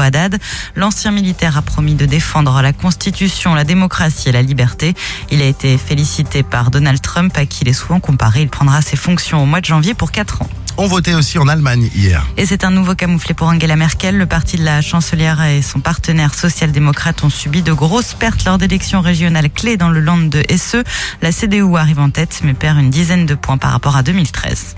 Haddad. L'ancien militaire a promis de défendre la Constitution, la démocratie et la liberté. Il a été félicité par Donald Trump, à qui il est souvent comparé. Il prendra ses fonctions au mois de janvier pour 4 ans. On votait aussi en Allemagne hier. Et c'est un nouveau camouflet pour Angela Merkel. Le parti de la chancelière et son partenaire social-démocrate ont subi de grosses pertes lors d'élections régionales clés dans le Land de Hesse. La CDU arrive en tête, mais perd une dizaine de points par rapport à 2013.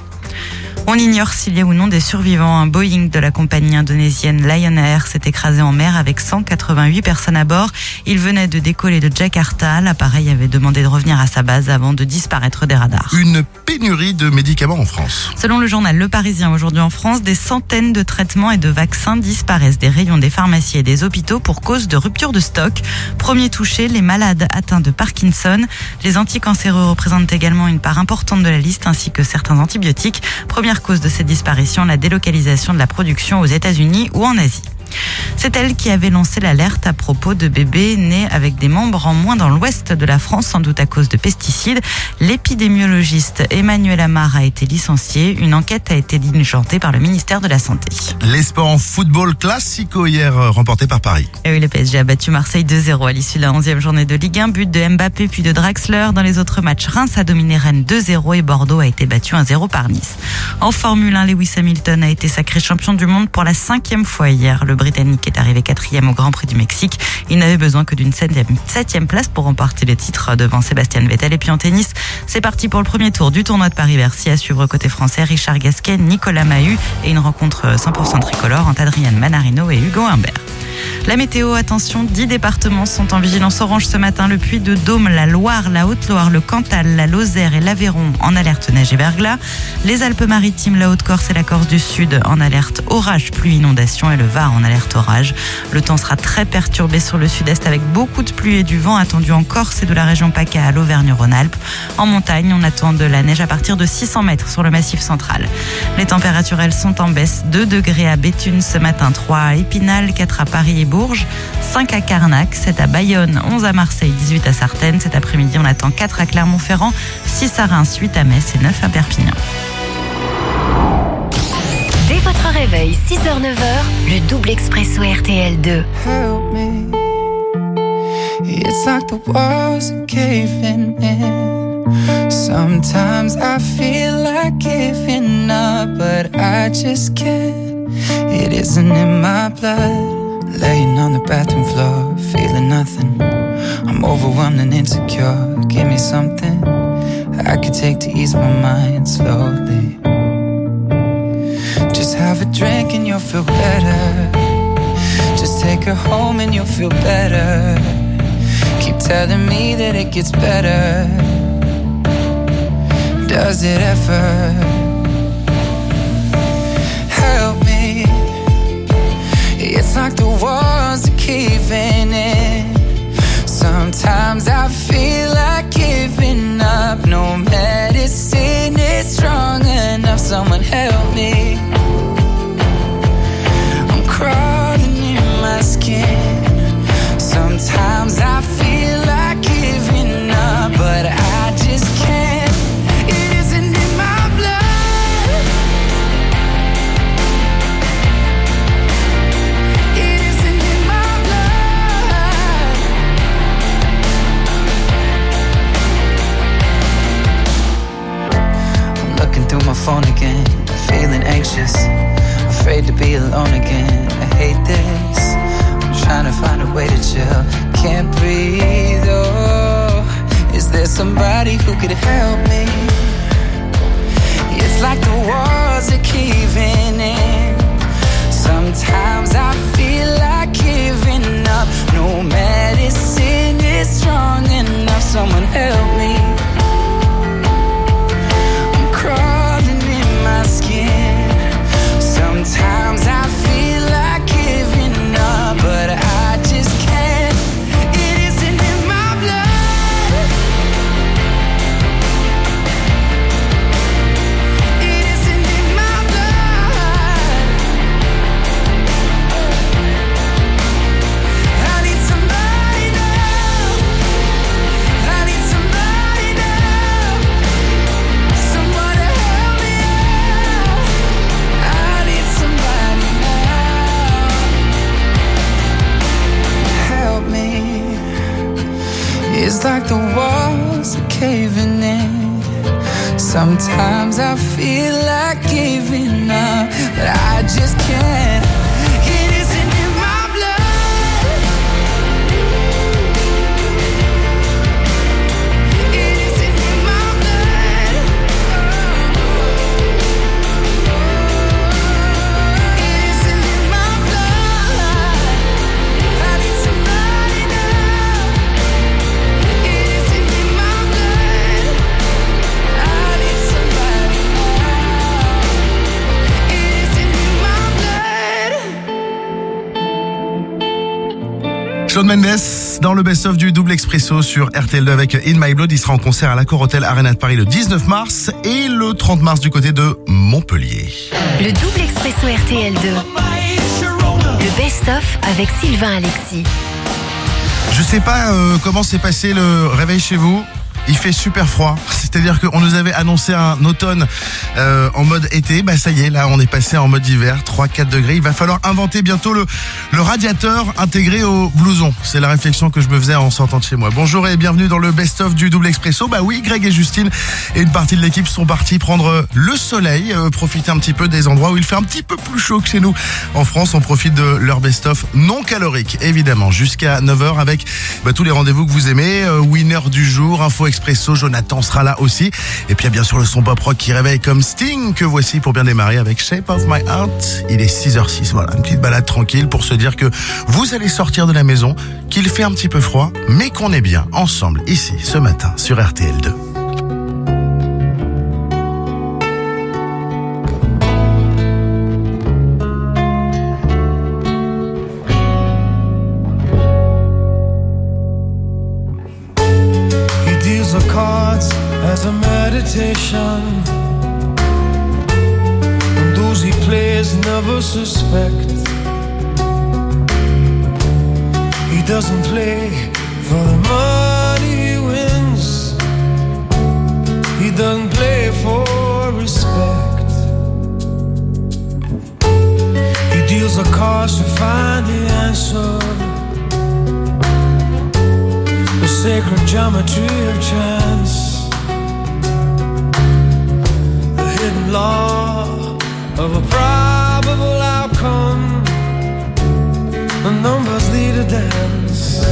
On ignore s'il y a ou non des survivants. Un Boeing de la compagnie indonésienne Lion Air s'est écrasé en mer avec 188 personnes à bord. Il venait de décoller de Jakarta. L'appareil avait demandé de revenir à sa base avant de disparaître des radars. Une pénurie de médicaments en France. Selon le journal Le Parisien, aujourd'hui en France, des centaines de traitements et de vaccins disparaissent des rayons des pharmacies et des hôpitaux pour cause de rupture de stock. Premier touché, les malades atteints de Parkinson. Les anticancéreux représentent également une part importante de la liste, ainsi que certains antibiotiques. Première cause de cette disparition, la délocalisation de la production aux États-Unis ou en Asie. C'est elle qui avait lancé l'alerte à propos de bébés nés avec des membres en moins dans l'ouest de la France, sans doute à cause de pesticides. L'épidémiologiste Emmanuel Amar a été licencié. Une enquête a été diligentée par le ministère de la Santé. Les sports en football classico hier remporté par Paris. Et oui, le PSG a battu Marseille 2-0 à l'issue de la 11e journée de Ligue 1. But de Mbappé puis de Draxler. Dans les autres matchs, Reims a dominé Rennes 2-0 et Bordeaux a été battu 1-0 par Nice. En Formule 1, Lewis Hamilton a été sacré champion du monde pour la 5e fois hier. Le Britannique est arrivé 4e au Grand Prix du Mexique. Il n'avait besoin que d'une 7e place pour remporter le titre devant Sébastien Vettel. Et puis en tennis, c'est parti pour le premier tour du tournoi de Paris-Bercy. À suivre côté français, Richard Gasquet, Nicolas Mahut et une rencontre 100% tricolore entre Adrian Manarino et Hugo Humbert. La météo, attention, 10 départements sont en vigilance orange ce matin. Le Puy-de-Dôme, la Loire, la Haute-Loire, le Cantal, la Lozère et l'Aveyron en alerte neige et verglas. Les Alpes-Maritimes, la Haute-Corse et la Corse du Sud en alerte orage, pluie, inondation et le Var en alerte orage. Le temps sera très perturbé sur le sud-est avec beaucoup de pluie et du vent attendu en Corse et de la région PACA à l'Auvergne-Rhône-Alpes. En montagne, on attend de la neige à partir de 600 mètres sur le massif central. Les températures, elles sont en baisse. 2 degrés à Béthune ce matin, 3 à Épinal, 4 à Paris et Bourges, 5 à Carnac, 7 à Bayonne, 11 à Marseille, 18 à Sartène. Cet après-midi, on attend 4 à Clermont-Ferrand, 6 à Reims, 8 à Metz et 9 à Perpignan. Dès votre réveil, 6h-9h, le double expresso RTL2. Help me. It's like the walls are caving in. Sometimes I feel like giving up, but I just can't. It isn't in my blood. Laying on the bathroom floor, feeling nothing. I'm overwhelmed and insecure. Give me something I could take to ease my mind slowly. Just have a drink and you'll feel better. Just take her home and you'll feel better. Keep telling me that it gets better. Does it ever? Help me. It's like the walls are caving in. Sometimes I feel like giving up. No medicine is strong enough. Someone help me. I'm crawling in my skin. Sometimes I feel like giving up, but I just can't. It isn't in my blood. It isn't in my blood. I'm looking through my phone again, feeling anxious, afraid to be alone again. I hate this. Trying to find a way to chill. Can't breathe, oh. Is there somebody who could help me? It's like the walls are caving in. Sometimes I feel like giving up. No medicine is strong enough. Someone help me. I'm crawling in my skin. Sometimes I feel like giving up, but I just can't. It isn't in my blood. It isn't in my blood. It's like the walls are caving in. Sometimes I feel like giving up, but I just can't. It isn't in my blood. It isn't in my blood. It isn't in my blood. I need somebody now. It isn't in my blood. I need somebody now. It isn't in my blood. Shawn Mendes dans le best-of du Double Expresso sur RTL2 avec In My Blood. Il sera en concert à l'Accor Hotel Arena de Paris le 19 mars et le 30 mars du côté de Montpellier. Le double expresso RTL2. Le best-of avec Sylvain Alexis. Je sais pas comment s'est passé le réveil chez vous. Il fait super froid, c'est-à-dire qu'on nous avait annoncé un automne en mode été, bah ça y est, là on est passé en mode hiver, 3-4 degrés. Il va falloir inventer bientôt le radiateur intégré au blouson. C'est la réflexion que je me faisais en sortant de chez moi. Bonjour et bienvenue dans le best-of du Double Expresso. Bah oui, Greg et Justine et une partie de l'équipe sont partis prendre le soleil, profiter un petit peu des endroits où il fait un petit peu plus chaud que chez nous. En France, on profite de leur best-of non calorique, évidemment, jusqu'à 9h avec tous les rendez-vous que vous aimez, winner du jour, info expresso, Jonathan sera là aussi. Et puis bien sûr le son pop rock qui réveille comme Sting que voici pour bien démarrer avec Shape of My Heart. Il est 6h06, voilà, une petite balade tranquille pour se dire que vous allez sortir de la maison, qu'il fait un petit peu froid, mais qu'on est bien ensemble ici ce matin sur RTL2. As a meditation, and those he plays never suspect. He doesn't play for the money he wins. He doesn't play for respect. He deals the cards to find the answer. The sacred geometry of chance. Law of a probable outcome. The numbers lead a dance.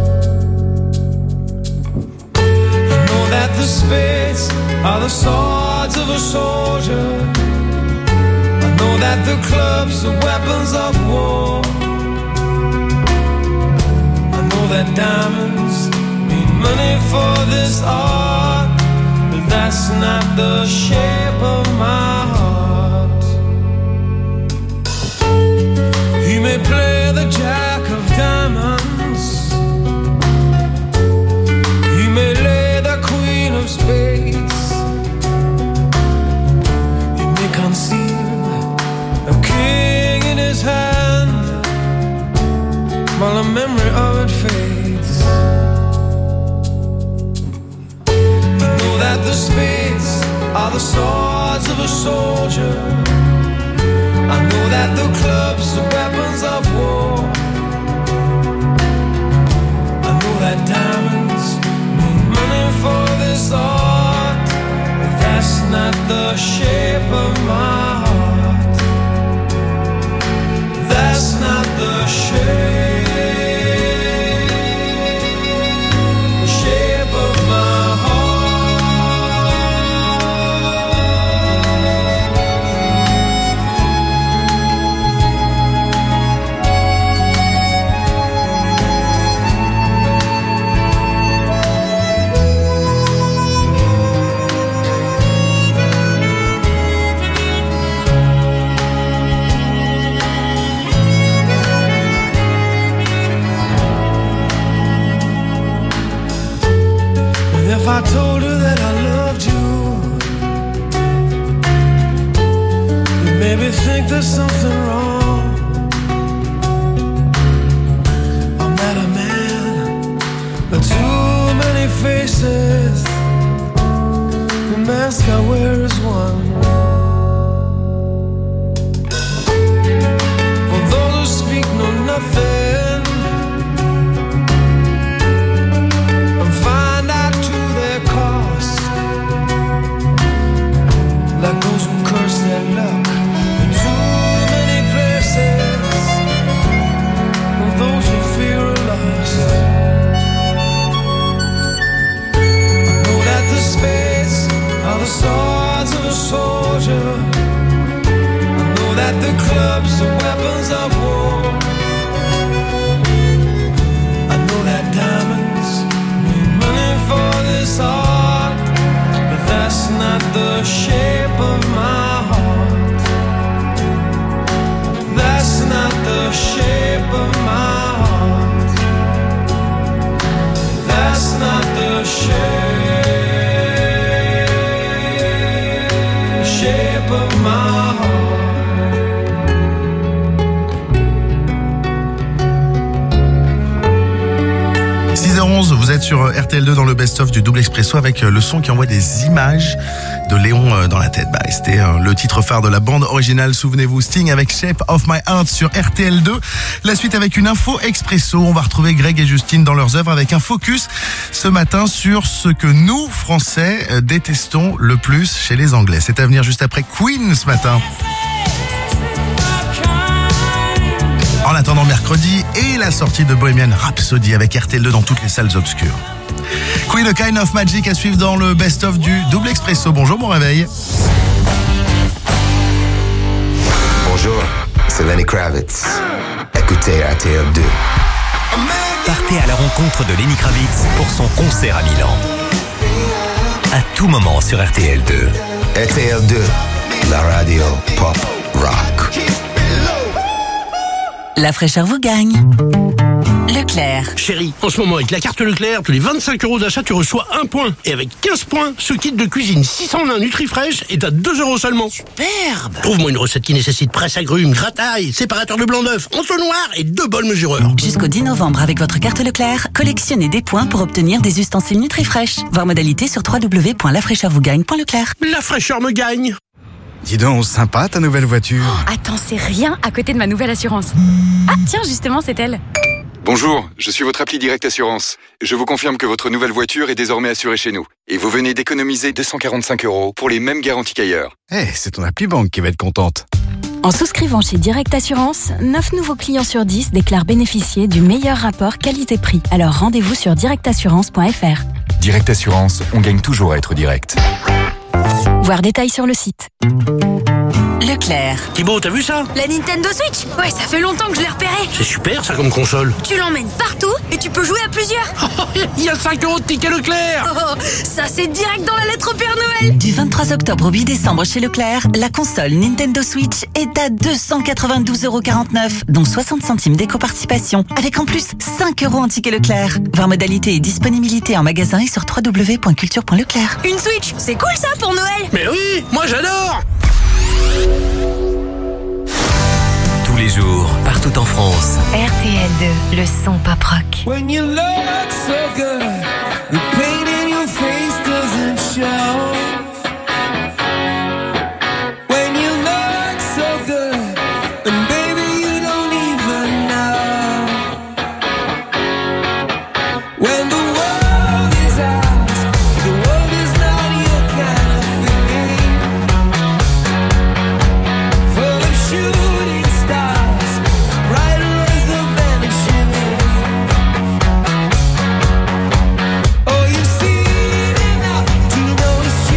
I know that the spades are the swords of a soldier. I know that the clubs are weapons of war. I know that diamonds mean money for this art. That's not the shape of my heart. He may play the jack of diamonds. He may lay the queen of spades. He may conceal a king in his hand while the memory of it fades. That the spades are the swords of a soldier. I know that the clubs are weapons of war. I know that diamonds mean money for this art, but that's not the shape of my heart. That's not the shape. I told her that I loved you, you made me think there's something wrong. I'm not a man, but too many faces. The mask I wear is one. For those who speak know nothing, I'm fine. 7h11, vous êtes sur RTL2 dans le best-of du Double Expresso avec le son qui envoie des images de Léon dans la tête. C'était le titre phare de la bande originale, souvenez-vous, Sting avec Shape of My Heart sur RTL2. La suite avec une info expresso. On va retrouver Greg et Justine dans leurs œuvres avec un focus ce matin sur ce que nous, Français, détestons le plus chez les Anglais. C'est à venir juste après Queen ce matin. En attendant mercredi et la sortie de Bohemian Rhapsody avec RTL2 dans toutes les salles obscures. Queen, A Kind of Magic à suivre dans le best-of du Double Expresso. Bonjour, mon réveil. Bonjour, c'est Lenny Kravitz. Écoutez RTL2. Partez à la rencontre de Lenny Kravitz pour son concert à Milan. À tout moment sur RTL2. RTL2, la radio pop rock. La fraîcheur vous gagne. Leclerc. Chérie, en ce moment avec la carte Leclerc, tous les 25 € d'achat, tu reçois 1 point. Et avec 15 points, ce kit de cuisine 600 nains Nutrifresh est à 2 € seulement. Superbe. Trouve-moi une recette qui nécessite presse agrumes, grattaille, séparateur de blanc d'œuf, entonnoir et 2 bols mesureurs. Jusqu'au 10 novembre avec votre carte Leclerc, collectionnez des points pour obtenir des ustensiles Nutrifresh. Voir modalité sur www.lafraîcheurvougagne.leclerc. La fraîcheur me gagne. Dis donc, sympa ta nouvelle voiture. Oh, attends, c'est rien à côté de ma nouvelle assurance. Ah, tiens, justement, c'est elle. Bonjour, je suis votre appli Direct Assurance. Je vous confirme que votre nouvelle voiture est désormais assurée chez nous. Et vous venez d'économiser 245 € pour les mêmes garanties qu'ailleurs. C'est ton appli banque qui va être contente. En souscrivant chez Direct Assurance, 9 nouveaux clients sur 10 déclarent bénéficier du meilleur rapport qualité-prix. Alors rendez-vous sur directassurance.fr. Direct Assurance, on gagne toujours à être direct. Voir détails sur le site. Leclerc. Thibaut, t'as vu ça? La Nintendo Switch? Ouais, ça fait longtemps que je l'ai repérée. C'est super ça comme console. Tu l'emmènes partout et tu peux jouer à plusieurs. Il y a 5 € de ticket Leclerc. Oh, ça c'est direct dans la lettre au Père Noël. Du 23 octobre au 8 décembre chez Leclerc, la console Nintendo Switch est à 292,49 €, dont 60 centimes d'éco-participation, avec en plus 5 € en ticket Leclerc. Voir modalité et disponibilité en magasin et sur www.culture.leclerc. Une Switch, c'est cool ça pour Noël. Mais oui, moi j'adore. Tous les jours, partout en France. RTL2, le son pop rock. When you look so good, the pain in your face doesn't show. When you look so good, and baby you don't even know. When the world is ours, the world is not your kind of thing. Full of shooting stars, brighter as the vanishing. Oh, you've seen enough to know it's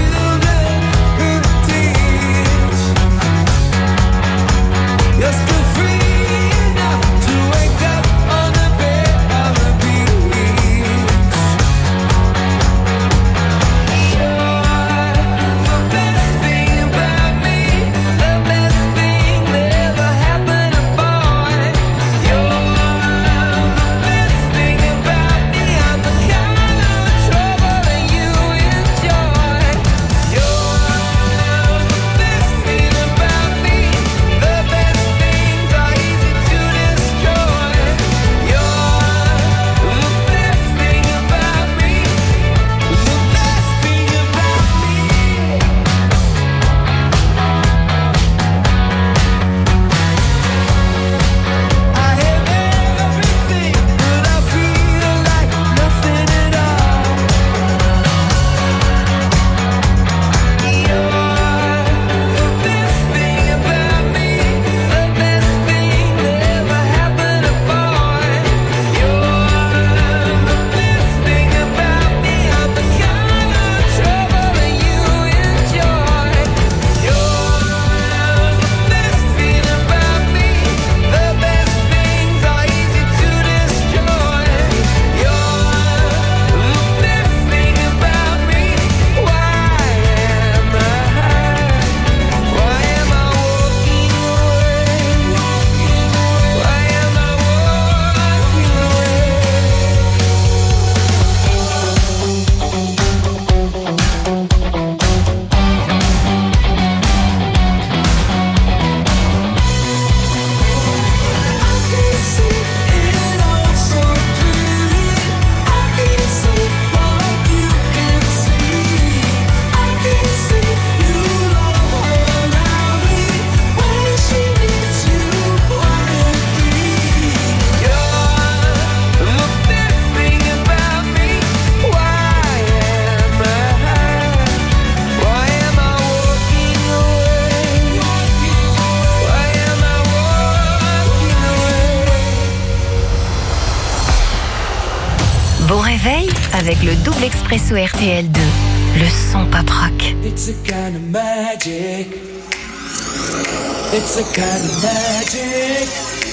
réveil avec le double expresso RTL2. Le son pop rock. It's a kind of magic. It's a kind of magic.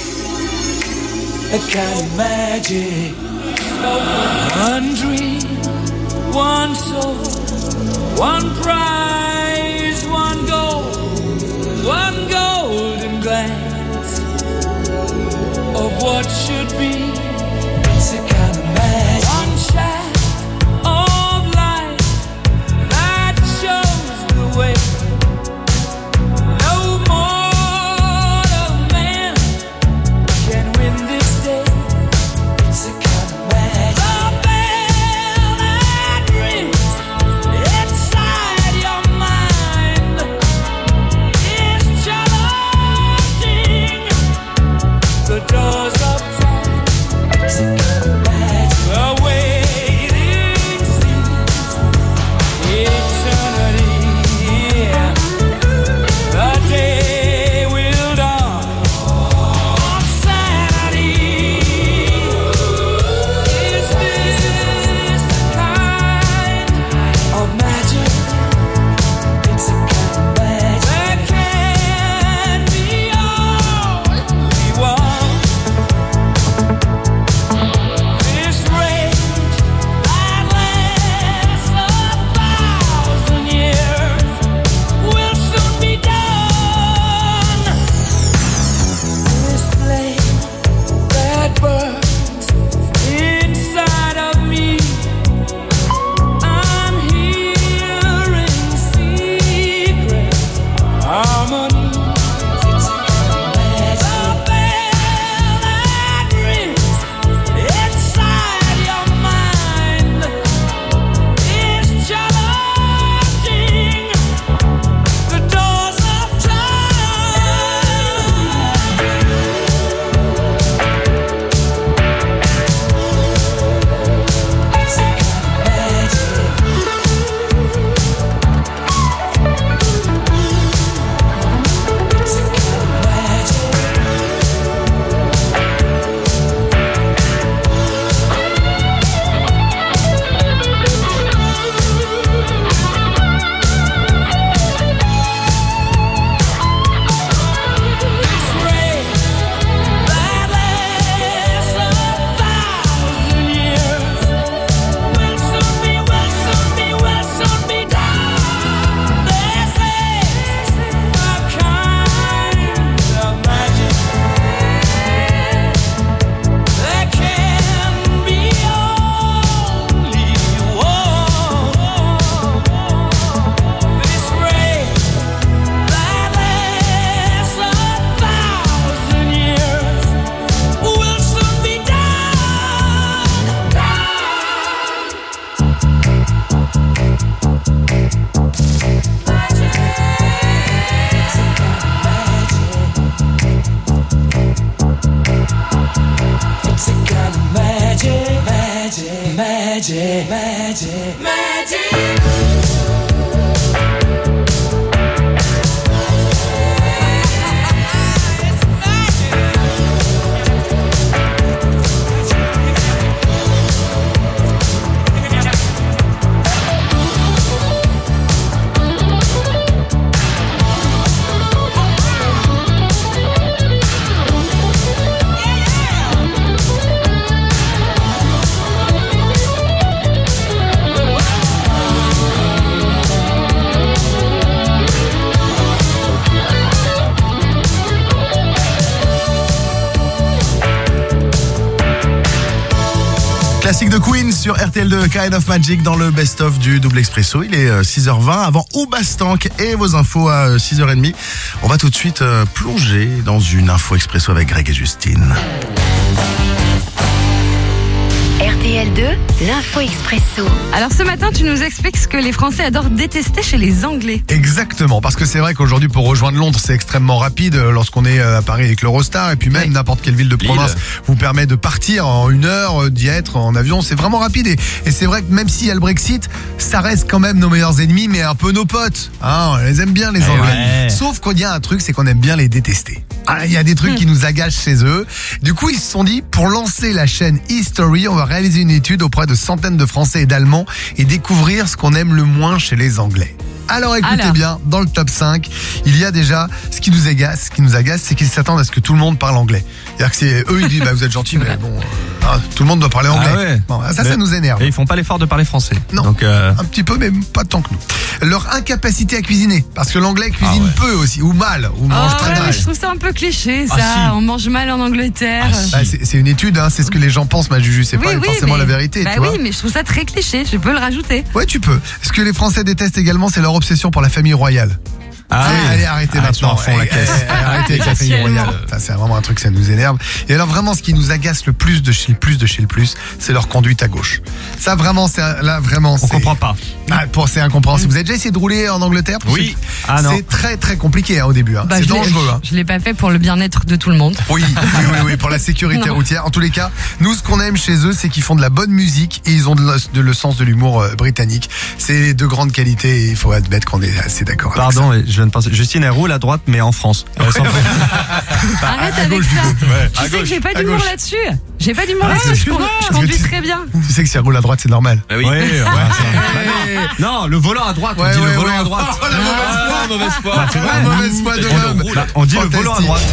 A kind of magic. One dream, one soul, one prize, one goal, one golden glance of what should be. It's a kind of magic. One shaft of light that shows the way. No mortal man can win this day. It's a kind of magic. The bell that rings inside your mind is challenging the doors of time. It's a kind of magic. The waiting seems eternity. The day will dawn on sanity. Is this the kind of magic? It's a kind of magic. There can be only one. This rage that lasts 1,000 years will soon be done. This flame that burns inside of me, I'm hearing secret harmonies. It's a kind of magic. The bell that rings inside your mind is challenging the doors of time. It's a kind of magic. It's a kind of magic. This rage that lasts 1,000 years will soon be done. This is a kind of magic. There can be only one. This rage that lasts 1,000 years will soon be It's a kind of magic, magic, magic, magic, magic. Classique de Queen sur RTL2, Kind of Magic dans le best-of du double expresso. Il est 6h20 avant Oubastank et vos infos à 6h30. On va tout de suite plonger dans une info expresso avec Greg et Justine. RTL2, l'info expresso. Alors ce matin, tu nous expliques ce que les Français adorent détester chez les Anglais. Exactement, parce que c'est vrai qu'aujourd'hui pour rejoindre Londres, c'est extrêmement rapide lorsqu'on est à Paris avec l'Eurostar, et puis même n'importe quelle ville de province vous permet de partir en 1 heure, d'y être en avion, c'est vraiment rapide. Et c'est vrai que même s'il y a le Brexit, ça reste quand même nos meilleurs ennemis, mais un peu nos potes. Hein, on les aime bien les Anglais. Ouais. Sauf qu'il y a un truc, c'est qu'on aime bien les détester. Ah, il y a des trucs qui nous agacent chez eux. Du coup, ils se sont dit, pour lancer la chaîne History, on va réaliser une étude auprès de centaines de Français et d'Allemands et découvrir ce qu'on aime le moins chez les Anglais. Alors écoutez bien, dans le top 5, il y a déjà ce qui nous agace, c'est qu'ils s'attendent à ce que tout le monde parle anglais. C'est-à-dire que c'est eux, ils disent bah vous êtes gentils, mais bon, tout le monde doit parler anglais. Ah ouais. Bon, ça nous énerve. Et ils font pas l'effort de parler français. Non, donc un petit peu, mais pas tant que nous. Leur incapacité à cuisiner, parce que l'anglais cuisine peu aussi, ou mal, ou mange très mal. Je trouve ça un peu cliché, ça. Ah, si. On mange mal en Angleterre. C'est une étude, hein, c'est ce que les gens pensent, ma Juju, c'est pas forcément la vérité. Bah tu vois. mais je trouve ça très cliché, je peux le rajouter. Ouais, tu peux. Ce que les Français détestent également, c'est leur obsession pour la famille royale. Allez, arrêtez maintenant. Arrêtez avec la famille royale. C'est vraiment un truc, ça nous énerve. Et alors vraiment, ce qui nous agace le plus de chez le plus, c'est leur conduite à gauche. Ça vraiment, on comprend pas. C'est incompréhensible. Vous avez déjà essayé de rouler en Angleterre? Oui. C'est très très compliqué au début. C'est dangereux. Je l'ai pas fait pour le bien-être de tout le monde. Oui, pour la sécurité routière. En tous les cas, nous, ce qu'on aime chez eux, c'est qu'ils font de la bonne musique et ils ont le sens de l'humour britannique. C'est de grande qualité et il faut admettre qu'on est assez d'accord. Pardon, je viens de penser. Justine, elle roule à droite, mais en France. Arrête avec ça. Tu sais que j'ai pas d'humour là-dessus. J'ai pas d'humour là-dessus. Je conduis très bien. Tu sais que si elle roule à droite, c'est normal. Oui. Non, le volant à droite. On dit le volant à droite. La mauvaise foi. C'est vrai. La mauvaise foi de l'homme. On dit le volant à droite.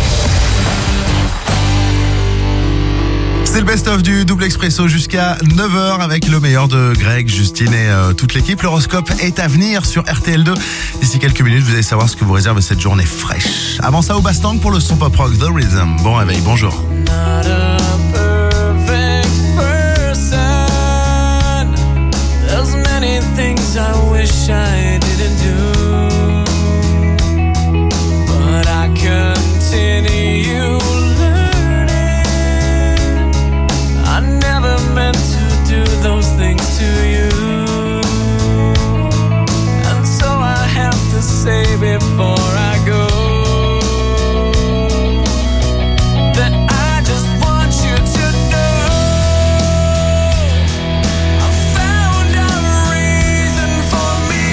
C'est le best-of du Double Expresso jusqu'à 9h avec le meilleur de Greg, Justine et toute l'équipe. L'horoscope est à venir sur RTL2. D'ici quelques minutes, vous allez savoir ce que vous réserve cette journée fraîche. Avant ça, au Bastang pour le son pop rock The Rhythm. Bon réveil, bonjour. Those things to you, and so I have to say before I go that I just want you to know I found a reason for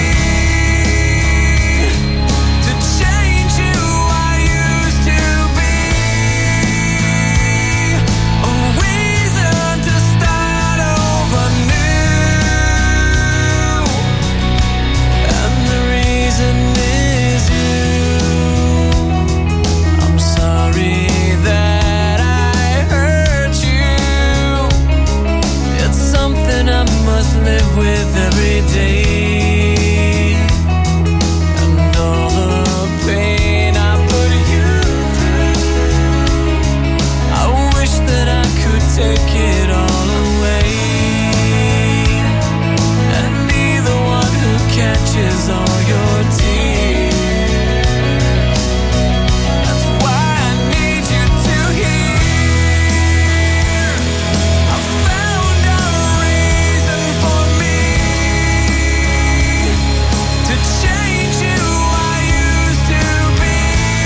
me to change who I used to be, a reason to start over new, and the reason is you. I'm sorry that I hurt you. It's something I must live with every day, and all the pain I put you through, I wish that I could take it all away and be the one who catches all your tears. That's why I need you to hear I found a reason for me to change who I used to be,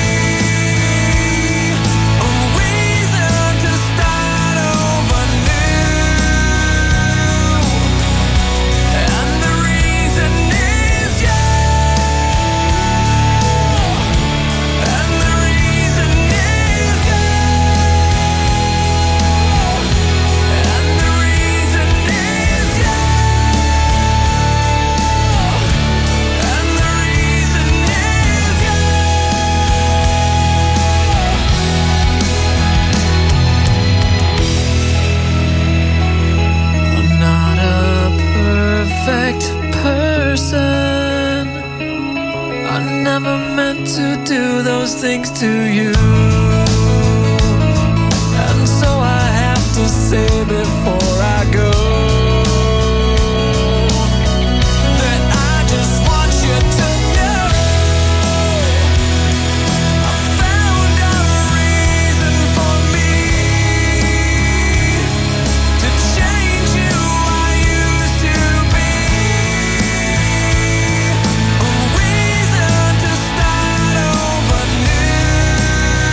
a reason to start over new, and the reason is you, and the reason is you, and the reason is you, and the reason is you. I'm not a perfect person. I never meant to do those things to you, and so I have to say before I go that I just want you to know I found a reason for me to change who I used to be, a reason to start over new,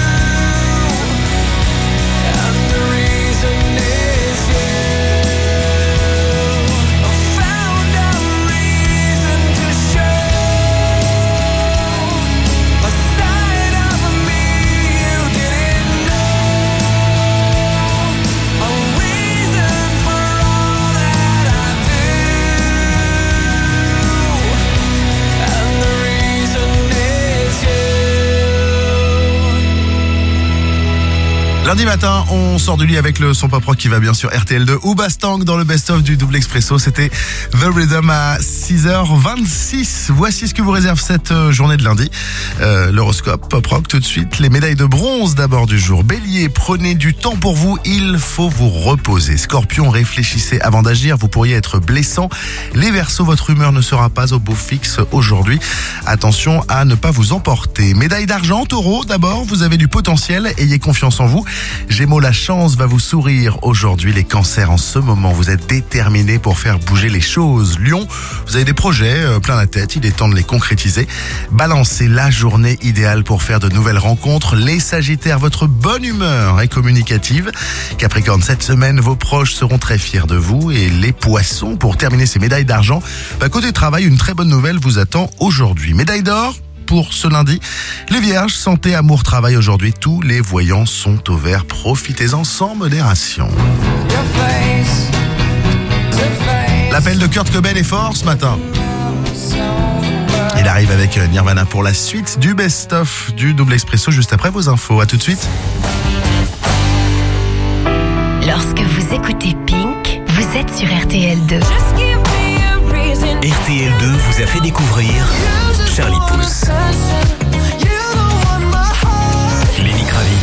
Lundi matin, on sort du lit avec le son pop rock qui va bien sur RTL2 ou Bastang dans le best-of du Double Expresso. C'était The Rhythm à 6h26. Voici ce que vous réserve cette journée de lundi. L'horoscope pop rock tout de suite. Les médailles de bronze d'abord du jour. Bélier, prenez du temps pour vous. Il faut vous reposer. Scorpion, réfléchissez avant d'agir. Vous pourriez être blessant. Les Verseaux, votre humeur ne sera pas au beau fixe aujourd'hui. Attention à ne pas vous emporter. Médaille d'argent, Taureau. D'abord, vous avez du potentiel. Ayez confiance en vous. Gémeaux, la chance va vous sourire aujourd'hui. Les cancers, en ce moment, vous êtes déterminés pour faire bouger les choses. Lion, vous avez des projets plein la tête. Il est temps de les concrétiser. Balance, c'est la journée idéale pour faire de nouvelles rencontres. Les Sagittaires, votre bonne humeur est communicative. Capricorne, cette semaine, vos proches seront très fiers de vous. Et les Poissons, pour terminer ces médailles d'argent, côté travail, une très bonne nouvelle vous attend aujourd'hui. Médaille d'or pour ce lundi. Les Vierges, santé, amour, travail aujourd'hui. Tous les voyants sont au vert. Profitez-en sans modération. L'appel de Kurt Cobain est fort ce matin. Il arrive avec Nirvana pour la suite du best-of du Double Expresso juste après vos infos. À tout de suite. Lorsque vous écoutez Pink, vous êtes sur RTL2. RTL2 vous a fait découvrir Charlie Puth, Lenny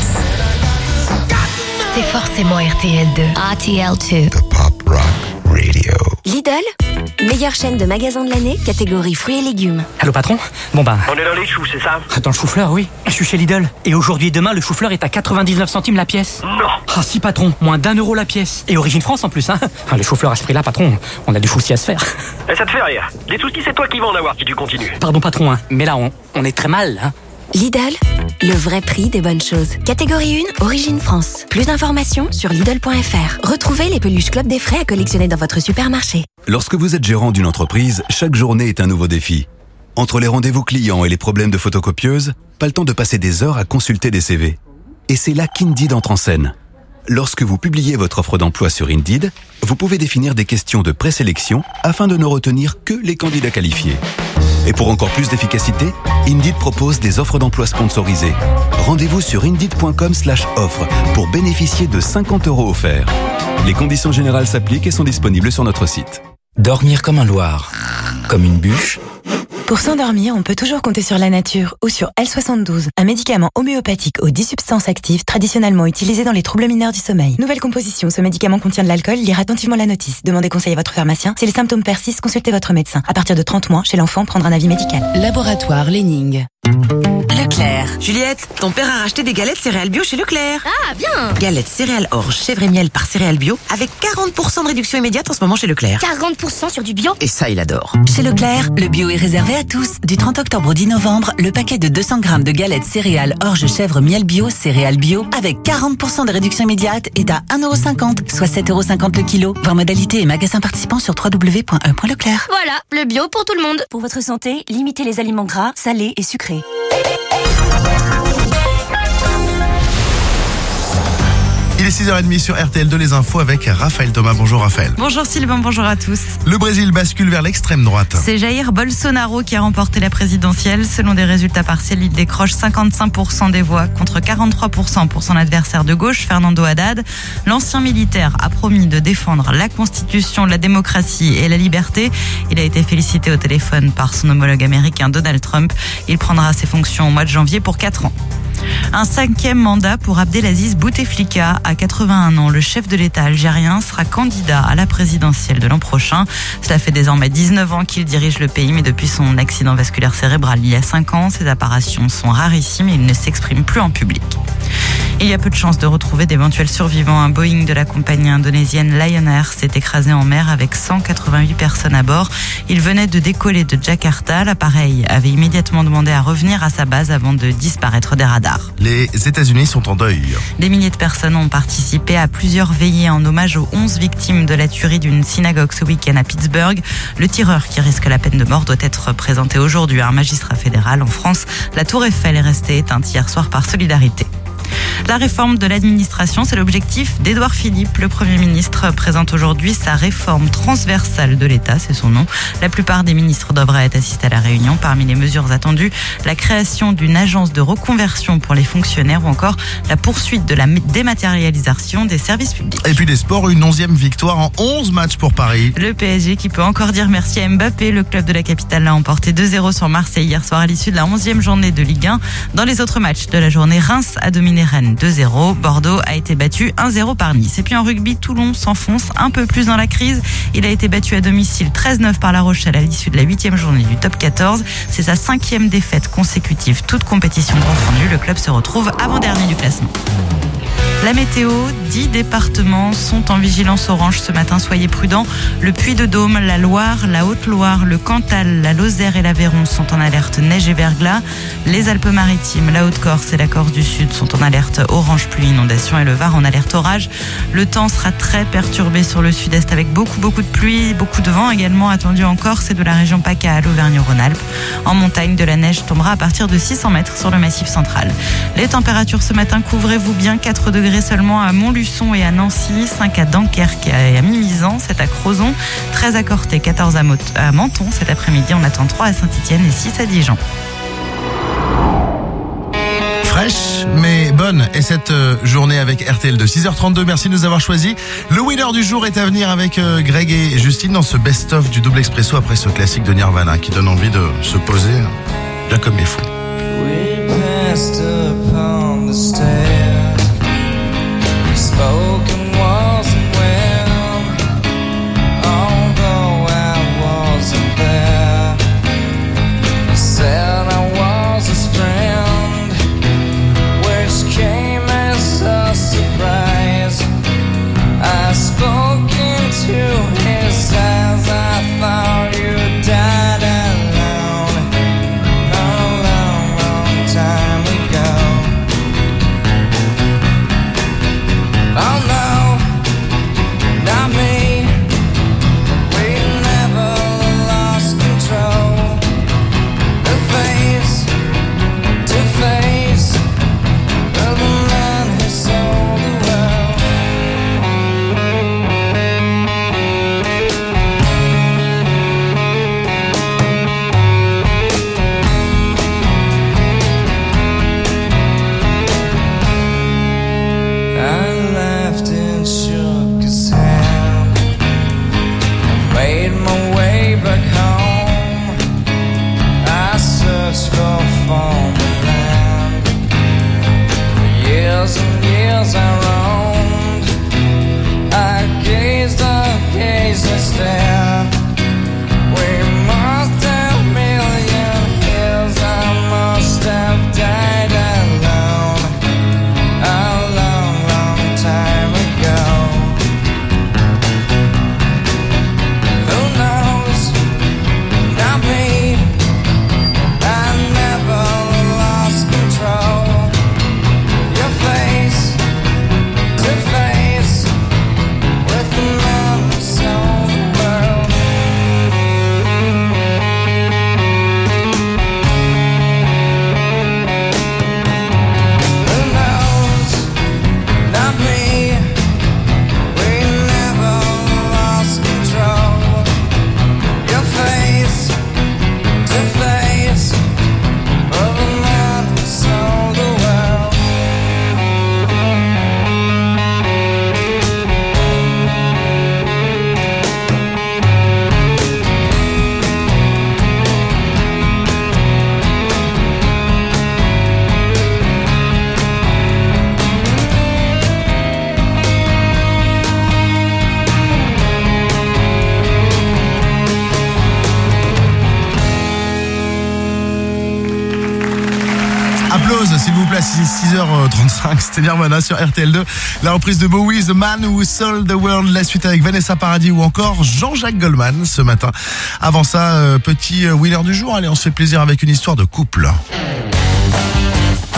Kravitz. C'est forcément RTL2. RTL2. The Pop Rock Radio. Lidl, meilleure chaîne de magasins de l'année, catégorie fruits et légumes. Allô patron? Bon bah... On est dans les choux, c'est ça? Dans le chou-fleur, oui. Je suis chez Lidl. Et aujourd'hui et demain, le chou-fleur est à 99 centimes la pièce. Non. Ah si patron, moins d'1 € la pièce. Et origine France en plus, hein. Le chou-fleur à ce prix-là, patron, on a du souci à se faire. Et ça te fait rire. Les soucis, c'est toi qui vas en avoir si tu continues. Pardon patron, hein. Mais là, on est très mal, hein. Lidl, le vrai prix des bonnes choses. Catégorie 1, origine France. Plus d'informations sur Lidl.fr. Retrouvez les peluches Club des Frais à collectionner dans votre supermarché. Lorsque vous êtes gérant d'une entreprise, chaque journée est un nouveau défi. Entre les rendez-vous clients et les problèmes de photocopieuse, pas le temps de passer des heures à consulter des CV. Et c'est là qu'Indeed entre en scène. Lorsque vous publiez votre offre d'emploi sur Indeed, vous pouvez définir des questions de présélection afin de ne retenir que les candidats qualifiés. Et pour encore plus d'efficacité, Indeed propose des offres d'emploi sponsorisées. Rendez-vous sur Indeed.com/offre pour bénéficier de 50 € offerts. Les conditions générales s'appliquent et sont disponibles sur notre site. Dormir comme un loir, comme une bûche. Pour s'endormir, on peut toujours compter sur la nature ou sur L72, un médicament homéopathique aux 10 substances actives traditionnellement utilisées dans les troubles mineurs du sommeil. Nouvelle composition, ce médicament contient de l'alcool, lire attentivement la notice. Demandez conseil à votre pharmacien. Si les symptômes persistent, consultez votre médecin. À partir de 30 mois, chez l'enfant, prendre un avis médical. Laboratoire Léning. Leclerc. Juliette, ton père a racheté des galettes céréales bio chez Leclerc. Ah, bien. Galettes céréales orge, chèvre et miel par céréales bio avec 40% de réduction immédiate en ce moment chez Leclerc. 40% sur du bio. Et ça, il adore. Chez Leclerc, le bio est réservé à tous. Du 30 octobre au 10 novembre, le paquet de 200 grammes de galettes céréales orge, chèvre, miel bio, céréales bio avec 40% de réduction immédiate est à 1,50 €, soit 7,50 € le kilo. Voir modalité et magasins participants sur www.e.leclerc. Voilà, le bio pour tout le monde. Pour votre santé, limitez les aliments gras, salés et sucrés. Il est 6h30 sur RTL2, les infos avec Raphaël Thomas. Bonjour Raphaël. Bonjour Sylvain, bonjour à tous. Le Brésil bascule vers l'extrême droite. C'est Jair Bolsonaro qui a remporté la présidentielle. Selon des résultats partiels, il décroche 55% des voix contre 43% pour son adversaire de gauche, Fernando Haddad. L'ancien militaire a promis de défendre la Constitution, la démocratie et la liberté. Il a été félicité au téléphone par son homologue américain Donald Trump. Il prendra ses fonctions au mois de janvier pour 4 ans. Un 5e mandat pour Abdelaziz Bouteflika. À 81 ans, le chef de l'État algérien sera candidat à la présidentielle de l'an prochain. Cela fait désormais 19 ans qu'il dirige le pays, mais depuis son accident vasculaire cérébral il y a 5 ans, ses apparitions sont rarissimes et il ne s'exprime plus en public. Il y a peu de chances de retrouver d'éventuels survivants. Un Boeing de la compagnie indonésienne Lion Air s'est écrasé en mer avec 188 personnes à bord. Il venait de décoller de Jakarta. L'appareil avait immédiatement demandé à revenir à sa base avant de disparaître des radars. Les États-Unis sont en deuil. Des milliers de personnes ont participé à plusieurs veillées en hommage aux 11 victimes de la tuerie d'une synagogue ce week-end à Pittsburgh. Le tireur qui risque la peine de mort doit être présenté aujourd'hui à un magistrat fédéral. En France, la Tour Eiffel est restée éteinte hier soir par solidarité. La réforme de l'administration, c'est l'objectif d'Édouard Philippe. Le Premier ministre présente aujourd'hui sa réforme transversale de l'État, c'est son nom. La plupart des ministres devraient assister à la réunion. Parmi les mesures attendues, la création d'une agence de reconversion pour les fonctionnaires ou encore la poursuite de la dématérialisation des services publics. Et puis les sports, une 11e victoire en 11 matchs pour Paris. Le PSG qui peut encore dire merci à Mbappé. Le club de la capitale l'a emporté 2-0 sur Marseille hier soir à l'issue de la 11e journée de Ligue 1. Dans les autres matchs de la journée, Reims a dominé Rennes 2-0. Bordeaux a été battu 1-0 par Nice. Et puis en rugby, Toulon s'enfonce un peu plus dans la crise. Il a été battu à domicile 13-9 par La Rochelle à l'issue de la 8e journée du top 14. C'est sa 5e défaite consécutive, toute compétition confondue. Le club se retrouve avant-dernier du classement. La météo, 10 départements sont en vigilance orange ce matin, soyez prudents. Le Puy-de-Dôme, la Loire, la Haute-Loire, le Cantal, la Lozère et l'Aveyron sont en alerte neige et verglas. Les Alpes-Maritimes, la Haute-Corse et la Corse du Sud sont en alerte orange pluie inondation et le Var en alerte orage. Le temps sera très perturbé sur le sud-est avec beaucoup de pluie, beaucoup de vent également attendu en Corse et de la région PACA à l'Auvergne-Rhône-Alpes. En montagne, de la neige tombera à partir de 600 mètres sur le massif central. Les températures ce matin, couvrez-vous bien, 4 degrés seulement à Montluçon et à Nancy, 5 à Dunkerque et à Mimizan, 7 à Crozon, 13 à Corté, 14 à Menton. Cet après-midi, on attend 3 à Saint-Étienne et 6 à Dijon. Fraîche mais bonne et cette journée avec RTL2 6h32, merci de nous avoir choisis. Le winner du jour est à venir avec Greg et Justine dans ce best-of du double expresso après ce classique de Nirvana qui donne envie de se poser bien comme il faut. We passed upon the stairs. Spoken wasn't well, although I wasn't there. I said I was his friend, which came as a surprise. I spoke into his eyes, I thought you died alone, a long time ago. Oh no, not me. We never lost control. The face to face of the man who sold the world. I laughed and shook his hand. I made my way back home. I searched for foreign land. For years and years I roamed. I gazed and stared. We must have million years. I must have died alone. A long time ago. Who knows? Not me. I never lost control. Your face to face with the man who sold the world. Who knows? Not me. We never lost control. Your face to face of a man who sold the world. Applause s'il vous plaît, 6h35, c'était Nirvana sur RTL2. La reprise de Bowie, The Man Who Sold the World, la suite avec Vanessa Paradis ou encore Jean-Jacques Goldman ce matin. Avant ça, petit winner du jour, allez on se fait plaisir avec une histoire de couple.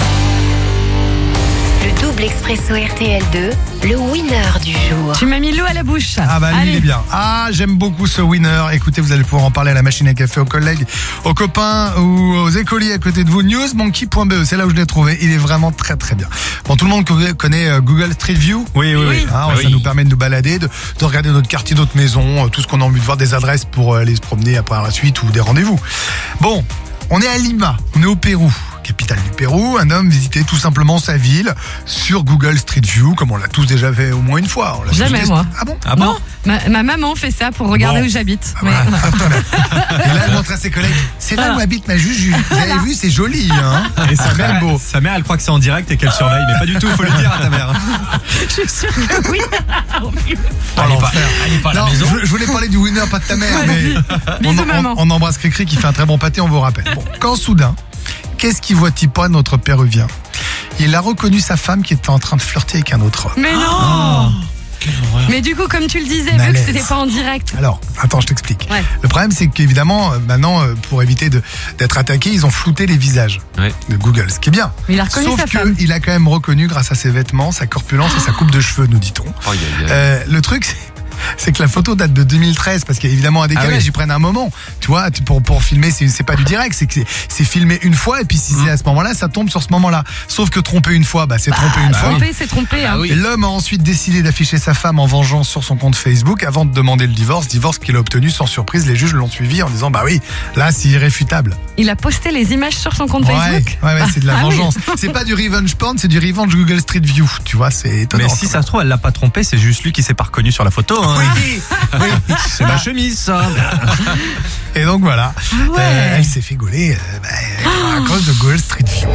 Le double expresso RTL2, le winner du jour. Tu m'as mis l'eau à à la bouche. Ah bah lui Allez. il est bien. Ah j'aime beaucoup ce winner. Écoutez, vous allez pouvoir en parler à la machine à café, aux collègues, aux copains ou aux écoliers à côté de vous. Newsmonkey.be, c'est là où je l'ai trouvé. Il est vraiment très très bien. Bon, tout le monde connaît Google Street View. Oui. Hein, Ah ça oui. nous permet de nous balader, de regarder notre quartier, notre maison, tout ce qu'on a envie de voir, des adresses pour aller se promener après la suite ou des rendez-vous. Bon, on est à Lima, on est au Pérou. Capitale du Pérou, un homme visitait tout simplement sa ville sur Google Street View, comme on l'a tous déjà fait au moins une fois. On l'a Jamais, tous moi. Ah bon? Non, ma maman fait ça pour regarder Bon. où j'habite. Mais- Et là, elle montre à ses collègues, c'est là où habite ma Juju. Vous avez vu, c'est joli, hein? Et sa mère, elle croit que c'est en direct et qu'elle surveille, mais pas du tout, faut le dire à ta mère. Je suis sûre que oui. Elle est pas à la Non, maison. je voulais parler du winner, pas de ta mère, mais Bisous, maman. on embrasse Cricri qui fait un très bon pâté, on vous rappelle. Bon, quand soudain, qu'est-ce qu'il voit-il pas, notre péruvien? Il a reconnu sa femme qui était en train de flirter avec un autre homme. Mais non. Mais du coup, comme tu le disais, vu que Malaise. c'était pas en direct. Alors, attends, je t'explique. Ouais. Le problème, c'est qu'évidemment, maintenant, pour éviter d'être attaqué, ils ont flouté les visages de Google, ce qui est bien. Mais il a reconnu Sauf sa femme. qu'il a quand même reconnu, grâce à ses vêtements, sa corpulence et sa coupe de cheveux, nous dit-on. Le truc, c'est que la photo date de 2013, parce qu'il y a évidemment un décalage, Ah oui. ils prennent un moment. Tu vois, pour filmer, c'est pas du direct, c'est filmé une fois, et puis si c'est à ce moment-là, ça tombe sur ce moment-là. Sauf que tromper une fois, c'est tromper une fois. Trompé, c'est trompé. Hein. Et l'homme a ensuite décidé d'afficher sa femme en vengeance sur son compte Facebook avant de demander le divorce qu'il a obtenu sans surprise. Les juges l'ont suivi en disant bah oui, là c'est irréfutable. Il a posté les images sur son compte Facebook. Ouais, c'est de la Ah oui. vengeance. C'est pas du revenge porn, c'est du revenge Google Street View. Tu vois, c'est étonnant. Mais si ça se trouve, elle l'a pas trompé, c'est juste lui qui s'est pas reconnu sur la photo. Hein. Oui. C'est ma chemise, ça. Et donc voilà, elle s'est fait gauler à cause de Google Street View.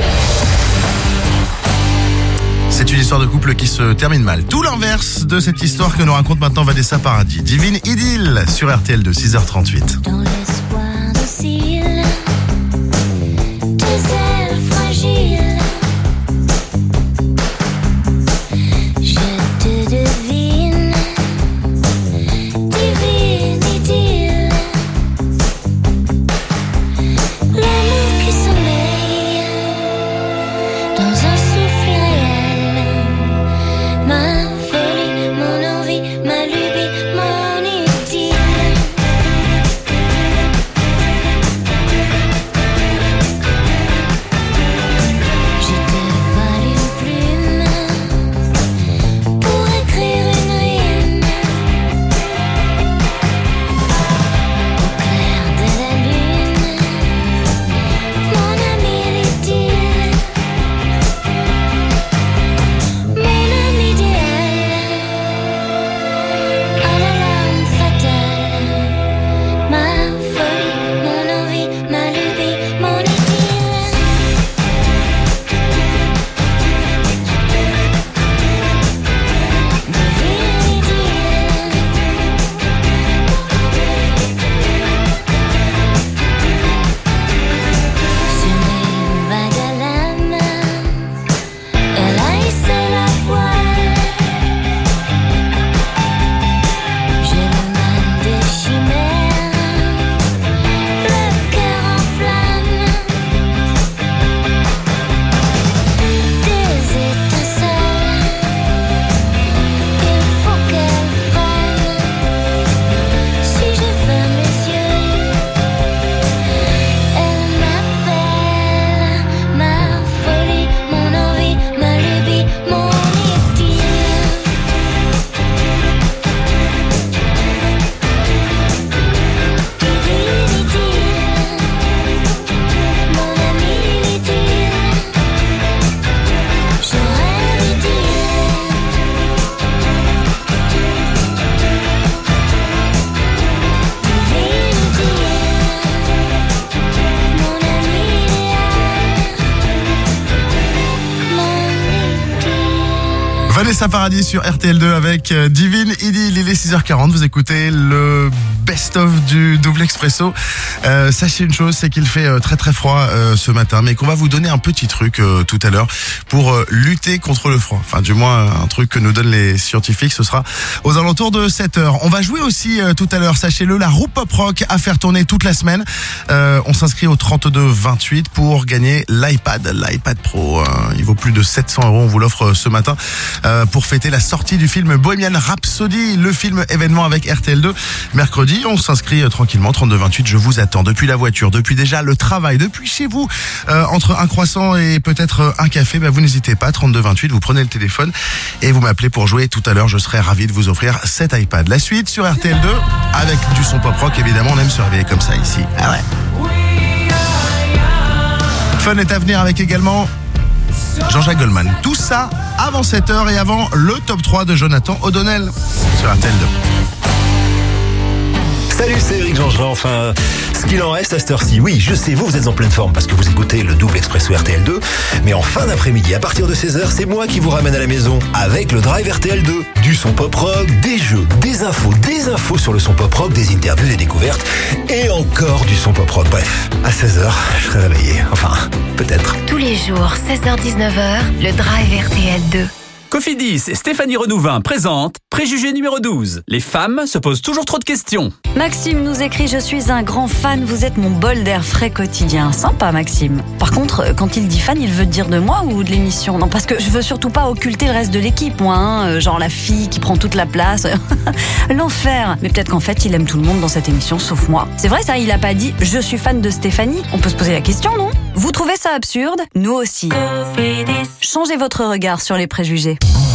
C'est une histoire de couple qui se termine mal. Tout l'inverse de cette histoire que nous raconte maintenant Vanessa Paradis. Divine Idylle sur RTL de 6h38. Dans l'espoir docile, tes ailes fragiles, je te devine, divine idylle, l'amour qui sommeille dans un souffle irréel, ma folie, mon envie, ma lubie, mon idylle. Je te vole une plume pour écrire une rime au clair de la lune, mon ami l'idylle, mon ami idéal, à la lame fatale, ma folie, mon envie, ma lubie, mon idylle. Sur mes vagues à l'âme, elle haïsse la voile. J'ai le mal des chimères, le cœur en flamme. Des étincelles, il faut qu'elles freinent. Si je ferme les yeux, elle m'appelle, ma folie, mon envie, ma lubie, mon idylle. Divine idylle, mon ami l'idylle, je rêve idylle. Divine idylle, mon ami idéal, mon idylle. Vanessa Paradis sur RTL2 avec Divine Idylle. Il est 6h40, vous écoutez le best-of du double expresso. Sachez une chose, c'est qu'il fait très très froid ce matin, mais qu'on va vous donner un petit truc tout à l'heure pour lutter contre le froid. Enfin, du moins, un truc que nous donnent les scientifiques, ce sera aux alentours de 7h. On va jouer aussi tout à l'heure, sachez-le, la roue pop rock à faire tourner toute la semaine. On s'inscrit au 32-28 pour gagner l'iPad Pro. Il vaut plus de 700 €, on vous l'offre ce matin pour fêter la sortie du film Bohemian Rhapsody, le film événement avec RTL2. Mercredi, on s'inscrit tranquillement, 32-28, je vous attends. Depuis la voiture, depuis déjà le travail, depuis chez vous, entre un croissant et peut-être un café, vous n'hésitez pas, 32-28, vous prenez le téléphone et vous m'appelez pour jouer tout à l'heure. Je serai ravi de vous offrir cet iPad. La suite sur RTL2 avec du son pop rock, évidemment, on aime se réveiller comme ça ici. Ah ouais. Fun est à venir avec également Jean-Jacques Goldman. Tout ça avant 7h et avant le top 3 de Jonathan O'Donnell sur RTL2. Salut, c'est Eric Jean-Jean. Enfin, ce qu'il en reste à cette heure-ci. Oui, je sais, vous êtes en pleine forme parce que vous écoutez le double expresso RTL2. Mais en fin d'après-midi, à partir de 16h, c'est moi qui vous ramène à la maison avec le drive RTL2. Du son pop rock, des jeux, des infos sur le son pop rock, des interviews, des découvertes et encore du son pop rock. Bref, à 16h, je serai réveillé. Enfin, peut-être. Tous les jours, 16h-19h, le drive RTL2. Cofidis et Stéphanie Renouvin présentent Préjugé numéro 12. Les femmes se posent toujours trop de questions. Maxime nous écrit « Je suis un grand fan, vous êtes mon bol d'air frais quotidien ». Sympa Maxime. Par contre, quand il dit fan, il veut dire de moi ou de l'émission? Non, parce que je veux surtout pas occulter le reste de l'équipe, moi, hein, genre la fille qui prend toute la place. L'enfer. Mais peut-être qu'en fait, il aime tout le monde dans cette émission, sauf moi. C'est vrai ça, il a pas dit « Je suis fan de Stéphanie ». On peut se poser la question, non? Vous trouvez ça absurde? Nous aussi. Changez votre regard sur les préjugés.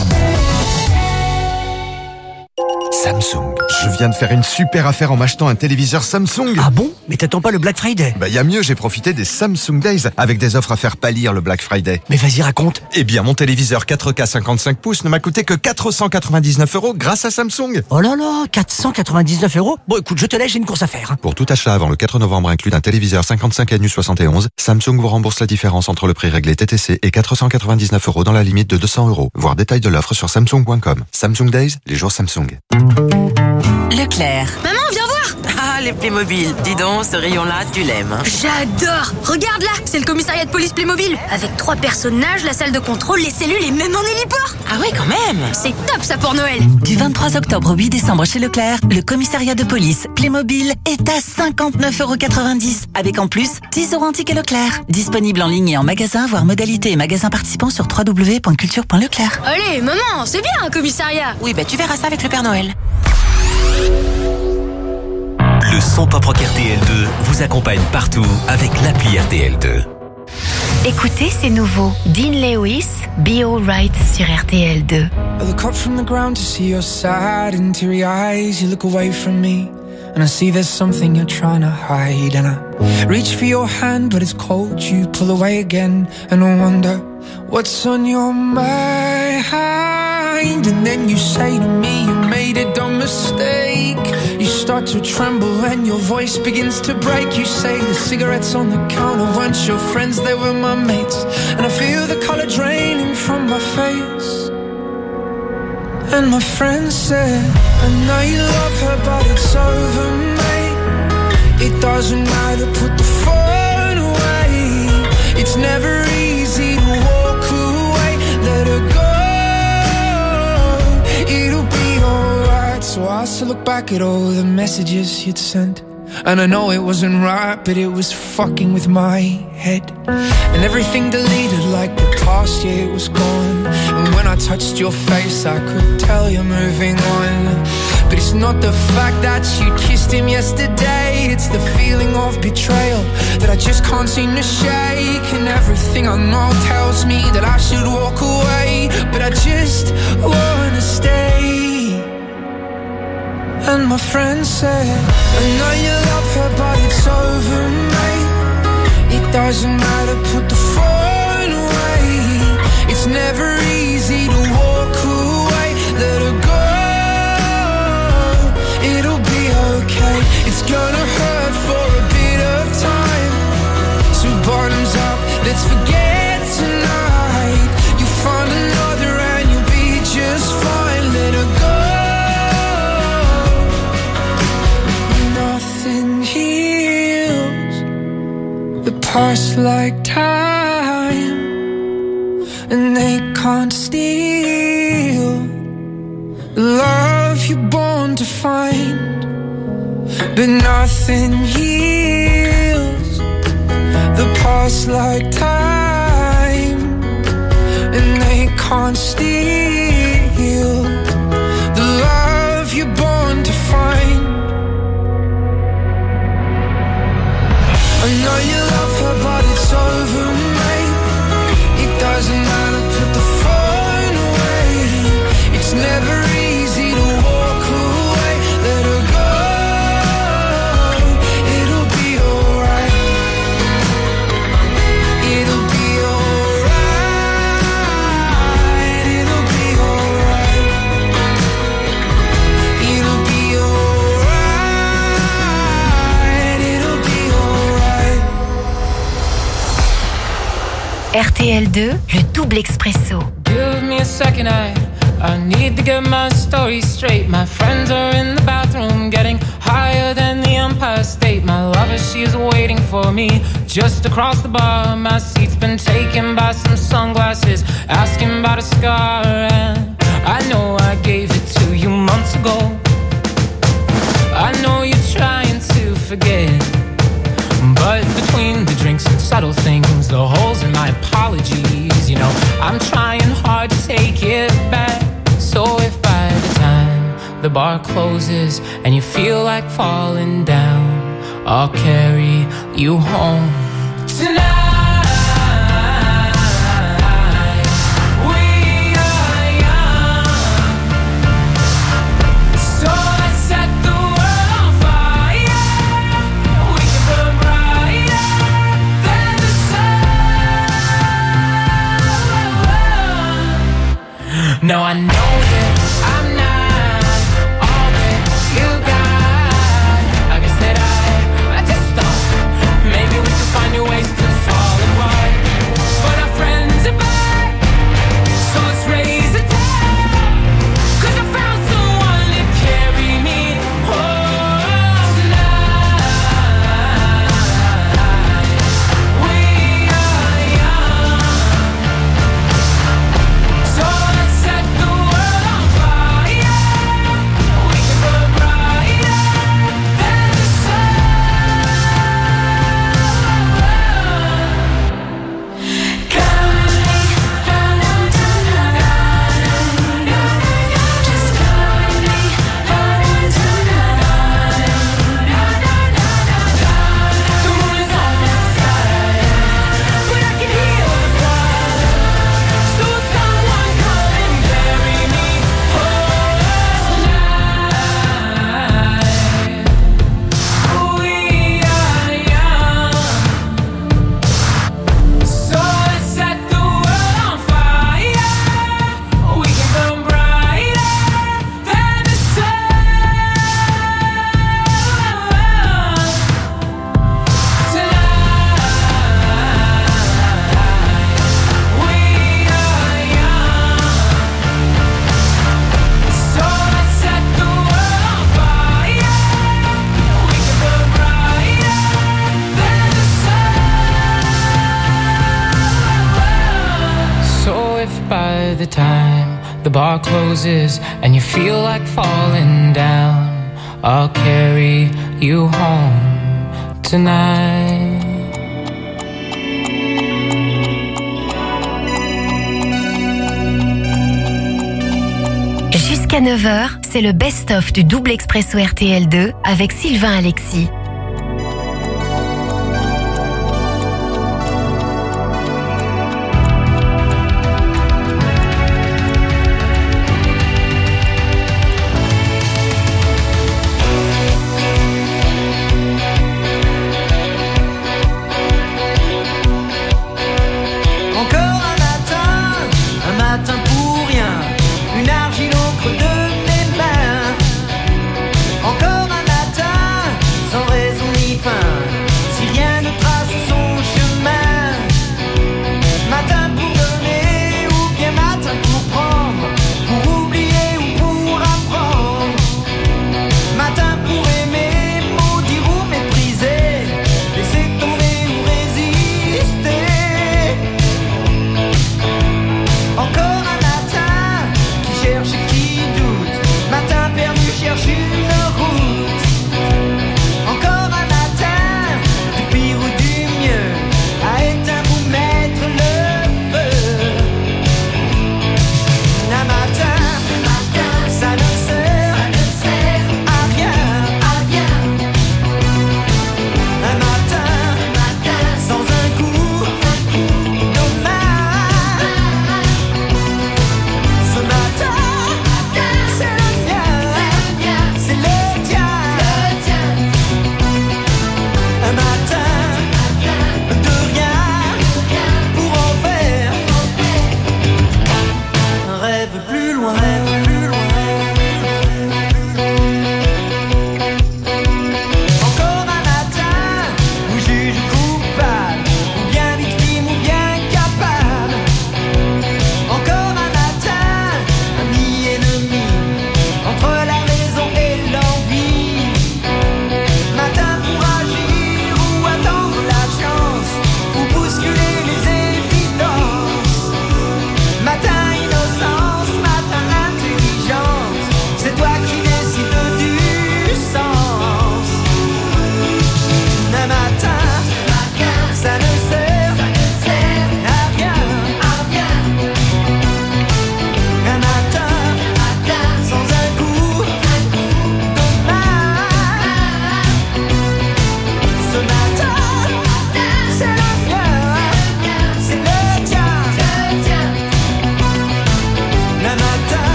Samsung. Je viens de faire une super affaire en m'achetant un téléviseur Samsung. Ah bon? Mais t'attends pas le Black Friday? Y a mieux, j'ai profité des Samsung Days avec des offres à faire pâlir le Black Friday. Mais vas-y, raconte. Eh bien, mon téléviseur 4K 55 pouces ne m'a coûté que 499 € grâce à Samsung. Oh là là, 499 €? Bon, écoute, je te laisse, j'ai une course à faire. Pour tout achat avant le 4 novembre inclus d'un téléviseur 55 Anus 71, Samsung vous rembourse la différence entre le prix réglé TTC et 499 € dans la limite de 200 €. Voir détail de l'offre sur Samsung.com. Samsung Days, les jours Samsung. Leclerc. Maman, viens voir. Ah, les Playmobil. Dis donc, ce rayon-là, tu l'aimes. J'adore. Regarde là, c'est le commissariat de police Playmobil. Avec 3 personnages, la salle de contrôle, les cellules et même en héliport. Ah ouais, quand même. C'est top ça pour Noël. Du 23 octobre au 8 décembre chez Leclerc, le commissariat de police Playmobil est à 59,90 € avec en plus 10 € en ticket Leclerc. Disponible en ligne et en magasin, voire modalité et magasins participants sur www.culture.leclerc. Allez, maman, c'est bien un commissariat. Oui, tu verras ça avec le Père Noël. Le son pop rock RTL2 vous accompagne partout avec l'appli RTL2. Écoutez, c'est nouveau. Dean Lewis, Be Alright sur RTL2. I look up from the ground to see your sad and teary eyes. You look away from me and I see there's something you're trying to hide. And I reach for your hand but it's cold. You pull away again and I wonder what's on your mind. And then you say to me you made a dumb mistake. You start to tremble and your voice begins to break. You say the cigarettes on the counter weren't your friends, they were my mates. And I feel the color draining from my face. And my friend said, I know you love her but it's over, mate. It doesn't matter, put the phone away. It's never easy to walk away. Let her go, it'll be alright. So I still look back at all the messages you'd sent. And I know it wasn't right, but it was fucking with my head. And everything deleted like the past, yeah, it was gone. And when I touched your face, I could tell you're moving on. But it's not the fact that you kissed him yesterday. It's the feeling of betrayal that I just can't seem to shake. And everything I know tells me that I should walk away, but I just wanna stay. And my friend said, I know you love her but it's over, mate. It doesn't matter, put the phone away. It's never easy to walk away. Let her go, it'll be okay. It's gonna hurt for a bit of time. So bottoms up, let's forget tonight. You'll find another and you'll be just fine. Let her go. pass like time, and they can't steal the love you're born to find, but nothing heals the past like time, and they can't steal the love you're born to find. I know you love her, but it's over, mate. It doesn't matter, put the phone away. It's never easy to walk away. Let her go, it'll be alright. It'll be alright. It'll be alright. It'll be alright. It'll be alright. RTL2, le double expresso. Give me a second, I need to get my story straight. My friends are in the bathroom getting higher than the Empire State. My lover, she is waiting for me just across the bar. My seat's been taken by some sunglasses, asking about a scar. And I know I gave it to you months ago. I know you're trying to forget, but between the drinks and subtle things, the holes in my apologies, you know, I'm trying hard to take it back. So if by the time the bar closes and you feel like falling down, I'll carry you home tonight. No, I know that I'm not all that you got. I guess that I just thought maybe we could find new ways to fall apart. But our friends are back, so let's raise a toast. 'Cause I found someone to carry me home tonight. We are young, so let's set the world on fire. We can burn brighter than the sun. Come with me home tonight. Just come with me home tonight. The moon is on my side, but I can hear the choir. So someone come and carry me home tonight. We are young, so let's set the world on fire. We can burn brighter than the sun tonight. We are young, so let's set the world on fire. We can burn brighter than the sun. So if by the time the bar closes and you feel like falling down, I'll carry you home tonight. Jusqu'à 9h, c'est le best-of du double expresso RTL2 avec Sylvain Alexis. Encore un matin pour rien, une argile au creux de mes mains. Encore un matin sans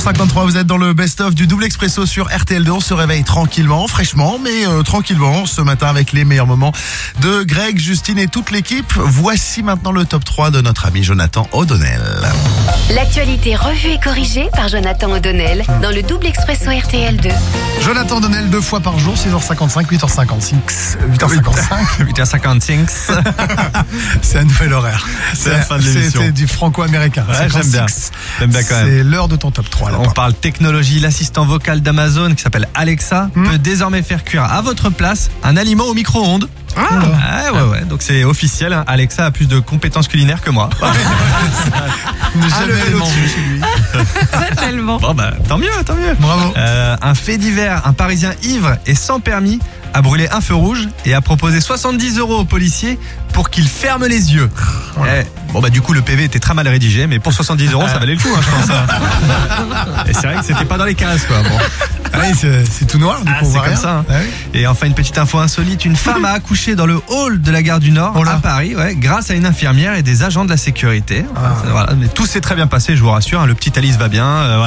6h53, vous êtes dans le best-of du double expresso sur RTL2. On se réveille tranquillement, fraîchement, mais tranquillement ce matin avec les meilleurs moments de Greg, Justine et toute l'équipe. Voici maintenant le top 3 de notre ami Jonathan O'Donnell. L'actualité revue et corrigée par Jonathan O'Donnell dans le double expresso RTL2. Jonathan O'Donnell 2 fois par jour, 6h55, 8h55. 8h55. C'est un nouvel horaire. C'est la fin de l'émission. C'est du franco-américain. Ouais, j'aime bien. J'aime bien quand même. C'est l'heure de ton top 3. Là, on parle technologie. L'assistant vocal d'Amazon qui s'appelle Alexa peut désormais faire cuire à votre place un aliment au micro-ondes. Ouais. Donc c'est officiel. Hein. Alexa a plus de compétences culinaires que moi. Jamais mangé chez lui. Tellement. Bon tant mieux. Bravo. Un fait divers. Un Parisien ivre et sans permis a brûlé un feu rouge et a proposé 70 € aux policiers pour qu'ils ferment les yeux. Du coup le PV était très mal rédigé, mais pour 70 € ça valait le coup, hein, je pense. Et c'est vrai que c'était pas dans les cases, quoi. Bon. C'est tout noir, du coup on voit comme rien. Ça. Hein. Et enfin une petite info insolite, une femme a accouché dans le hall de la gare du Nord à Paris, grâce à une infirmière et des agents de la sécurité. Voilà. Mais tout s'est très bien passé, je vous rassure. Hein, le petit Alice va bien.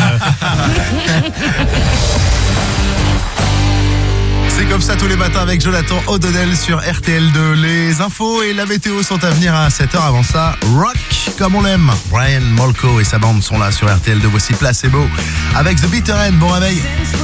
C'est comme ça tous les matins avec Jonathan O'Donnell sur RTL2. Les infos et la météo sont à venir à 7h. Avant ça, rock comme on l'aime. Brian Molko et sa bande sont là sur RTL2. Voici Placebo avec The Bitter End. Bon réveil.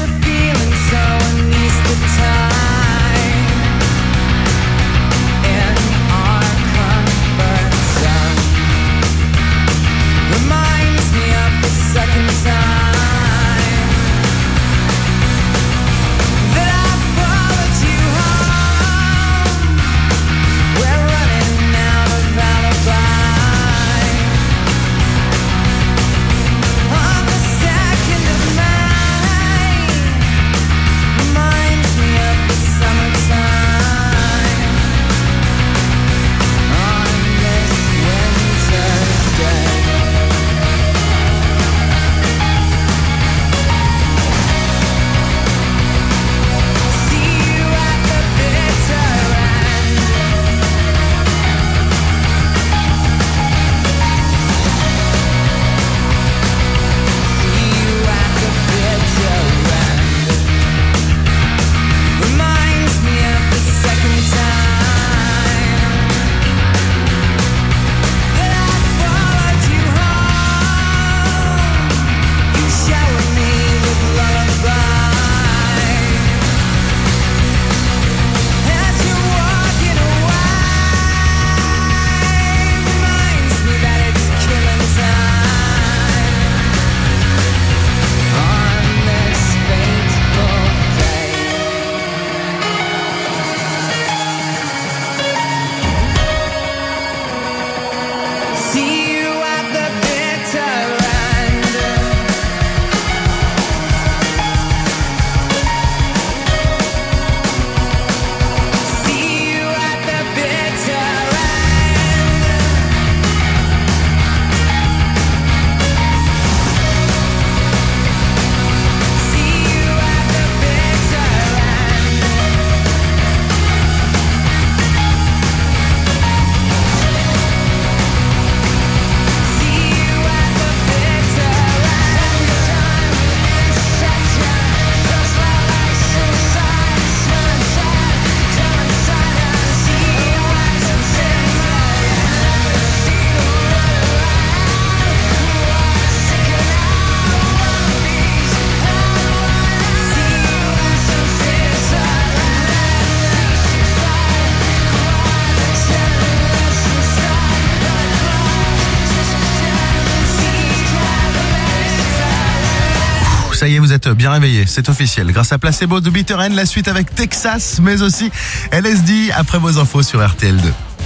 Ça y est, vous êtes bien réveillés, c'est officiel. Grâce à Placebo de Bitter End, la suite avec Texas, mais aussi LSD, après vos infos sur RTL2.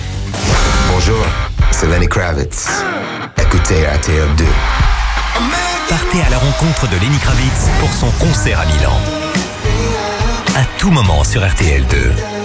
Bonjour, c'est Lenny Kravitz. Écoutez RTL2. Partez à la rencontre de Lenny Kravitz pour son concert à Milan. À tout moment sur RTL2.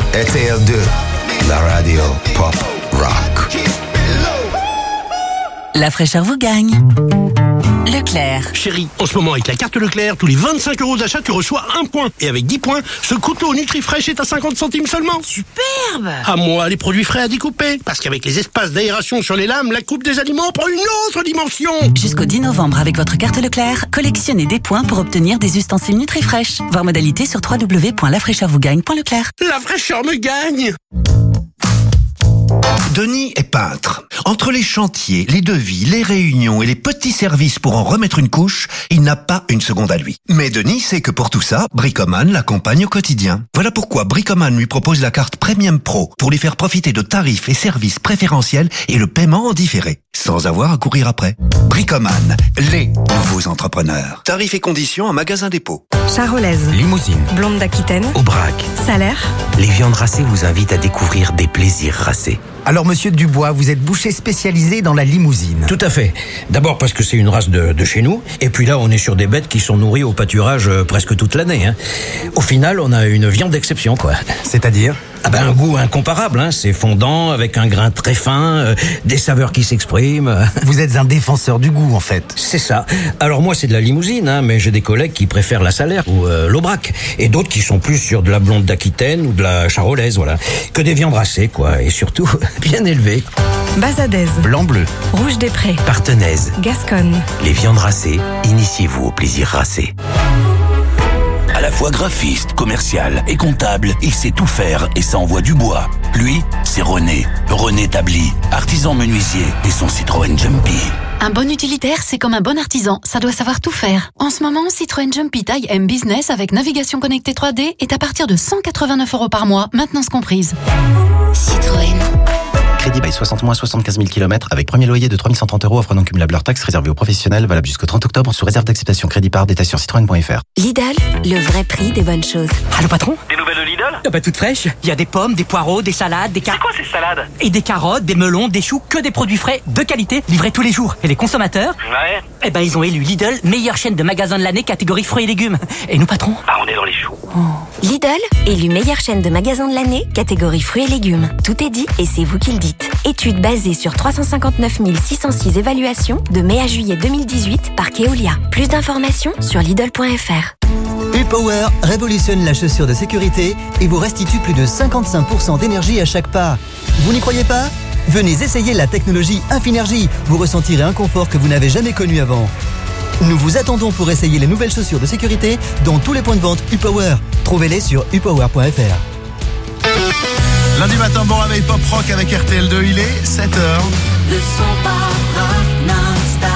RTL2, la radio pop rock. La fraîcheur vous gagne. Leclerc. Chérie, en ce moment avec la carte Leclerc, tous les 25 € d'achat, tu reçois 1 point. Et avec 10 points, ce couteau NutriFresh est à 50 centimes seulement. Superbe! À moi, les produits frais à découper. Parce qu'avec les espaces d'aération sur les lames, la coupe des aliments prend une autre dimension. Jusqu'au 10 novembre, avec votre carte Leclerc, collectionnez des points pour obtenir des ustensiles NutriFresh. Voir modalité sur www.lafraîcheurvougagne.leclerc. La fraîcheur me gagne! Denis est peintre. Entre les chantiers, les devis, les réunions et les petits services pour en remettre une couche, il n'a pas une seconde à lui. Mais Denis sait que pour tout ça, Bricoman l'accompagne au quotidien. Voilà pourquoi Bricoman lui propose la carte Premium Pro pour lui faire profiter de tarifs et services préférentiels et le paiement en différé, sans avoir à courir après. Bricoman, les nouveaux entrepreneurs. Tarifs et conditions en magasin dépôt. Charolaise, Limousine, blonde d'Aquitaine, Aubrac. Salaire. Les viandes racées vous invitent à découvrir des plaisirs racés. Alors, monsieur Dubois, vous êtes boucher spécialisé dans la limousine. Tout à fait. D'abord parce que c'est une race de chez nous. Et puis là, on est sur des bêtes qui sont nourries au pâturage presque toute l'année. Au final, on a une viande d'exception, quoi. C'est-à-dire ? Un goût incomparable. C'est fondant, avec un grain très fin, des saveurs qui s'expriment. Vous êtes un défenseur du goût, en fait. C'est ça. Alors moi, c'est de la limousine, mais j'ai des collègues qui préfèrent la Salaire ou l'Aubrac. Et d'autres qui sont plus sur de la blonde d'Aquitaine ou de la charolaise, voilà. Que des viandes racées, quoi. Et surtout, bien élevées. Bazadaise, Blanc-bleu, Rouge des Prés, Partenaise, Gasconne. Les viandes racées, initiez-vous au plaisir racé. À la fois graphiste, commercial et comptable, il sait tout faire et ça envoie du bois. Lui, c'est René. René Tabli, artisan menuisier et son Citroën Jumpy. Un bon utilitaire, c'est comme un bon artisan, ça doit savoir tout faire. En ce moment, Citroën Jumpy taille M Business avec navigation connectée 3D est à partir de 189 € par mois, maintenance comprise. Citroën. Crédit by 60 mois, 75 000 km avec premier loyer de 3 130 €, offre non cumulable hors taxe, réservé aux professionnels, valable jusqu'au 30 octobre, sous réserve d'acceptation crédit par, détail sur citroën.fr. Lidl, le vrai prix des bonnes choses. Allô patron ? Des nouvelles de Lidl ? Toutes fraîches. Il y a des pommes, des poireaux, des salades, des C'est quoi ces salades ? Et des carottes, des melons, des choux, que des produits frais, de qualité, livrés tous les jours. Et les consommateurs ? Ouais. Ils ont élu Lidl, meilleure chaîne de magasins de l'année, catégorie fruits et légumes. Et nous patron ? On est dans les choux. Lidl, élu meilleure chaîne de magasins de l'année, catégorie fruits et légumes. Tout est dit et c'est vous qui le dites. Étude basée sur 359 606 évaluations de mai à juillet 2018 par Keolia. Plus d'informations sur Lidl.fr. U-Power révolutionne la chaussure de sécurité et vous restitue plus de 55% d'énergie à chaque pas. Vous n'y croyez pas ? Venez essayer la technologie Infinergie. Vous ressentirez un confort que vous n'avez jamais connu avant. Nous vous attendons pour essayer les nouvelles chaussures de sécurité dans tous les points de vente U-Power. Trouvez-les sur upower.fr. Lundi matin, bon réveil pop rock avec RTL2, il est 7h. Le son pop rock non-stop.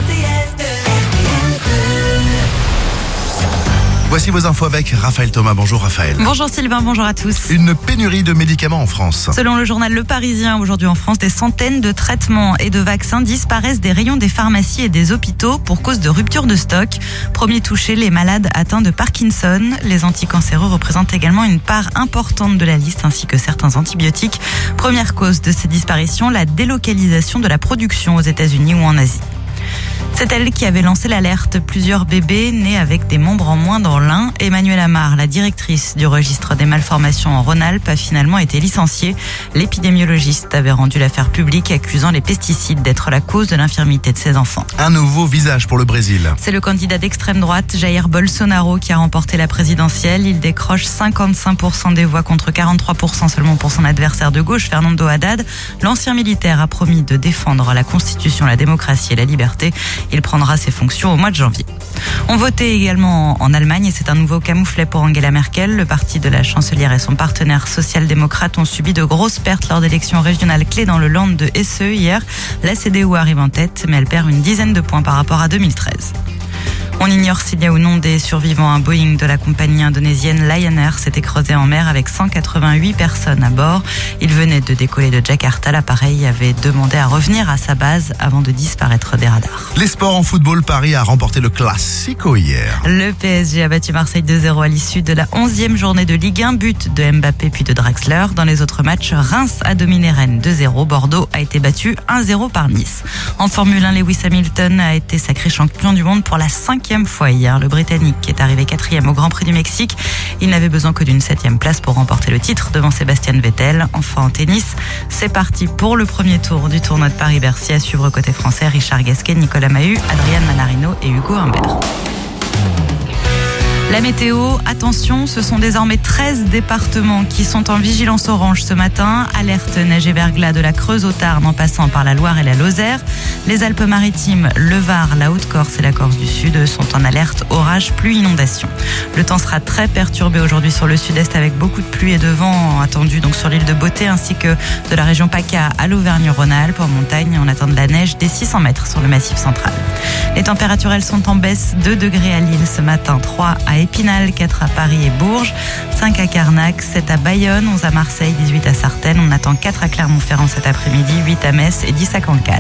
Voici vos infos avec Raphaël Thomas. Bonjour Raphaël. Bonjour Sylvain, bonjour à tous. Une pénurie de médicaments en France. Selon le journal Le Parisien, aujourd'hui en France, des centaines de traitements et de vaccins disparaissent des rayons des pharmacies et des hôpitaux pour cause de rupture de stock. Premier touché, les malades atteints de Parkinson. Les anticancéreux représentent également une part importante de la liste, ainsi que certains antibiotiques. Première cause de ces disparitions, la délocalisation de la production aux États-Unis ou en Asie. C'est elle qui avait lancé l'alerte. Plusieurs bébés nés avec des membres en moins dans l'un. Emmanuelle Amar, la directrice du registre des malformations en Rhône-Alpes, a finalement été licenciée. L'épidémiologiste avait rendu l'affaire publique, accusant les pesticides d'être la cause de l'infirmité de ses enfants. Un nouveau visage pour le Brésil. C'est le candidat d'extrême droite, Jair Bolsonaro, qui a remporté la présidentielle. Il décroche 55% des voix contre 43% seulement pour son adversaire de gauche, Fernando Haddad. L'ancien militaire a promis de défendre la Constitution, la démocratie et la liberté. Il prendra ses fonctions au mois de janvier. On votait également en Allemagne et c'est un nouveau camouflet pour Angela Merkel. Le parti de la chancelière et son partenaire social-démocrate ont subi de grosses pertes lors d'élections régionales clés dans le Land de Hesse hier. La CDU arrive en tête, mais elle perd une dizaine de points par rapport à 2013. On ignore s'il y a ou non des survivants. Un Boeing de la compagnie indonésienne Lion Air s'est écrasé en mer avec 188 personnes à bord. Il venait de décoller de Jakarta. L'appareil avait demandé à revenir à sa base avant de disparaître des radars. Les sports en football, Paris a remporté le Classico hier. Le PSG a battu Marseille 2-0 à l'issue de la 11e journée de Ligue 1. But de Mbappé puis de Draxler. Dans les autres matchs, Reims a dominé Rennes 2-0. Bordeaux a été battu 1-0 par Nice. En Formule 1, Lewis Hamilton a été sacré champion du monde pour la 5e 5e fois hier. Le Britannique est arrivé 4e au Grand Prix du Mexique. Il n'avait besoin que d'une 7e place pour remporter le titre devant Sébastien Vettel. Enfin en tennis, c'est parti pour le premier tour du tournoi de Paris-Bercy. À suivre côté français, Richard Gasquet, Nicolas Mahut, Adrian Manarino et Hugo Humbert. La météo, attention, ce sont désormais 13 départements qui sont en vigilance orange ce matin. Alerte neige et verglas de la Creuse au Tarn en passant par la Loire et la Lozère. Les Alpes-Maritimes, le Var, la Haute-Corse et la Corse du Sud sont en alerte orage, pluie, inondation. Le temps sera très perturbé aujourd'hui sur le sud-est avec beaucoup de pluie et de vent attendus donc sur l'île de Beauté ainsi que de la région PACA à l'Auvergne-Rhône-Alpes. En montagne, on attend de la neige dès 600 mètres sur le massif central. Les températures, elles sont en baisse, 2 degrés à Lille ce matin, 3 à Épinal, 4 à Paris et Bourges, 5 à Carnac, 7 à Bayonne, 11 à Marseille, 18 à Sartène. On attend 4 à Clermont-Ferrand cet après-midi, 8 à Metz et 10 à Cancale.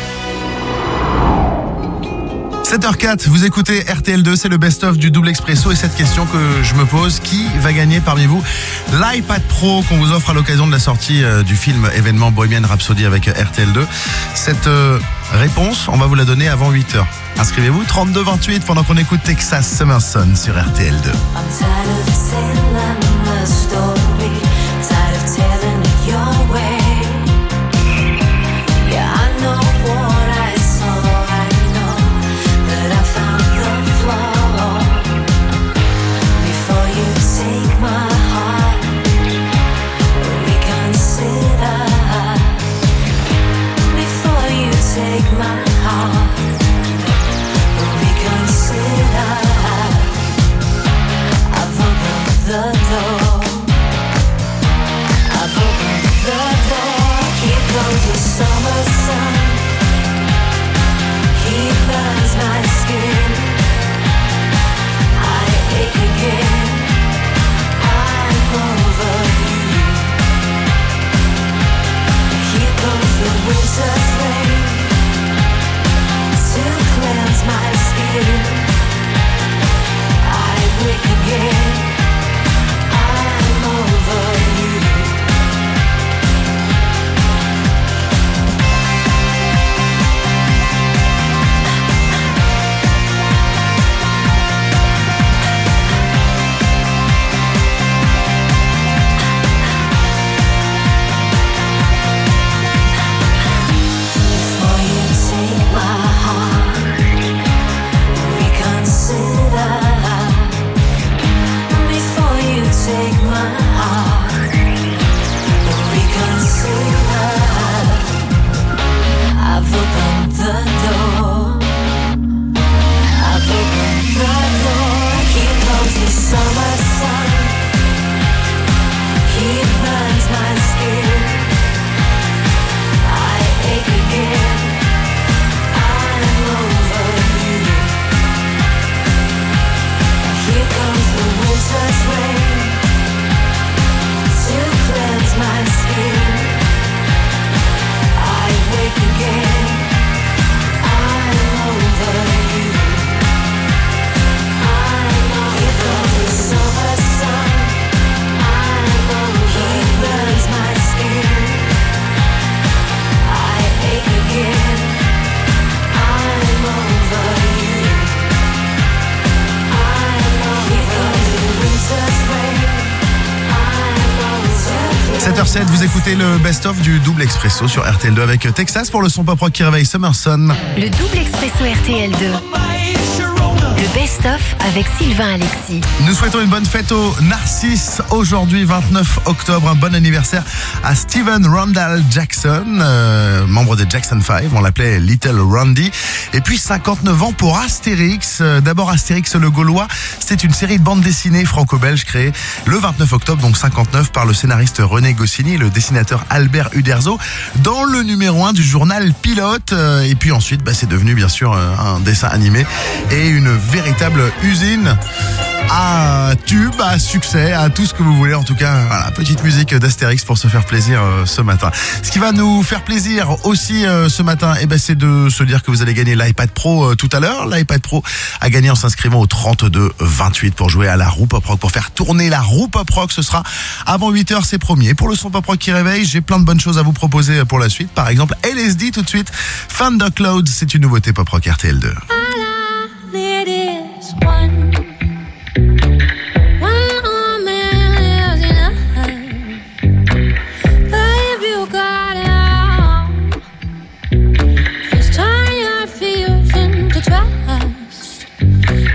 7h04, vous écoutez RTL2, c'est le best-of du double expresso et cette question que je me pose, qui va gagner parmi vous l'iPad Pro qu'on vous offre à l'occasion de la sortie du film événement Bohemian Rhapsody avec RTL2. Cette réponse, on va vous la donner avant 8h. Inscrivez-vous, 32-28 pendant qu'on écoute Texas Summer Sun sur RTL2. Vous écoutez le best-of du double expresso sur RTL2 avec Texas pour le son pop rock qui réveille Summer Sun. Le double expresso RTL2. Le best-of avec Sylvain Alexis. Nous souhaitons une bonne fête aux Narcisses aujourd'hui, 29 octobre. Un bon anniversaire à Steven Randall Jackson, membre des Jackson 5. On l'appelait Little Randy. Et puis 59 ans pour Astérix. D'abord Astérix le Gaulois. C'était une série de bandes dessinées franco-belges créée le 29 octobre, donc 59, par le scénariste René Goscinny et le dessinateur Albert Uderzo dans le numéro 1 du journal Pilote. Et puis ensuite, c'est devenu bien sûr un dessin animé et une véritable usine à tube, à succès, à tout ce que vous voulez. En tout cas, voilà, petite musique d'Astérix pour se faire plaisir ce matin. Ce qui va nous faire plaisir aussi ce matin, c'est de se dire que vous allez gagner l'iPad Pro tout à l'heure. L'iPad Pro à gagner en s'inscrivant au 32-28 pour jouer à la roue pop rock, pour faire tourner la roue pop rock. Ce sera avant 8h, c'est premier. Pour le son pop rock qui réveille, j'ai plein de bonnes choses à vous proposer pour la suite. Par exemple, LSD tout de suite. Thundercloud, c'est une nouveauté pop rock RTL2. All I needed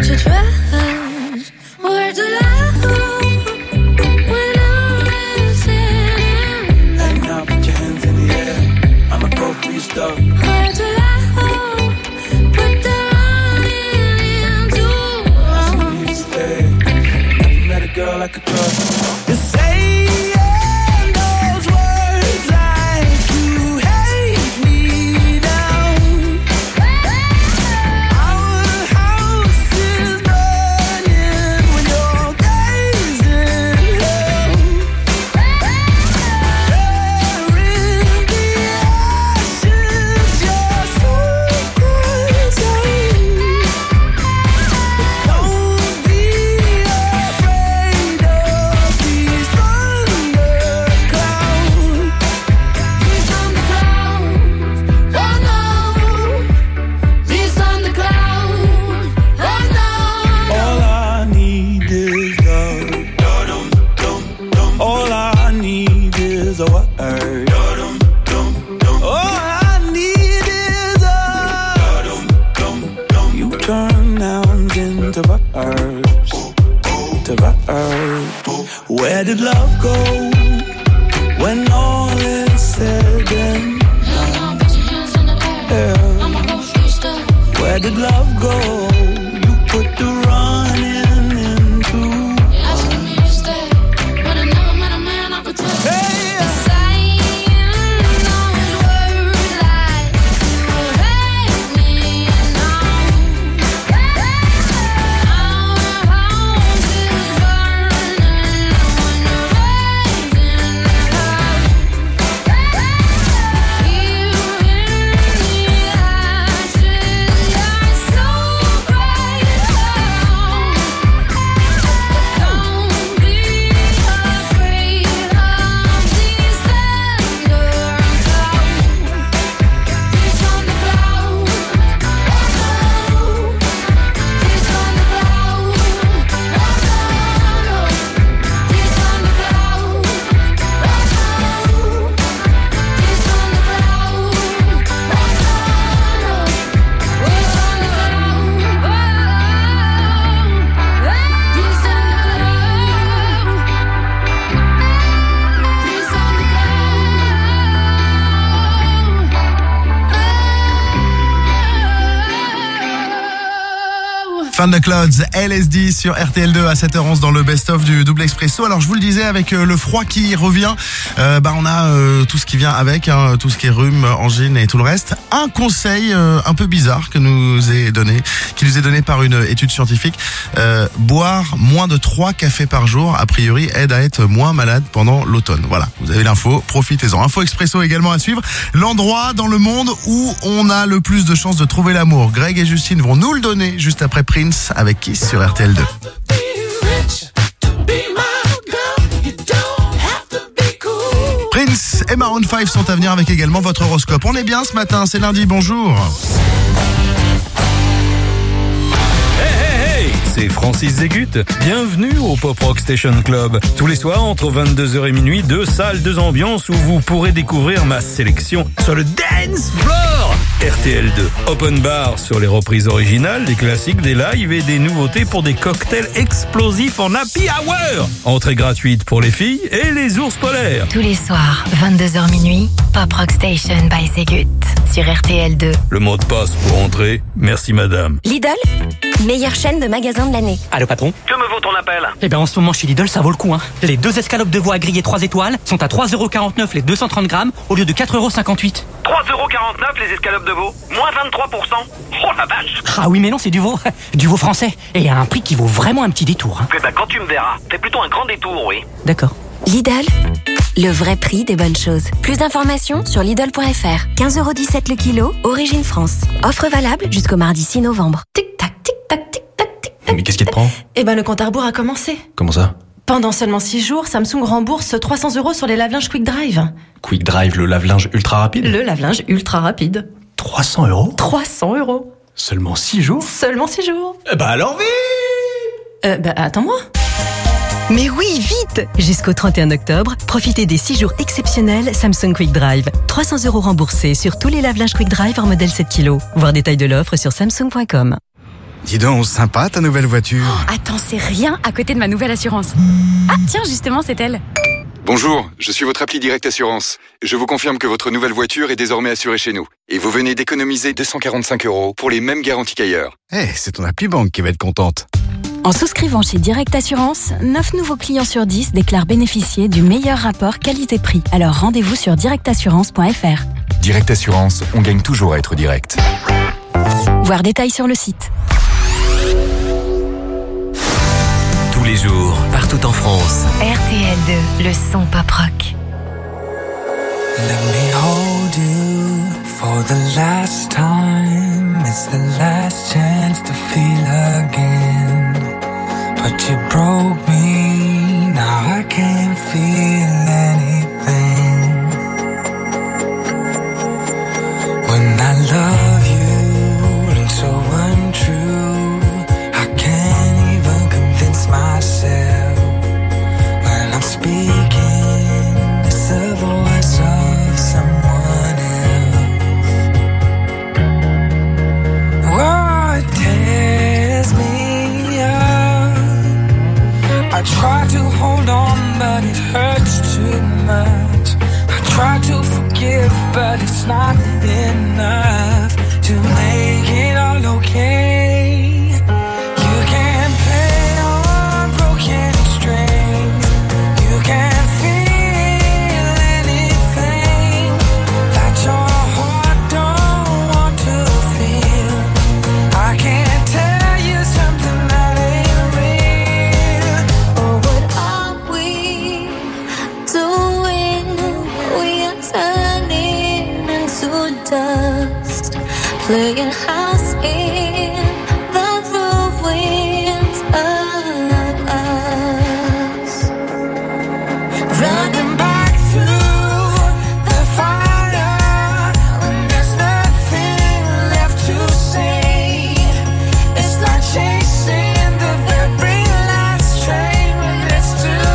to trust. Where to love when I'm missing. Hey, now put your hands in the air. I'ma go for your stuff. Where to love, put the running into You stay. Never met a girl I could trust. You say where did love go when all is said and done? Yeah. Where did love go? You put the running into. Asking me to stay, but I never met a man I could trust. Hey. Thunder Clouds, LSD sur RTL2 à 7h11 dans le best-of du Double Expresso. Alors je vous le disais, avec le froid qui revient, on a tout ce qui vient avec, tout ce qui est rhume, angine et tout le reste. Un conseil un peu bizarre qui nous est donné par une étude scientifique. Boire moins de 3 cafés par jour, a priori, aide à être moins malade pendant l'automne. Voilà, vous avez l'info, profitez-en. Info Expresso également à suivre. L'endroit dans le monde où on a le plus de chances de trouver l'amour. Greg et Justine vont nous le donner juste après Prince avec Kiss sur RTL2. Prince et Maroon 5 sont à venir avec également votre horoscope. On est bien ce matin, c'est lundi, bonjour. C'est Francis Zégut. Bienvenue au Pop Rock Station Club. Tous les soirs, entre 22h et minuit, 2 salles, 2 ambiances où vous pourrez découvrir ma sélection sur le dance floor. RTL2. Open bar sur les reprises originales, des classiques, des lives et des nouveautés pour des cocktails explosifs en happy hour. Entrée gratuite pour les filles et les ours polaires. Tous les soirs, 22h minuit, Pop Rock Station by Zégut sur RTL2. Le mot de passe pour entrer. Merci madame. Lidl, meilleure chaîne de magasins de l'année. Allô patron? Que me vaut ton appel? Eh ben en ce moment chez Lidl ça vaut le coup hein. Les 2 escalopes de veau à griller 3 étoiles sont à 3,49€ les 230 grammes au lieu de 4,58€. 3,49€ les escalopes de veau, moins 23%. Oh la vache! Ah oui mais non, c'est du veau. Du veau français. Et à un prix qui vaut vraiment un petit détour hein. Eh ben quand tu me verras, c'est plutôt un grand détour, oui. D'accord. Lidl, le vrai prix des bonnes choses. Plus d'informations sur Lidl.fr. 15,17€ le kilo, origine France. Offre valable jusqu'au mardi 6 novembre. Tic-tac, tic-tac, tic-tac, tic-tac. Mais qu'est-ce qui te prend? Eh ben le compte à rebours a commencé. Comment ça? Pendant seulement 6 jours, Samsung rembourse 300€ sur les lave-linges Quick Drive. Quick Drive, le lave-linge ultra rapide? Le lave-linge ultra rapide. 300€? 300€. Seulement 6 jours? Seulement 6 jours. Bah alors vite! Attends-moi. Mais oui, vite! Jusqu'au 31 octobre, profitez des 6 jours exceptionnels Samsung Quick Drive. 300€ remboursés sur tous les lave-linges Quick Drive hors modèle 7 kg. Voir détail de l'offre sur samsung.com. Dis donc, sympa ta nouvelle voiture. Oh, attends, c'est rien à côté de ma nouvelle assurance. Ah, tiens, justement, c'est elle. Bonjour, je suis votre appli Direct Assurance. Je vous confirme que votre nouvelle voiture est désormais assurée chez nous. Et vous venez d'économiser 245 € pour les mêmes garanties qu'ailleurs. C'est ton appli banque qui va être contente. En souscrivant chez Direct Assurance, 9 nouveaux clients sur 10 déclarent bénéficier du meilleur rapport qualité-prix. Alors rendez-vous sur directassurance.fr. Direct Assurance, on gagne toujours à être direct. Voir détails sur le site. Tous les jours, partout en France. RTL2, le son pop rock. Let me hold you for the last time. It's the last chance to feel again. But you broke me, now I can't feel anything. When I love you, it's so untrue. I can't even convince myself. When I'm speaking, it's the voice of someone else. Oh, it tears me up. I try to hold on, but it hurts too much. I try to forgive, but it's not enough to make it all okay. You can't play on broken strings. You can't feel anything that your heart don't want to feel. I can't tell you something that ain't real. Oh, what are we doing? We are turning into dust, playing house in the ruins of us. Running back through the fire when there's nothing left to say. It's like chasing the very last train when it's too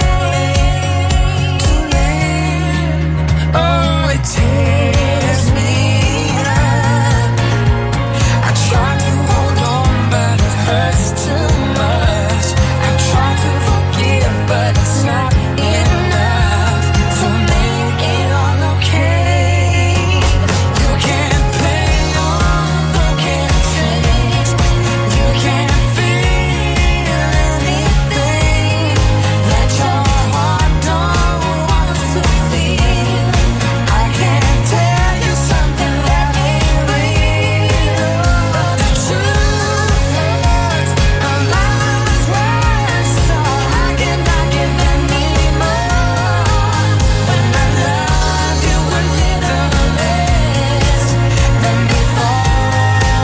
late. Oh, it tears me up. I try to hold on, but it hurts too much. I try to forgive, but it's not enough to make it all okay. You can't play on broken strings. You can't feel anything that your heart don't want to feel. I can't tell you something that ain't real. The truth hurts, our lives were so I cannot give anymore. When I loved you a little less than before.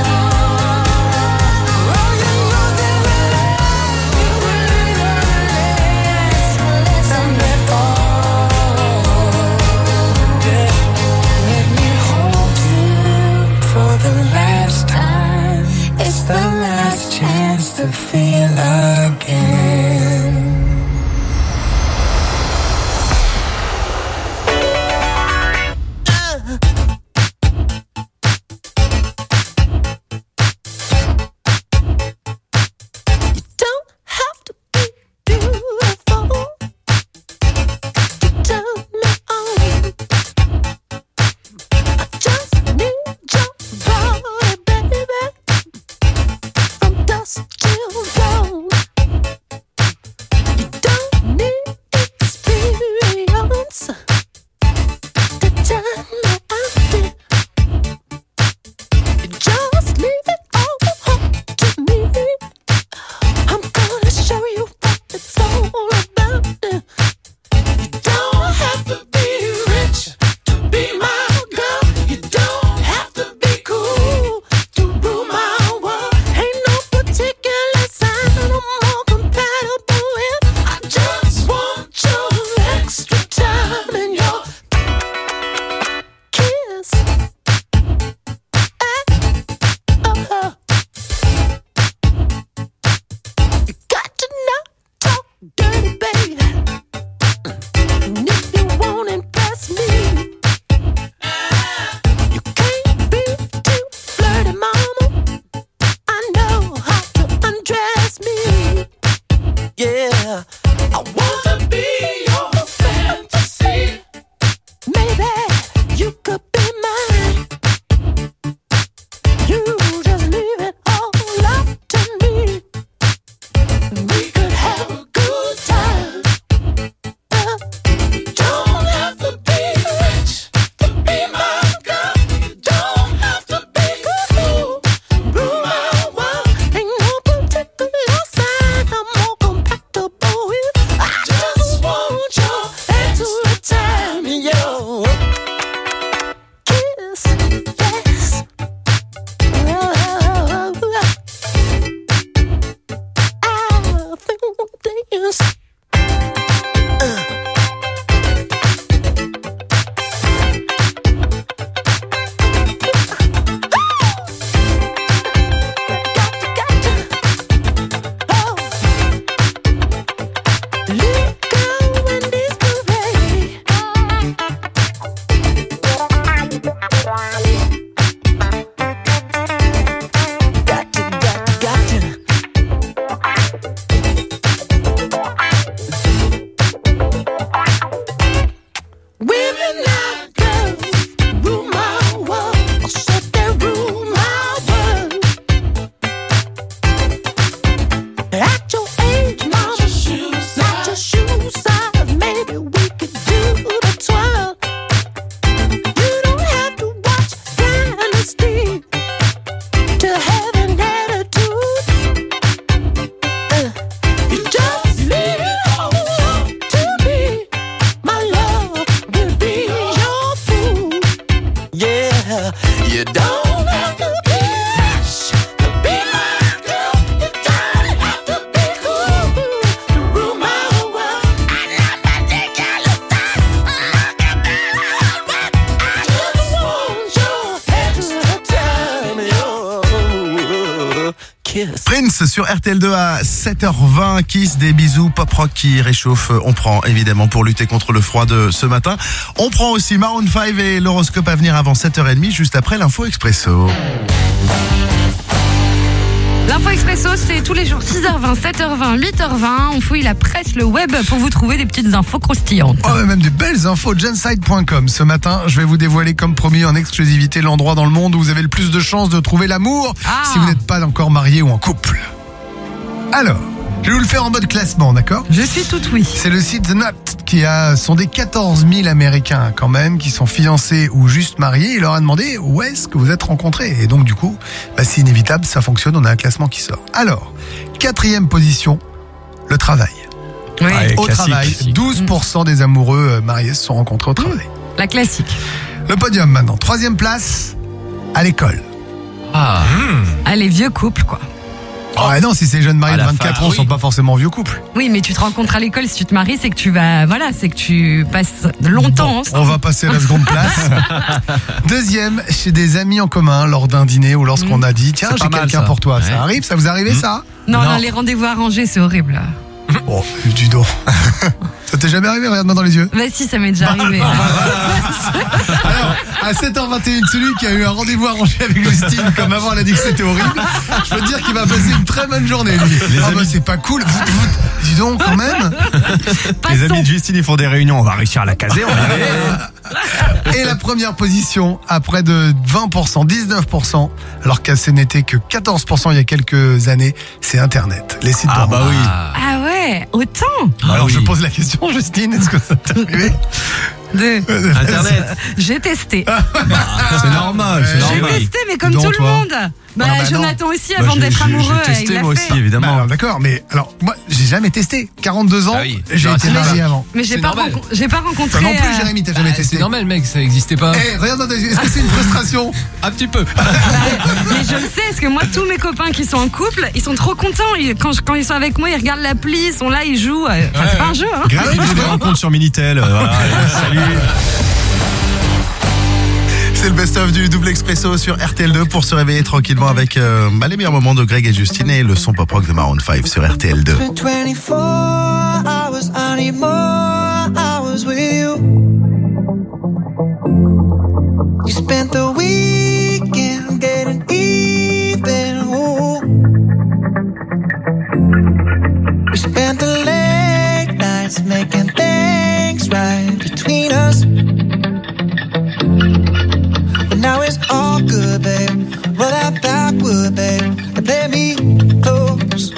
Oh, you know that I love you a little less than before. Let me hold you for the last time. It's the last chance to feel again. Don't have to be beautiful to turn me on. I just need your body, baby, from dusk till dawn. Yeah, I wanna be your fantasy. Maybe you could be mine. You just leave it all up to me. We could have a good time. Don't have to be rich to be my girl. You don't have to be cool. Rule my world. Ain't no particular sign I'm more compatible with. I just want your hand to return me your kiss. Yes. I think dance. Women like girls rule my world. I said they rule my world. At your age, mama, not your shoe size. Maybe we could do the twirl. You don't have to watch Dynasty to have an attitude. You just leave it all up to me. My love will be your fool. Yeah, you don't have to be rich to be my girl. You don't have to be cool to rule my world. I love my ridiculous stuff. Look at that hard work. I just want your head to turn your kiss. Prince sur RTL2 à 7h20. Kiss, des bisous, pop rock qui réchauffe. On prend évidemment pour lutter contre le froid de ce matin. On prend aussi Maroon 5 et l'horoscope à venir avant 7h30, juste après l'info expresso. L'info expresso, c'est tous les jours 6h20, 7h20, 8h20. On fouille la presse, le web pour vous trouver des petites infos croustillantes. Oh, même des belles infos. Genside.com. Ce matin, je vais vous dévoiler comme promis en exclusivité l'endroit dans le monde où vous avez le plus de chances de trouver l'amour si vous n'êtes pas encore marié ou en couple. Alors, je vais vous le faire en mode classement, d'accord ? Je suis toute oui. C'est le site The Knot qui a sondé 14 000 Américains quand même qui sont fiancés ou juste mariés. Il leur a demandé où est-ce que vous êtes rencontrés. Et donc du coup, c'est inévitable, ça fonctionne, on a un classement qui sort. Alors, 4e position, le travail. Oui. Au Classique. travail, 12% des amoureux mariés se sont rencontrés au travail. La classique. Le podium maintenant. 3e place, à l'école. Ah, les vieux couples, quoi. Ah non, si c'est jeunes mariés de 24 ans, ils sont pas forcément vieux couples. Oui, mais tu te rencontres à l'école, si tu te maries, c'est que tu vas, c'est que tu passes longtemps ensemble. On va passer à la seconde place. 2e, chez des amis en commun, lors d'un dîner ou lorsqu'on a dit, tiens, j'ai quelqu'un pour toi. Ça arrive, ça vous arrive ça ? Non, les rendez-vous arrangés, c'est horrible. Oh, dis donc. Ça t'est jamais arrivé ? Regarde-moi dans les yeux. Bah si, ça m'est déjà arrivé. Alors, à 7h21, celui qui a eu un rendez-vous arrangé avec Justine, comme avant elle a dit que c'était horrible, je peux te dire qu'il va passer une très bonne journée, lui. Les amis, c'est pas cool. Dis donc, quand même. Les amis de Justine, ils font des réunions. On va réussir à la caser, on va y arriver. Et la première position, à près de 20%, 19%, alors que ce n'était que 14% il y a quelques années, c'est Internet. Les sites de rencontres. oui. Ah ouais, autant. Alors je pose la question, Justine, est-ce que ça t'est arrivé ? Internet. J'ai testé. C'est normal, c'est J'ai normal. testé, mais comme tout le monde. Jonathan aussi, avant d'être amoureux, j'ai testé il l'a moi fait. aussi, évidemment. Alors, d'accord, mais alors moi j'ai jamais testé. 42 ans, j'ai été marié avant. Mais j'ai pas rencontré. Toi non plus, Jérémy, t'as jamais testé. C'est normal, mec, ça existait pas. Regarde dans tes yeux, est-ce que c'est une frustration ? Un petit peu. Mais je le sais, parce que moi, tous mes copains qui sont en couple, ils sont trop contents. Quand ils sont avec moi, ils regardent l'appli, ils sont là, ils jouent. C'est pas un jeu, hein. Grave, j'ai des rencontres sur Minitel. Voilà, salut. C'est le best-of du double expresso sur RTL2 pour se réveiller tranquillement avec les meilleurs moments de Greg et Justine et le son pop rock de Maroon 5 sur RTL2. 24 hours, I need more hours with you. You spent the weekend getting even. Ooh. We spent spent the late nights making things right between us. But now it's all good, babe. Roll that backward, babe, and play me close.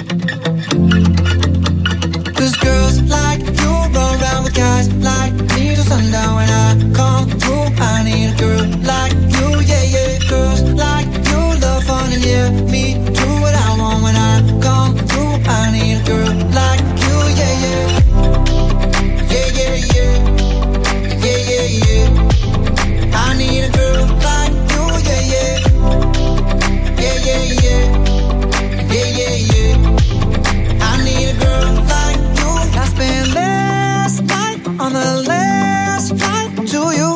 'Cause girls like you run around with guys like me till sundown. When I come through, I need a girl like you, yeah, yeah. Girls like you love fun and yeah, me do what I want. When I come through, I need a girl like you, yeah, yeah. Yeah, yeah, yeah. Yeah, yeah, yeah. I need a girl like you, yeah, yeah. Yeah, yeah, yeah. Yeah, yeah, yeah. I need a girl like you. I spent last night on the last flight to you.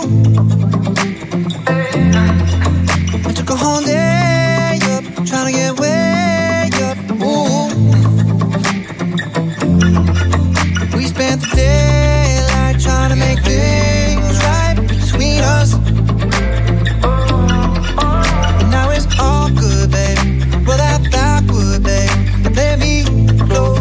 I took a whole day up, trying to get way up. Ooh. We spent the daylight trying to make things right between us. And now it's all good, babe. Roll that backward, babe, and play me close.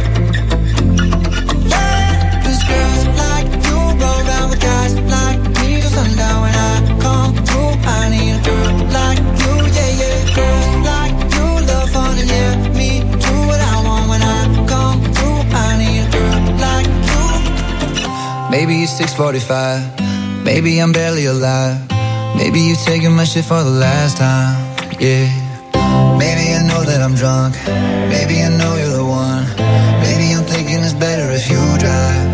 Yeah, 'cause girls like you roll around with guys like me till sundown. When I come through, I need a girl like you, yeah, yeah. Girls like you love fun and yeah, me do what I want. When I come through, I need a girl like you. Maybe it's 6:45, maybe I'm barely alive. Maybe you taking my shit for the last time, yeah. Maybe I know that I'm drunk, maybe I know you're the one. Maybe I'm thinking it's better if you drive.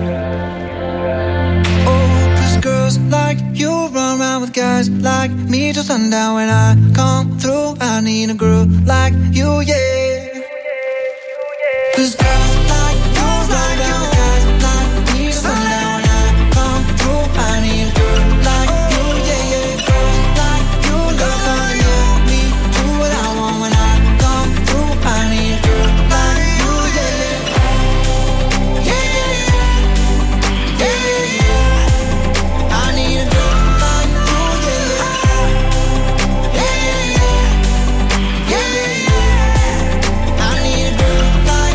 Oh, 'cause girls like you run around with guys like me till sundown. When I come through, I need a girl like you, yeah. 'Cause girls like you run around with guys like me till sundown. When I come through, I need a girl like you, yeah, yeah. Girls like you love fun, yeah. Me do what I want. When I come through, I need a girl like you, yeah, yeah. Yeah, yeah, yeah. Yeah, yeah, yeah. I need a girl like you, yeah, yeah. Yeah, yeah, yeah. Yeah, yeah, yeah. I need a girl like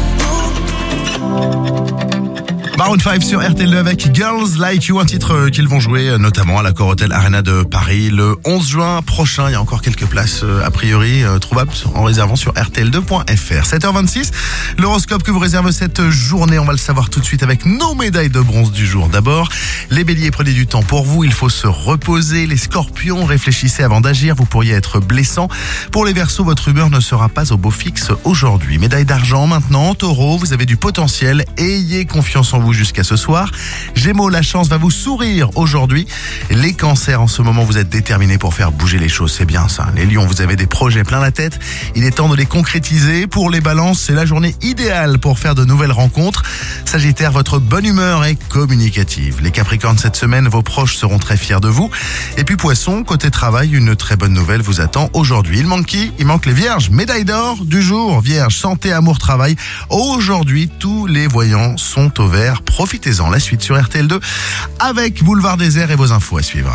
you. Maroon 5 sur RTL2 avec Girls Like You, un titre qu'ils vont jouer notamment à la Corotel Arena de Paris le 11 juin prochain. Il y a encore quelques places a priori trouvables en réservant sur rtl2.fr. 7h26, l'horoscope que vous réserve cette journée, on va le savoir tout de suite avec nos médailles de bronze du jour. D'abord, les béliers, prenez du temps pour vous, il faut se reposer. Les scorpions, réfléchissez avant d'agir, vous pourriez être blessant. Pour les verseaux, votre humeur ne sera pas au beau fixe aujourd'hui. Médaille d'argent maintenant, taureau, vous avez du potentiel, ayez confiance en vous jusqu'à ce soir. Gémeaux, la chance va vous sourire aujourd'hui. Les cancers, en ce moment, vous êtes déterminés pour faire bouger les choses, c'est bien ça. Les lions, vous avez des projets plein la tête, il est temps de les concrétiser. Pour les balances, c'est la journée idéale pour faire de nouvelles rencontres. Sagittaire, votre bonne humeur est communicative. Les capricornes, cette semaine, vos proches seront très fiers de vous. Et puis poisson, côté travail, une très bonne nouvelle vous attend aujourd'hui. Il manque qui ? Il manque les vierges. Médaille d'or du jour, vierge, santé, amour, travail. Aujourd'hui, tous les voyants sont au vert. Profitez-en. La suite sur RTL2 avec Boulevard Désert et vos infos à suivre.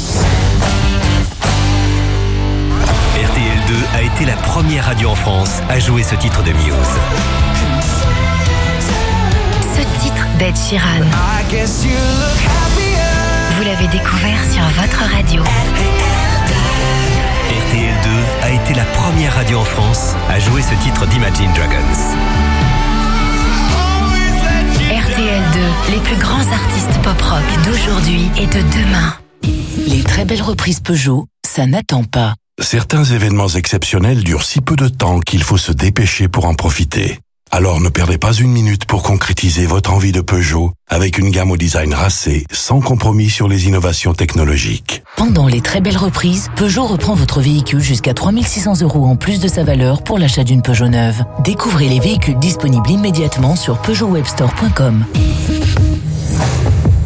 RTL2 a été la première radio en France à jouer ce titre de Muse. Ce titre d'Ed Sheeran, vous l'avez découvert sur votre radio. RTL2 a été la première radio en France à jouer ce titre d'Imagine Dragons. RTL2, les plus grands artistes pop-rock d'aujourd'hui et de demain. Les très belles reprises Peugeot, ça n'attend pas. Certains événements exceptionnels durent si peu de temps qu'il faut se dépêcher pour en profiter. Alors ne perdez pas une minute pour concrétiser votre envie de Peugeot avec une gamme au design racé, sans compromis sur les innovations technologiques. Pendant les très belles reprises, Peugeot reprend votre véhicule jusqu'à 3 600 € en plus de sa valeur pour l'achat d'une Peugeot neuve. Découvrez les véhicules disponibles immédiatement sur peugeotwebstore.com.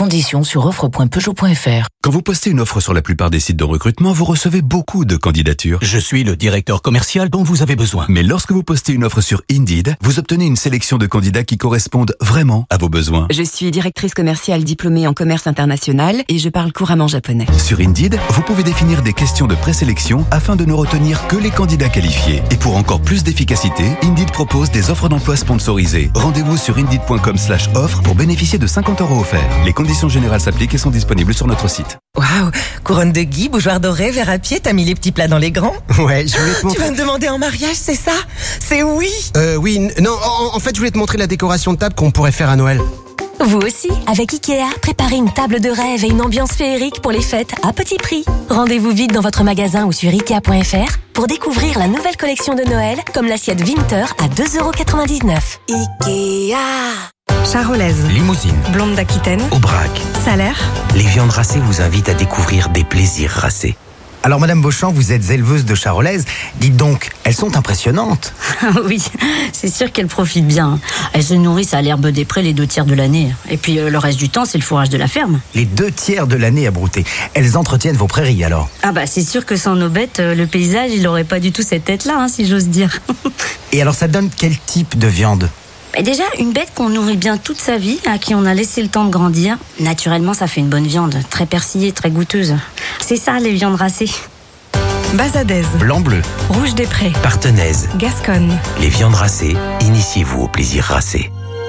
Conditions sur offre.peugeot.fr. Quand vous postez une offre sur la plupart des sites de recrutement, vous recevez beaucoup de candidatures. Je suis le directeur commercial dont vous avez besoin. Mais lorsque vous postez une offre sur Indeed, vous obtenez une sélection de candidats qui correspondent vraiment à vos besoins. Je suis directrice commerciale diplômée en commerce international et je parle couramment japonais. Sur Indeed, vous pouvez définir des questions de présélection afin de ne retenir que les candidats qualifiés. Et pour encore plus d'efficacité, Indeed propose des offres d'emploi sponsorisées. Rendez-vous sur Indeed.com/offre pour bénéficier de 50 € offerts. Les conditions générales s'appliquent et sont disponibles sur notre site. Waouh, couronne de gui, bougeoir doré, verre à pied, t'as mis les petits plats dans les grands? Ouais, je voulais te montrer... Tu vas me demander en mariage, c'est ça? C'est oui? Oui, non, en fait, je voulais te montrer la décoration de table qu'on pourrait faire à Noël. Vous aussi, avec Ikea, préparez une table de rêve et une ambiance féerique pour les fêtes à petit prix. Rendez-vous vite dans votre magasin ou sur Ikea.fr pour découvrir la nouvelle collection de Noël, comme l'assiette Winter à 2,99 €. Ikea. Charolaise, Limousine, blonde d'Aquitaine, Aubrac. Salaire. Les viandes racées vous invitent à découvrir des plaisirs racés. Alors Madame Beauchamp, vous êtes éleveuse de charolaises. Dites donc, elles sont impressionnantes. Oui, c'est sûr qu'elles profitent bien. Elles se nourrissent à l'herbe des prés les 2 tiers de l'année. Et puis le reste du temps, c'est le fourrage de la ferme. Les 2 tiers de l'année à brouter. Elles entretiennent vos prairies alors. Ah bah c'est sûr que sans nos bêtes, le paysage, il aurait pas du tout cette tête-là, hein, si j'ose dire. Et alors ça donne quel type de viande ? Déjà, une bête qu'on nourrit bien toute sa vie, à qui on a laissé le temps de grandir, naturellement, ça fait une bonne viande, très persillée, très goûteuse. C'est ça, les viandes racées. Bazadaise, Blanc-bleu, rouge des prés, Partenaise, Gasconne. les viandes racées, initiez-vous au plaisir racé.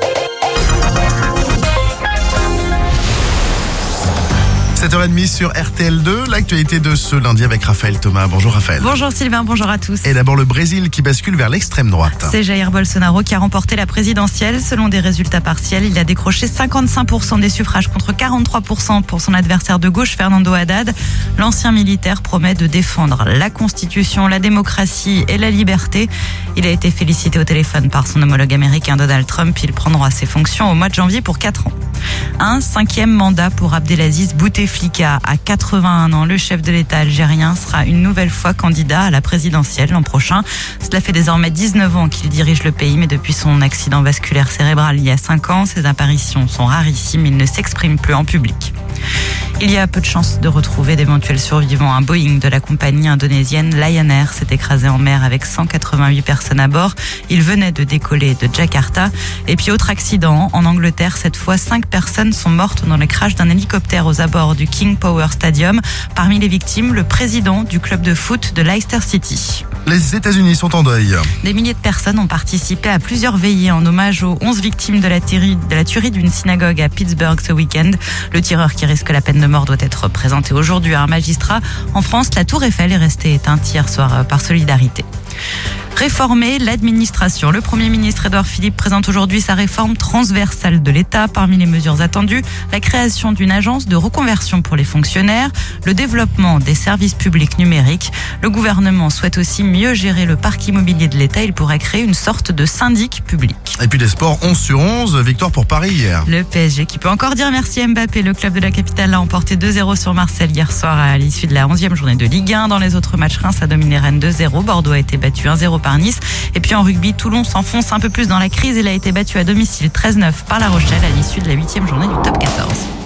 7h30 sur RTL2, l'actualité de ce lundi avec Raphaël Thomas. Bonjour Raphaël. Bonjour Sylvain, bonjour à tous. Et d'abord le Brésil qui bascule vers l'extrême droite. C'est Jair Bolsonaro qui a remporté la présidentielle. Selon des résultats partiels, il a décroché 55% des suffrages contre 43% pour son adversaire de gauche, Fernando Haddad. L'ancien militaire promet de défendre la Constitution, la démocratie et la liberté. Il a été félicité au téléphone par son homologue américain Donald Trump. Il prendra ses fonctions au mois de janvier pour 4 ans. Un 5e mandat pour Abdelaziz Bouteflika. À 81 ans, le chef de l'État algérien sera une nouvelle fois candidat à la présidentielle l'an prochain. Cela fait désormais 19 ans qu'il dirige le pays, mais depuis son accident vasculaire cérébral il y a 5 ans, ses apparitions sont rarissimes, il ne s'exprime plus en public. Il y a peu de chances de retrouver d'éventuels survivants. Un Boeing de la compagnie indonésienne Lion Air s'est écrasé en mer avec 188 personnes à bord. Il venait de décoller de Jakarta. Et puis autre accident, en Angleterre, cette fois 5 personnes sont mortes dans le crash d'un hélicoptère aux abords du King Power Stadium. Parmi les victimes, le président du club de foot de Leicester City. Les États-Unis sont en deuil. Des milliers de personnes ont participé à plusieurs veillées en hommage aux 11 victimes de la tuerie d'une synagogue à Pittsburgh ce week-end. Le tireur qui risque la peine de mort doit être présenté aujourd'hui à un magistrat. En France, la Tour Eiffel est restée éteinte hier soir par solidarité. Réformer l'administration. Le Premier ministre Édouard Philippe présente aujourd'hui sa réforme transversale de l'État. Parmi les mesures attendues, la création d'une agence de reconversion pour les fonctionnaires, le développement des services publics numériques. Le gouvernement souhaite aussi mieux gérer le parc immobilier de l'État. Il pourrait créer une sorte de syndic public. Et puis des sports, 11/11, victoire pour Paris hier. Le PSG qui peut encore dire merci à Mbappé. Le club de la capitale a emporté 2-0 sur Marseille hier soir à l'issue de la 11e journée de Ligue 1. Dans les autres matchs, Reims a dominé Rennes 2-0. Bordeaux a été battu 1-0 par Nice. Et puis en rugby, Toulon s'enfonce un peu plus dans la crise. Il a été battu à domicile 13-9 par La Rochelle à l'issue de la 8e journée du top 14.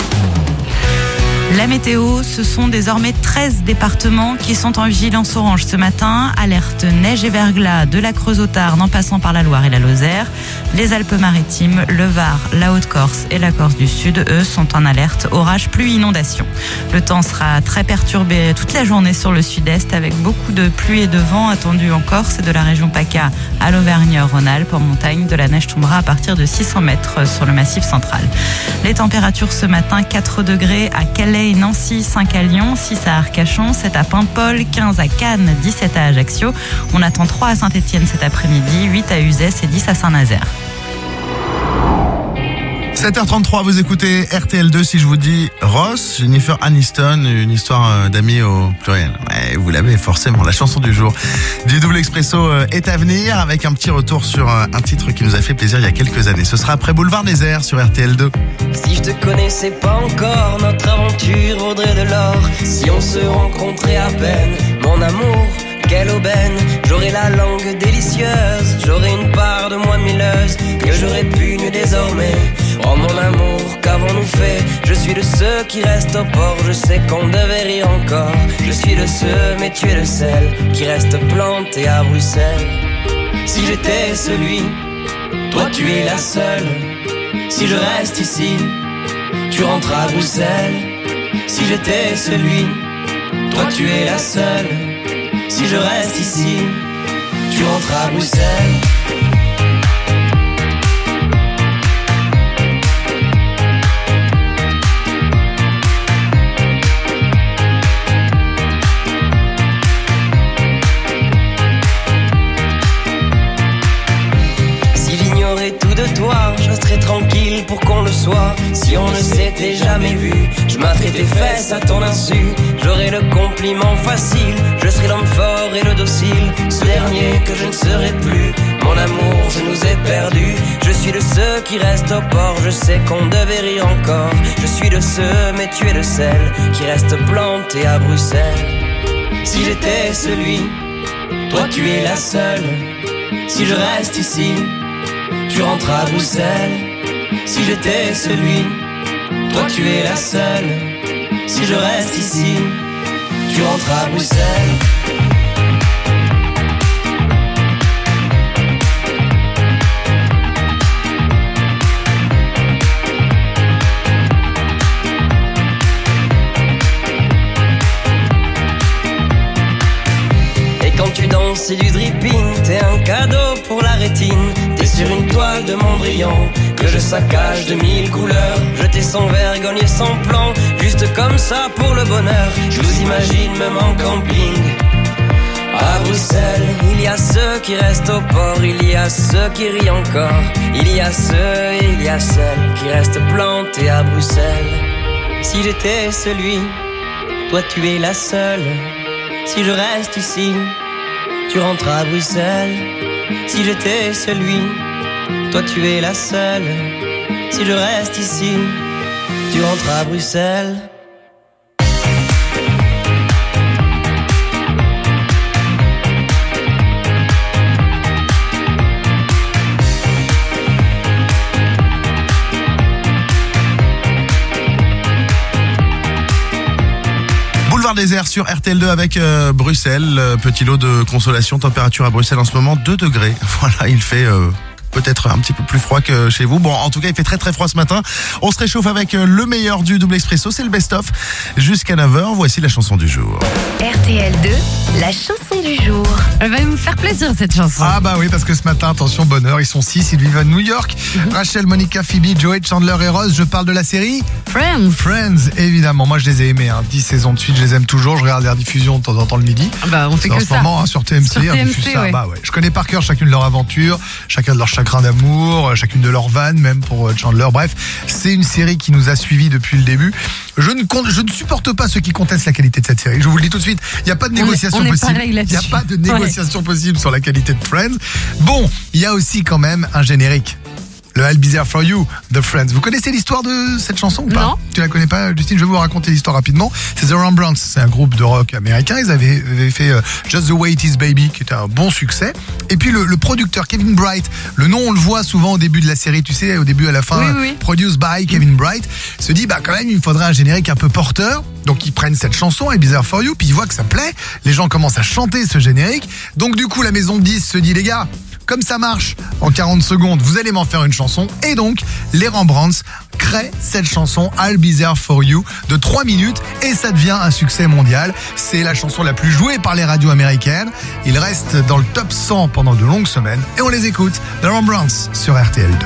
La météo, ce sont désormais 13 départements qui sont en vigilance orange ce matin. Alerte neige et verglas de la Creuse au Tarn en passant par la Loire et la Lozère. Les Alpes-Maritimes, le Var, la Haute-Corse et la Corse du Sud, eux, sont en alerte orage, pluie, inondation. Le temps sera très perturbé toute la journée sur le sud-est avec beaucoup de pluie et de vent attendus en Corse et de la région PACA à l'Auvergne-Rhône-Alpes. En montagne, de la neige tombera à partir de 600 mètres sur le massif central. Les températures ce matin, 4 degrés à Calais et Nancy, 5 à Lyon, 6 à Arcachon, 7 à Paimpol, 15 à Cannes, 17 à Ajaccio. On attend 3 à Saint-Étienne cet après-midi, 8 à Uzès et 10 à Saint-Nazaire. 7h33, vous écoutez RTL2. Si je vous dis Ross, Jennifer Aniston, une histoire d'amis au pluriel. Ouais, vous l'avez forcément, la chanson du jour du Double Expresso est à venir avec un petit retour sur un titre qui nous a fait plaisir il y a quelques années. Ce sera après Boulevard des Airs sur RTL2. Si je te connaissais pas encore, notre aventure vaudrait de l'or. Si on se rencontrait à peine, mon amour, quelle aubaine. J'aurais la langue délicieuse, j'aurais une part de moi mielleuse que j'aurais pu désormais. Oh mon amour, qu'avons-nous fait? Je suis de ceux qui restent au port, je sais qu'on devait rire encore. Je suis de ceux, mais tu es le seul, qui reste planté à Bruxelles. Si j'étais celui, toi tu es la seule. Si je reste ici, tu rentres à Bruxelles. Si j'étais celui, toi tu es la seule. Si je reste ici, tu rentres à Bruxelles. Tout de toi, je resterai tranquille pour qu'on le soit. Si on ne s'était jamais vu, je m'atterais tes fesses à ton insu. J'aurais le compliment facile, je serai l'homme fort et le docile. Ce dernier que je ne serai plus, mon amour, je nous ai perdus. Je suis de ceux qui restent au port, je sais qu'on devait rire encore. Je suis de ceux, mais tu es le seul, qui reste planté à Bruxelles. Si j'étais celui, toi tu es la seule. Si je reste ici, tu rentres à Bruxelles. Si j'étais celui, toi tu es la seule. Si je reste ici, tu rentres à Bruxelles. Quand tu danses, c'est du dripping, t'es un cadeau pour la rétine. T'es sur une toile de Mondrian que je saccage de 1000 couleurs. Jeter sans vergogne et sans plan, juste comme ça pour le bonheur. Je vous imagine même en camping à Bruxelles. Il y a ceux qui restent au port, il y a ceux qui rient encore. Il y a ceux et il y a celles qui restent plantés à Bruxelles. Si j'étais celui, toi tu es la seule. Si je reste ici, tu rentres à Bruxelles. Si j'étais celui, toi tu es la seule. Si je reste ici, tu rentres à Bruxelles. Désert sur RTL2 avec Bruxelles. Petit lot de consolation. Température à Bruxelles en ce moment 2 degrés. Voilà, il fait peut-être un petit peu plus froid que chez vous. Bon, en tout cas, il fait très très froid ce matin. On se réchauffe avec le meilleur du double expresso. C'est le best-of jusqu'à 9h. Voici la chanson du jour. RTL2, la chanson du jour. Elle va nous faire plaisir cette chanson. Ah bah oui, parce que ce matin, attention, bonheur, ils sont 6, ils vivent à New York. Rachel, Monica, Phoebe, Joey, Chandler et Ross. Je parle de la série Friends, évidemment. Moi, je les ai aimés. 10 saisons de suite, je les aime toujours. Je regarde les rediffusions de temps en temps le midi. Bah, on fait que ça. En ce moment, sur TMC, sur on diffuse TMC, ça. ouais. Bah ouais. Je connais par cœur chacune de leurs aventures, chacun de leurs chagrins d'amour, chacune de leurs vannes, même pour Chandler. Bref, c'est une série qui nous a suivis depuis le début. Je ne supporte pas ceux qui contestent la qualité de cette série. Je vous le dis tout de suite. Il n'y a pas de négociation possible. Il n'y a pas de négociation possible sur la qualité de Friends. Bon, il y a aussi quand même un générique. Le I'll Be There For You de Friends. Vous connaissez l'histoire de cette chanson ou pas? Non. Tu la connais pas, Justine? Je vais vous raconter l'histoire rapidement. C'est The Rembrandts, c'est un groupe de rock américain. Ils avaient fait Just the Way It Is Baby, qui était un bon succès. Et puis le producteur Kevin Bright, le nom on le voit souvent au début de la série, tu sais, au début à la fin, oui. Produced by Kevin Bright, se dit bah quand même il me faudrait un générique un peu porteur. Donc ils prennent cette chanson, I'll Be There For You, puis ils voient que ça plaît. Les gens commencent à chanter ce générique. Donc du coup la maison de 10 se dit les gars, comme ça marche en 40 secondes, vous allez m'en faire une chanson. Et donc, les Rembrandts créent cette chanson I'll Be There For You de 3 minutes et ça devient un succès mondial. C'est la chanson la plus jouée par les radios américaines. Ils restent dans le top 100 pendant de longues semaines et on les écoute. The Rembrandts sur RTL2.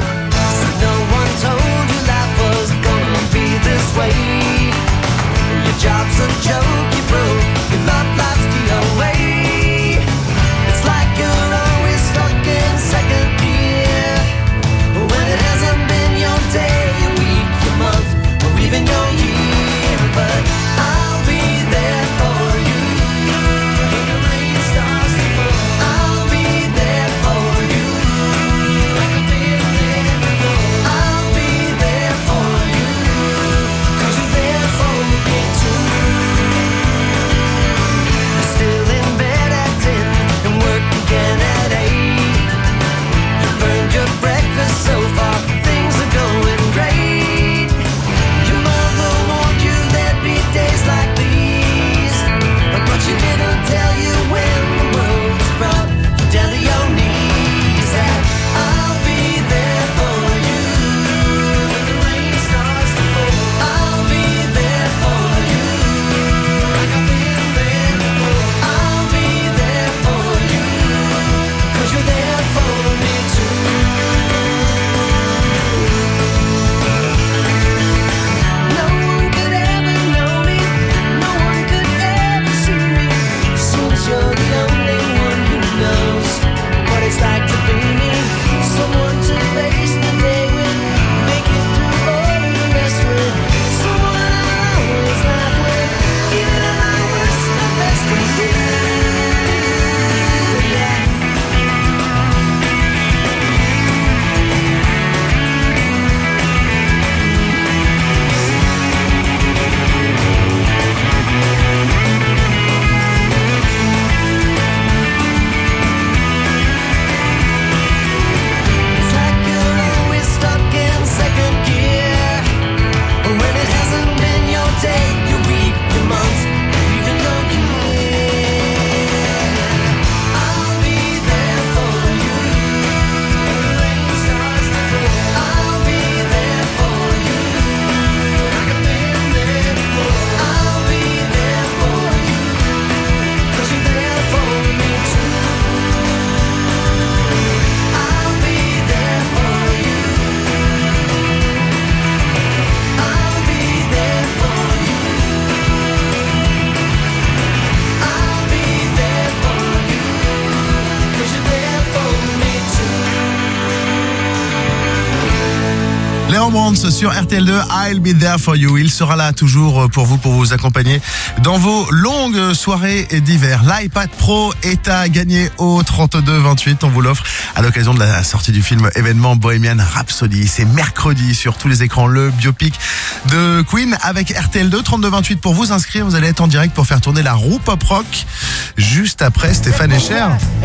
Léon Brands sur RTL2, I'll be there for you. Il sera là toujours pour vous accompagner dans vos longues soirées d'hiver. L'iPad Pro est à gagner au 32-28. On vous l'offre à l'occasion de la sortie du film événement Bohemian Rhapsody. C'est mercredi sur tous les écrans, le biopic de Queen avec RTL2. 32-28 pour vous inscrire. Vous allez être en direct pour faire tourner la roue pop rock juste après Stéphane Echer.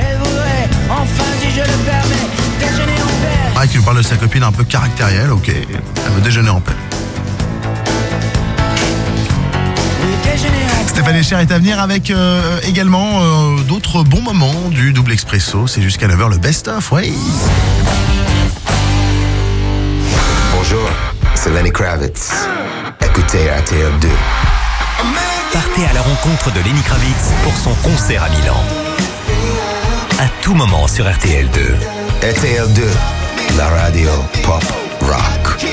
Qui nous parle de sa copine un peu caractérielle, ok. Elle veut déjeuner en paix. Stéphane Echer est à venir avec également d'autres bons moments du double expresso. C'est jusqu'à 9h le best-of, oui. Bonjour, c'est Lenny Kravitz. Écoutez RTL2. Partez à la rencontre de Lenny Kravitz pour son concert à Milan. À tout moment sur RTL2. RTL2. La radio pop rock.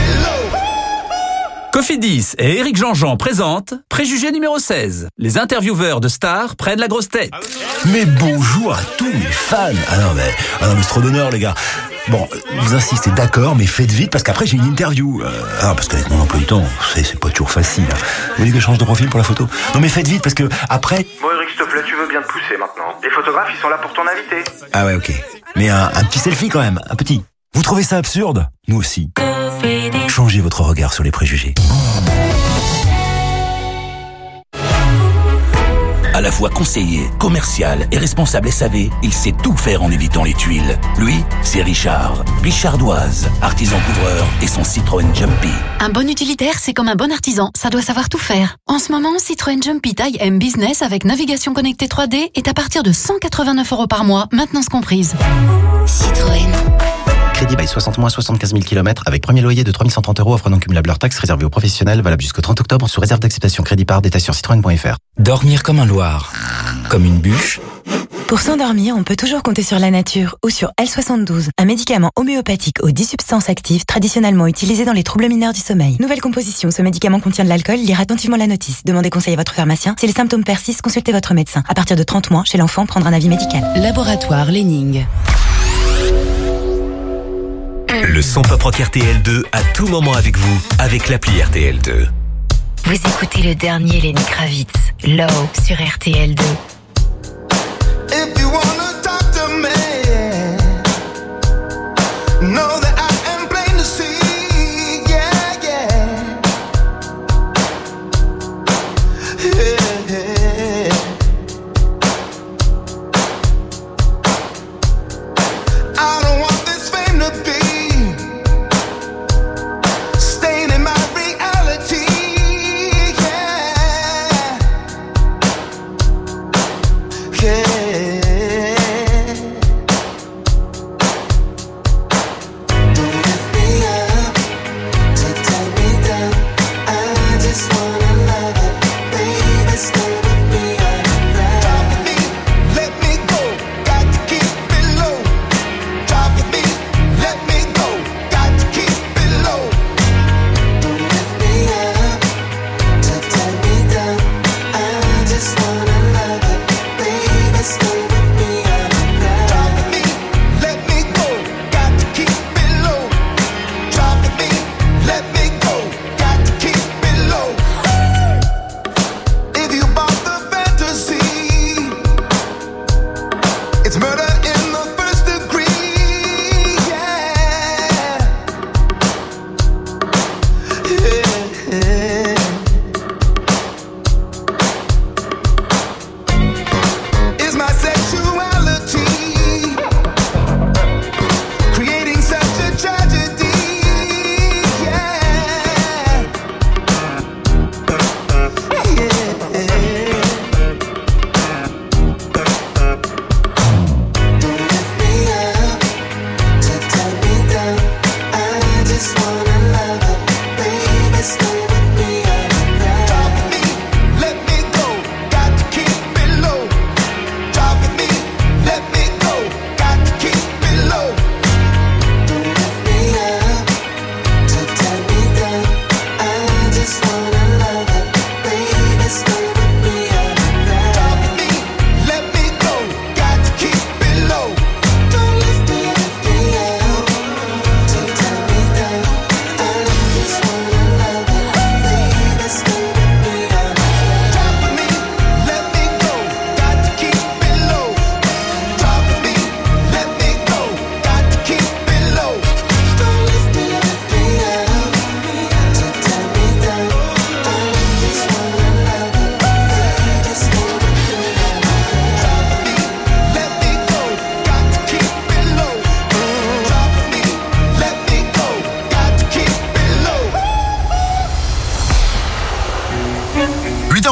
Cofidis et Éric Jean-Jean présentent Préjugé numéro 16. Les intervieweurs de stars prennent la grosse tête. Mais bonjour à tous les fans. Ah non mais c'est trop d'honneur les gars. Bon, vous insistez, d'accord, mais faites vite parce qu'après j'ai une interview. Parce qu'avec mon emploi du temps, c'est pas toujours facile. Vous voulez que je change de profil pour la photo? Non mais faites vite parce que après... Bon Eric, s'il te plaît, tu veux bien te pousser maintenant. Les photographes, ils sont là pour ton invité. Ah ouais, ok. Mais un petit selfie quand même, un petit. Vous trouvez ça absurde? Nous aussi. Changez votre regard sur les préjugés. À la fois conseiller, commercial et responsable SAV, il sait tout faire en évitant les tuiles. Lui, c'est Richard. Richardoise, artisan couvreur et son Citroën Jumpy. Un bon utilitaire, c'est comme un bon artisan, ça doit savoir tout faire. En ce moment, Citroën Jumpy taille M Business avec navigation connectée 3D est à partir de 189 € par mois, maintenance comprise. Citroën. Crédit by 60 mois, 75 000 km avec premier loyer de 3 130 €, offre non cumulable hors taxe réservé aux professionnels, valable jusqu'au 30 octobre sous réserve d'acceptation crédit par détail sur citroën.fr. Dormir comme un loir, comme une bûche. Pour s'endormir, on peut toujours compter sur la nature ou sur L72, un médicament homéopathique aux 10 substances actives traditionnellement utilisées dans les troubles mineurs du sommeil. Nouvelle composition, ce médicament contient de l'alcool, lire attentivement la notice. Demandez conseil à votre pharmacien. Si les symptômes persistent, consultez votre médecin. À partir de 30 mois, chez l'enfant, prendre un avis médical. Laboratoire Lenning. Le son pop rock RTL2 à tout moment avec vous, avec l'appli RTL2. Vous écoutez le dernier Lenny Kravitz, Low sur RTL2. If you wanna talk to me, know that I am plain to see, yeah, yeah. Yeah. I don't want this fame to be staining my reality, yeah.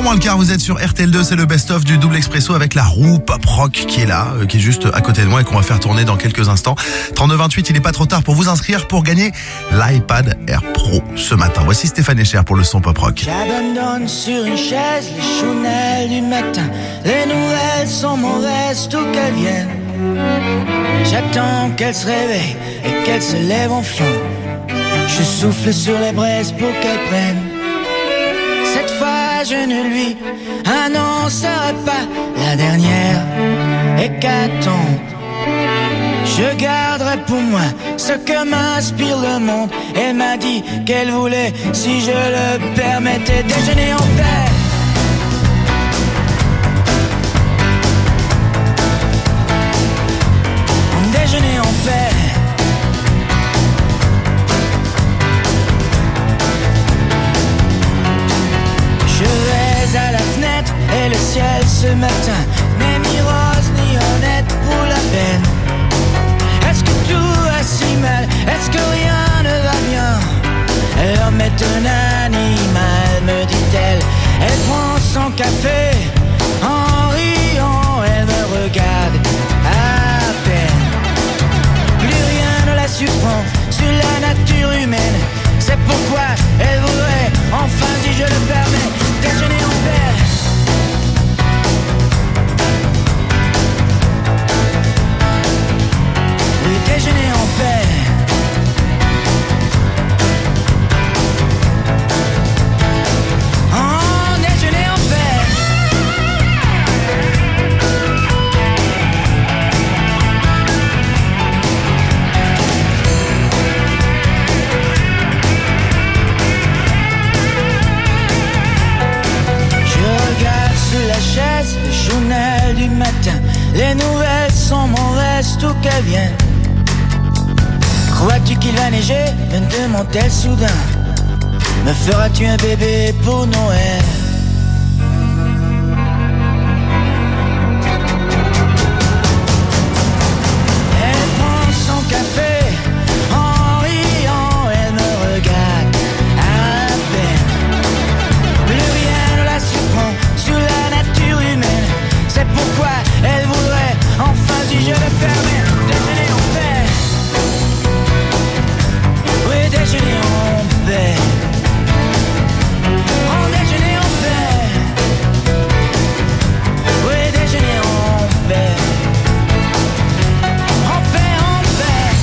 moins le quart, vous êtes sur RTL2, c'est le best-of du double expresso avec la roue pop rock qui est là, qui est juste à côté de moi et qu'on va faire tourner dans quelques instants. 32-28, il n'est pas trop tard pour vous inscrire pour gagner l'iPad Air Pro ce matin. Voici Stéphane Echer pour le son pop rock. J'abandonne sur une chaise les chounelles du matin. Les nouvelles sont mauvaises, tout qu'elles viennent. J'attends qu'elle se réveille et qu'elle se lève enfin. Je souffle sur les braises pour qu'elle prenne. Cette fois je ne lui annoncerai pas la dernière hécatombe. Je garderai pour moi ce que m'inspire le monde. Elle m'a dit qu'elle voulait, si je le permettais, déjeuner en paix. Déjeuner en paix. Je vais à la fenêtre et le ciel ce matin n'est ni rose ni honnête pour la peine. Est-ce que tout va si mal? Est-ce que rien ne va bien? L'homme est un animal, me dit-elle. Elle prend son café en riant, elle me regarde à peine. Plus rien ne la surprend sur la nature humaine. C'est pourquoi elle voudrait, enfin si je le permets, déjeuner en paix. Oui, déjeuner en paix. Oh, déjeuner en paix. La chaise, le journal du matin. Les nouvelles sont mauvaises, tout qu'elles viennent. Crois-tu qu'il va neiger? Me demande-t-elle soudain. Me feras-tu un bébé pour Noël? Elle prend son café en riant, elle me regarde à peine. Plus rien ne la surprend sur la nature humaine. C'est pourquoi elle voudrait, enfin si je le permets, déjeuner en paix. Oui, déjeuner en paix. Oh, déjeuner en paix. Oui, déjeuner en paix. En paix, en paix.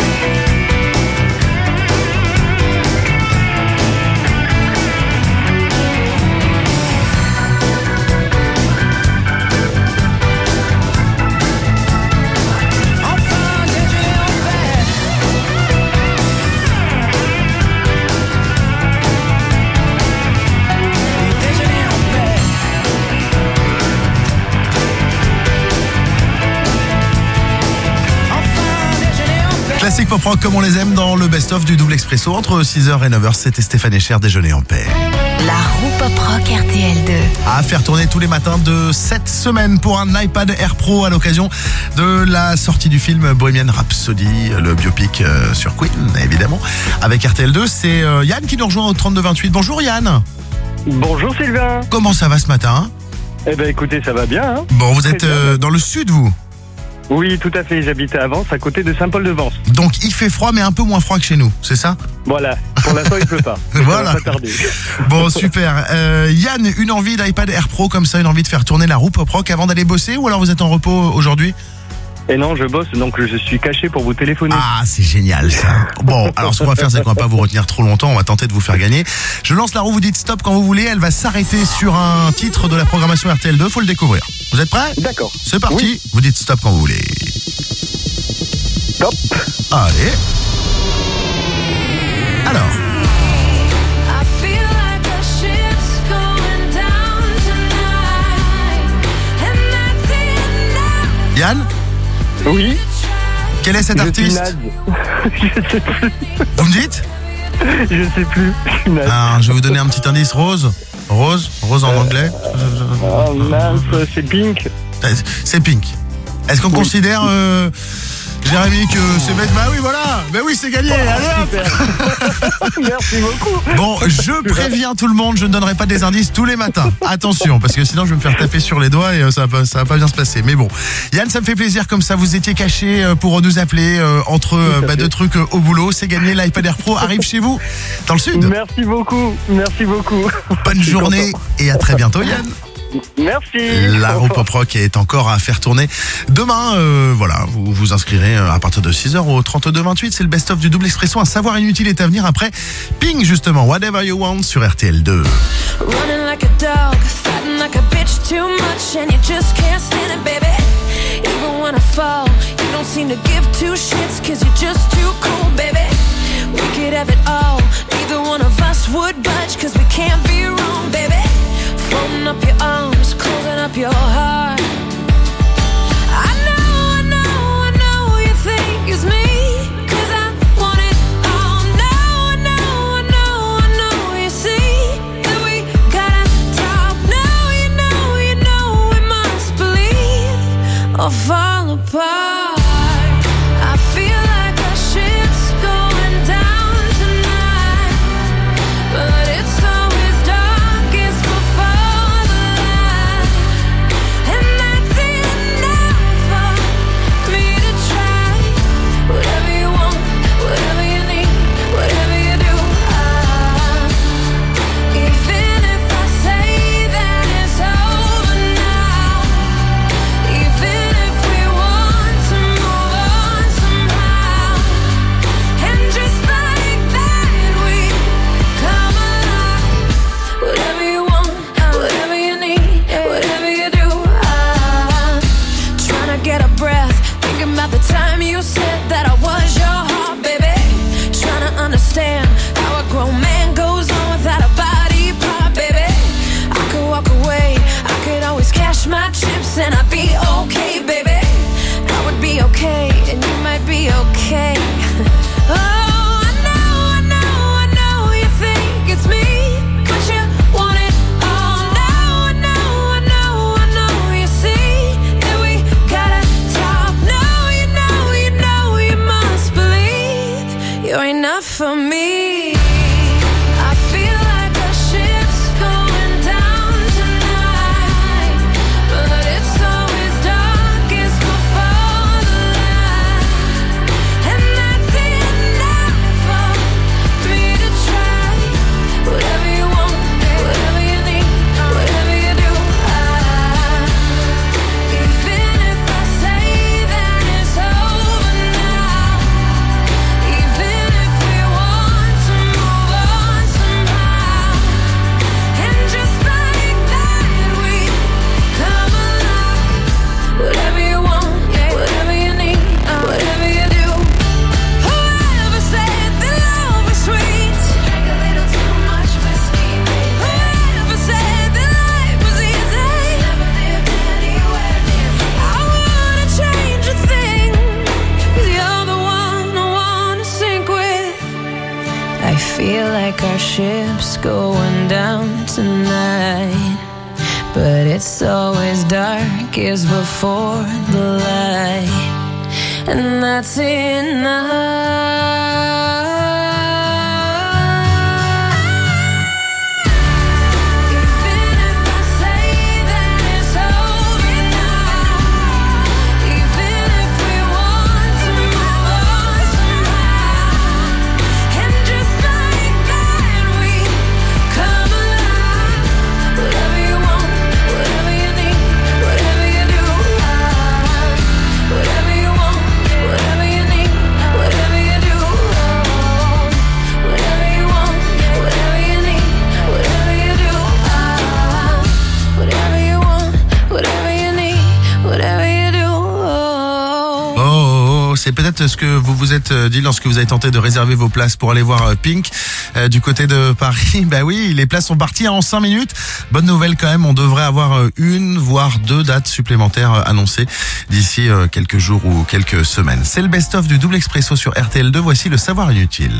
Classique pop rock comme on les aime dans le best-of du double expresso entre 6h et 9h. C'était Stéphane Echer, déjeuner en paix. La roue pop rock RTL2. À faire tourner tous les matins de cette semaine pour un iPad Air Pro à l'occasion de la sortie du film Bohemian Rhapsody, le biopic sur Queen, évidemment. Avec RTL2, c'est Yann qui nous rejoint au 32-28. Bonjour Yann. Bonjour Sylvain. Comment ça va ce matin? Eh ben écoutez, ça va bien. Hein. Bon, vous êtes dans le sud, vous? Oui, tout à fait. J'habite à Avance, à côté de Saint-Paul-de-Vence. Donc il fait froid, mais un peu moins froid que chez nous, c'est ça? Voilà. Pour l'instant, il pleut pas. Voilà. Ça va pas tarder. Bon, super. Yann, une envie d'iPad Air Pro comme ça, une envie de faire tourner la roue pop rock avant d'aller bosser, ou alors vous êtes en repos aujourd'hui? Et non, je bosse, donc je suis caché pour vous téléphoner. Ah, c'est génial ça. Bon, alors ce qu'on va faire, c'est qu'on va pas vous retenir trop longtemps, on va tenter de vous faire gagner. Je lance la roue, vous dites stop quand vous voulez, elle va s'arrêter sur un titre de la programmation RTL2, faut le découvrir. Vous êtes prêts? D'accord. C'est parti, oui. Vous dites stop quand vous voulez. Stop. Allez. Alors. Yann? Oui. Quel est cet artiste? Je sais plus. Vous me dites? Je sais plus. Alors, je vais vous donner un petit indice. Rose en anglais. Oh mince, c'est Pink. C'est Pink. Est-ce qu'on considère Jérémy, que c'est bête. Bah oui, voilà. Bah oui, c'est gagné. Allez hop. Merci beaucoup. Bon, je préviens tout le monde, je ne donnerai pas des indices tous les matins. Attention, parce que sinon je vais me faire taper sur les doigts et ça va pas bien se passer. Mais bon, Yann, ça me fait plaisir comme ça. Vous étiez caché pour nous appeler entre deux trucs au boulot. C'est gagné. L'iPad Air Pro arrive chez vous dans le sud. Merci beaucoup. Merci beaucoup. Bonne journée et à très bientôt, Yann. Merci. La roue Pop Rock est encore à faire tourner. Demain, voilà, vous vous inscrirez à partir de 6h au 32-28. C'est le best-of du double expresso. Un savoir inutile est à venir après Ping, justement. Whatever You Want sur RTL2. Running like a dog, fighting like a bitch too much, and you just can't stand it, baby. Even when I fall, you don't seem to give two shits, cause you're just too cool, baby. We could have it all, neither one of us would budge, cause we can't be wrong, baby. Folding up your arms, closing up your heart. I know you think it's me, cause I want it all. No, I know you see that we gotta talk. No, you know we must believe or fall apart. I feel like our ship's going down tonight, but it's always darkest before the light, and that's enough for me to try. Whatever you want, whatever you need, whatever you do, even if I say that it's over now, even if we want to move on somehow, and just like that we come alive. Whatever you want, whatever you need, whatever you do, trying to get a breath, thinking about the time you said that I was your heart, baby. Trying to understand how a grown man goes on without a body part, baby. I could walk away, I could always cash my chips, and I'd be okay, baby. I would be okay, and you might be okay. Oh, I know you think it's me, but you want it all. No, I know you see that we gotta talk. No, you know you must believe you're enough for me. I feel like our ship's going down tonight, but it's always darkest before the light, and that's enough for me to try. Whatever you want, whatever you need, whatever you do, even if I say that it's over now, even if we want to move on somehow, and just like that we come alive. Whatever you want, whatever you need, whatever you do. Whoever said that love was sweet, drank a little too much whiskey, baby. Whoever said that life was easy, never lived anywhere near me. I wouldn't change a thing, 'cause you're the one I wanna sink with. I feel like our ship's going down tonight, but it's always darkest before the light, and that's enough. Even if I say that it's over now, even if we want to move on somehow, and just like that we come alive. Whatever you want, whatever you need, whatever you do, whatever you want, whatever you need, whatever you do, whatever you want, whatever you need, whatever you do, whatever you want, whatever you need, whatever you do. Oh, c'est peut-être ce que vous vous êtes dit lorsque vous avez tenté de réserver vos places pour aller voir Pink du côté de Paris. Bah oui, les places sont parties en 5 minutes. Bonne nouvelle quand même, on devrait avoir une voire 2 dates supplémentaires annoncées d'ici quelques jours ou quelques semaines. C'est le best-of du double expresso sur RTL2. Voici le savoir inutile.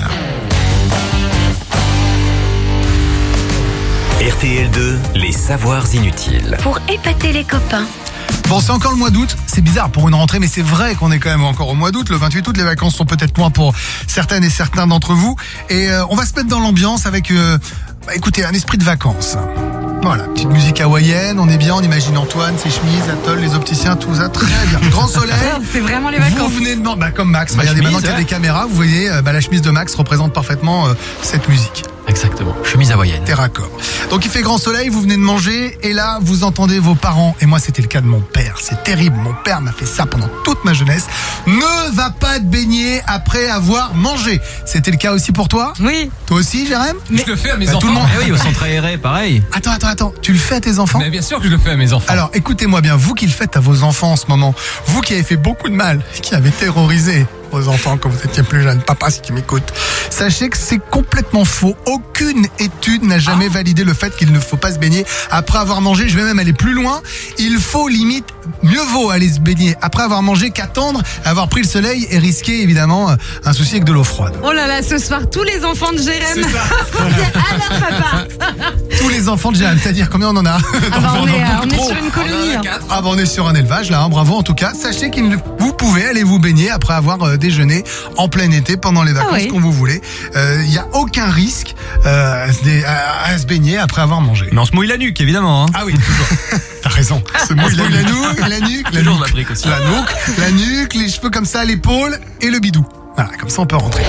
RTL2, les savoirs inutiles. Pour épater les copains. Bon, c'est encore le mois d'août. C'est bizarre pour une rentrée, mais c'est vrai qu'on est quand même encore au mois d'août. Le 28 août, les vacances sont peut-être loin pour certaines et certains d'entre vous. Et on va se mettre dans l'ambiance avec, écoutez, un esprit de vacances. Voilà, petite musique hawaïenne, on est bien, on imagine Antoine, ses chemises, Atoll, les opticiens, tout ça, très bien. Grand soleil. C'est vraiment les vacances. Vous venez de... comme Max, regardez, maintenant qu'il y a des caméras, vous voyez, la chemise de Max représente parfaitement cette musique. Exactement, chemise hawaïenne. T'es raccord. Donc il fait grand soleil, vous venez de manger, et là, vous entendez vos parents, et moi c'était le cas de mon père, c'est terrible, mon père m'a fait ça pendant toute ma jeunesse, ne va pas te baigner après avoir mangé. C'était le cas aussi pour toi ? Oui. Toi aussi, Jérém ? Je le fais à mes enfants. Tout le monde. Eh oui, au centre aéré, pareil. Attends, tu le fais à tes enfants ? Mais bien sûr que je le fais à mes enfants. Alors écoutez-moi bien, vous qui le faites à vos enfants en ce moment, vous qui avez fait beaucoup de mal, qui avez terrorisé vos enfants quand vous étiez plus jeunes, papa si tu m'écoutes, sachez que c'est complètement faux. Aucune étude n'a jamais validé le fait qu'il ne faut pas se baigner après avoir mangé. Je vais même aller plus loin. Il faut limite, mieux vaut aller se baigner après avoir mangé qu'attendre, avoir pris le soleil et risquer évidemment un souci avec de l'eau froide. Oh là là, ce soir, tous les enfants de Jérém. C'est ça. Alors papa. Tous les enfants de Jérém, c'est-à-dire combien on en a ? On est sur une colonie. On est sur un élevage là, bravo en tout cas. Sachez que vous pouvez aller vous baigner après avoir déjeuné en plein été pendant les vacances quand vous voulez. Il n'y a aucun risque à se baigner après avoir mangé. Mais on se mouille la nuque évidemment. Hein. Ah oui, toujours. T'as raison. Se mouille la nuque, la nuque, les cheveux comme ça, l'épaule et le bidou. Voilà, comme ça on peut rentrer.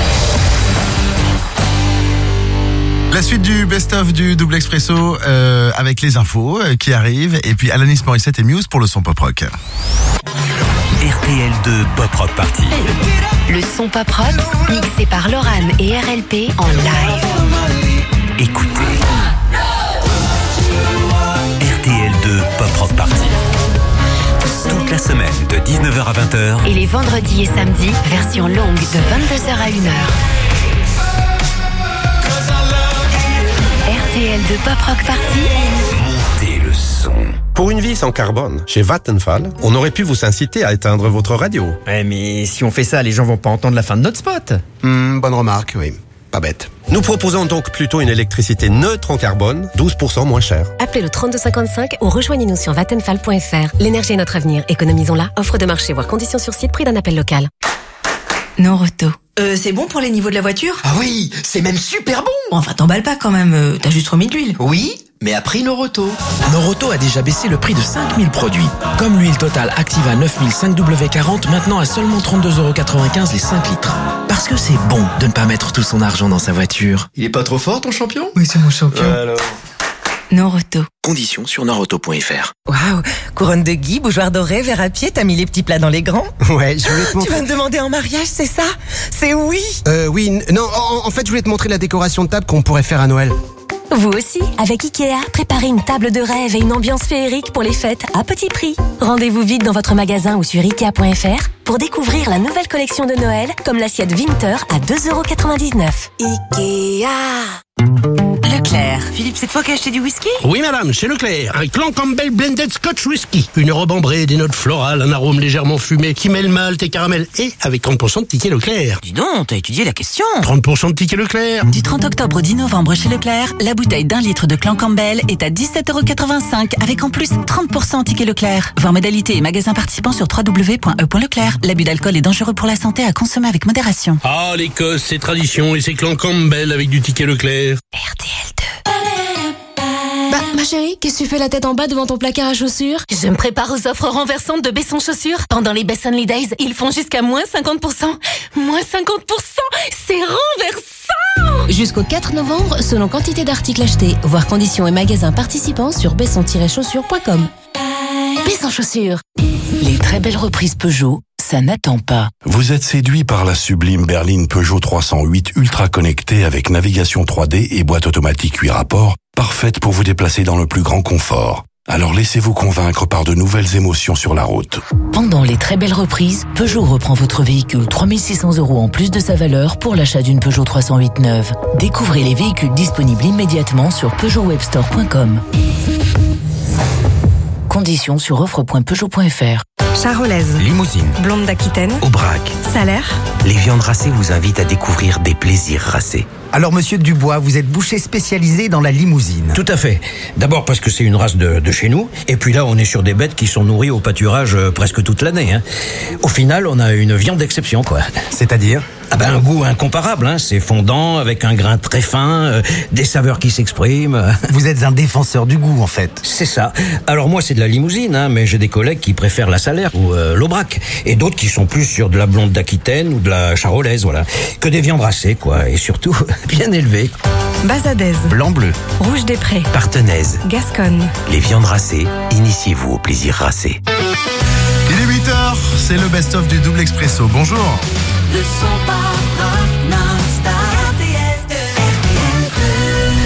La suite du best-of du Double Expresso avec les infos qui arrivent et puis Alanis Morissette et Muse pour le son pop-rock. RTL2 Pop Rock Party. Le son pop rock mixé par Lorane et RLP en live. Écoutez. RTL2 Pop Rock Party. Toute la semaine de 19h à 20h. Et les vendredis et samedis, version longue de 22h à 1h. RTL2 Pop Rock Party. Montez le son. Pour une vie sans carbone, chez Vattenfall, on aurait pu vous inciter à éteindre votre radio. Ouais, mais si on fait ça, les gens vont pas entendre la fin de notre spot. Bonne remarque, oui. Pas bête. Nous proposons donc plutôt une électricité neutre en carbone, 12% moins chère. Appelez le 3255 ou rejoignez-nous sur vattenfall.fr. L'énergie est notre avenir. Économisons-la. Offre de marché, voire conditions sur site, prix d'un appel local. Noroto. C'est bon pour les niveaux de la voiture ? Ah oui, c'est même super bon. Enfin, t'emballes pas quand même, t'as juste remis de l'huile. Oui, mais à prix Noroto. Noroto a déjà baissé le prix de 5000 produits. Comme l'huile Total Activa 9000 5W40, maintenant à seulement 32,95€ les 5 litres. Parce que c'est bon de ne pas mettre tout son argent dans sa voiture. Il est pas trop fort ton champion ? Oui, c'est mon champion. Alors. Noroto. Conditions sur noroto.fr. Waouh, couronne de Guy, bougeoir doré, verre à pied, t'as mis les petits plats dans les grands ? Ouais, je voulais te montrer... Tu vas me demander en mariage, c'est ça ? C'est oui ? Oui, non, en fait je voulais te montrer la décoration de table qu'on pourrait faire à Noël. Vous aussi, avec Ikea, préparez une table de rêve et une ambiance féerique pour les fêtes à petit prix. Rendez-vous vite dans votre magasin ou sur Ikea.fr pour découvrir la nouvelle collection de Noël, comme l'assiette Winter à 2,99€. Ikea. Leclerc. Philippe, c'est toi qui as acheté du whisky ? Oui madame, chez Leclerc, un Clan Campbell Blended Scotch Whisky. Une robe ambrée, des notes florales, un arôme légèrement fumé qui mêle malt et caramel et avec 30% de tickets Leclerc. Dis donc, t'as étudié la question. 30% de tickets Leclerc. Du 30 octobre au 10 novembre chez Leclerc, la bouteille d'1 litre de Clan Campbell est à 17,85€ avec en plus 30% en tickets Leclerc. Voir modalités et magasins participants sur www.e.leclerc. L'abus d'alcool est dangereux pour la santé, à consommer avec modération. Ah, l'Écosse, c'est tradition et c'est Clan Campbell avec du ticket Leclerc. RTL2. Bah, ma chérie, qu'est-ce que tu fais la tête en bas devant ton placard à chaussures ? Je me prépare aux offres renversantes de Besson Chaussures. Pendant les Best Only Days, ils font jusqu'à moins 50%. Moins 50%, c'est renversant ! Jusqu'au 4 novembre, selon quantité d'articles achetés. Voir conditions et magasins participants sur besson-chaussures.com. Besson Chaussures. Les très belles reprises Peugeot, ça n'attend pas. Vous êtes séduit par la sublime berline Peugeot 308 ultra connectée avec navigation 3D et boîte automatique 8 rapports, parfaite pour vous déplacer dans le plus grand confort. Alors laissez-vous convaincre par de nouvelles émotions sur la route. Pendant les très belles reprises, Peugeot reprend votre véhicule 3 600 € en plus de sa valeur pour l'achat d'une Peugeot 308 neuve. Découvrez les véhicules disponibles immédiatement sur peugeotwebstore.com. Conditions sur offre.peugeot.fr. Charolaise. Limousine. Blonde d'Aquitaine. Aubrac. Salaire. Les Viandes Racées vous invitent à découvrir des plaisirs racés. Alors, monsieur Dubois, vous êtes boucher spécialisé dans la limousine. Tout à fait. D'abord parce que c'est une race de chez nous. Et puis là, on est sur des bêtes qui sont nourries au pâturage presque toute l'année. Hein. Au final, on a une viande d'exception, quoi. C'est-à-dire ? Un goût incomparable, hein. C'est fondant, avec un grain très fin, des saveurs qui s'expriment. Vous êtes un défenseur du goût, en fait. C'est ça. Alors moi, c'est de la limousine, hein, mais j'ai des collègues qui préfèrent la Salaire ou l'Aubrac. Et d'autres qui sont plus sur de la blonde d'Aquitaine ou de la charolaise, voilà. Que des viandes racées, quoi. Et surtout, bien élevées. Bazadaise. Blanc-bleu. Rouge des Prés. Partenaise. Gasconne. Les Viandes Racées, initiez-vous au plaisir racé. Il est 8h, c'est le best-of du double expresso. Bonjour. Le son par non-stop de RTL2.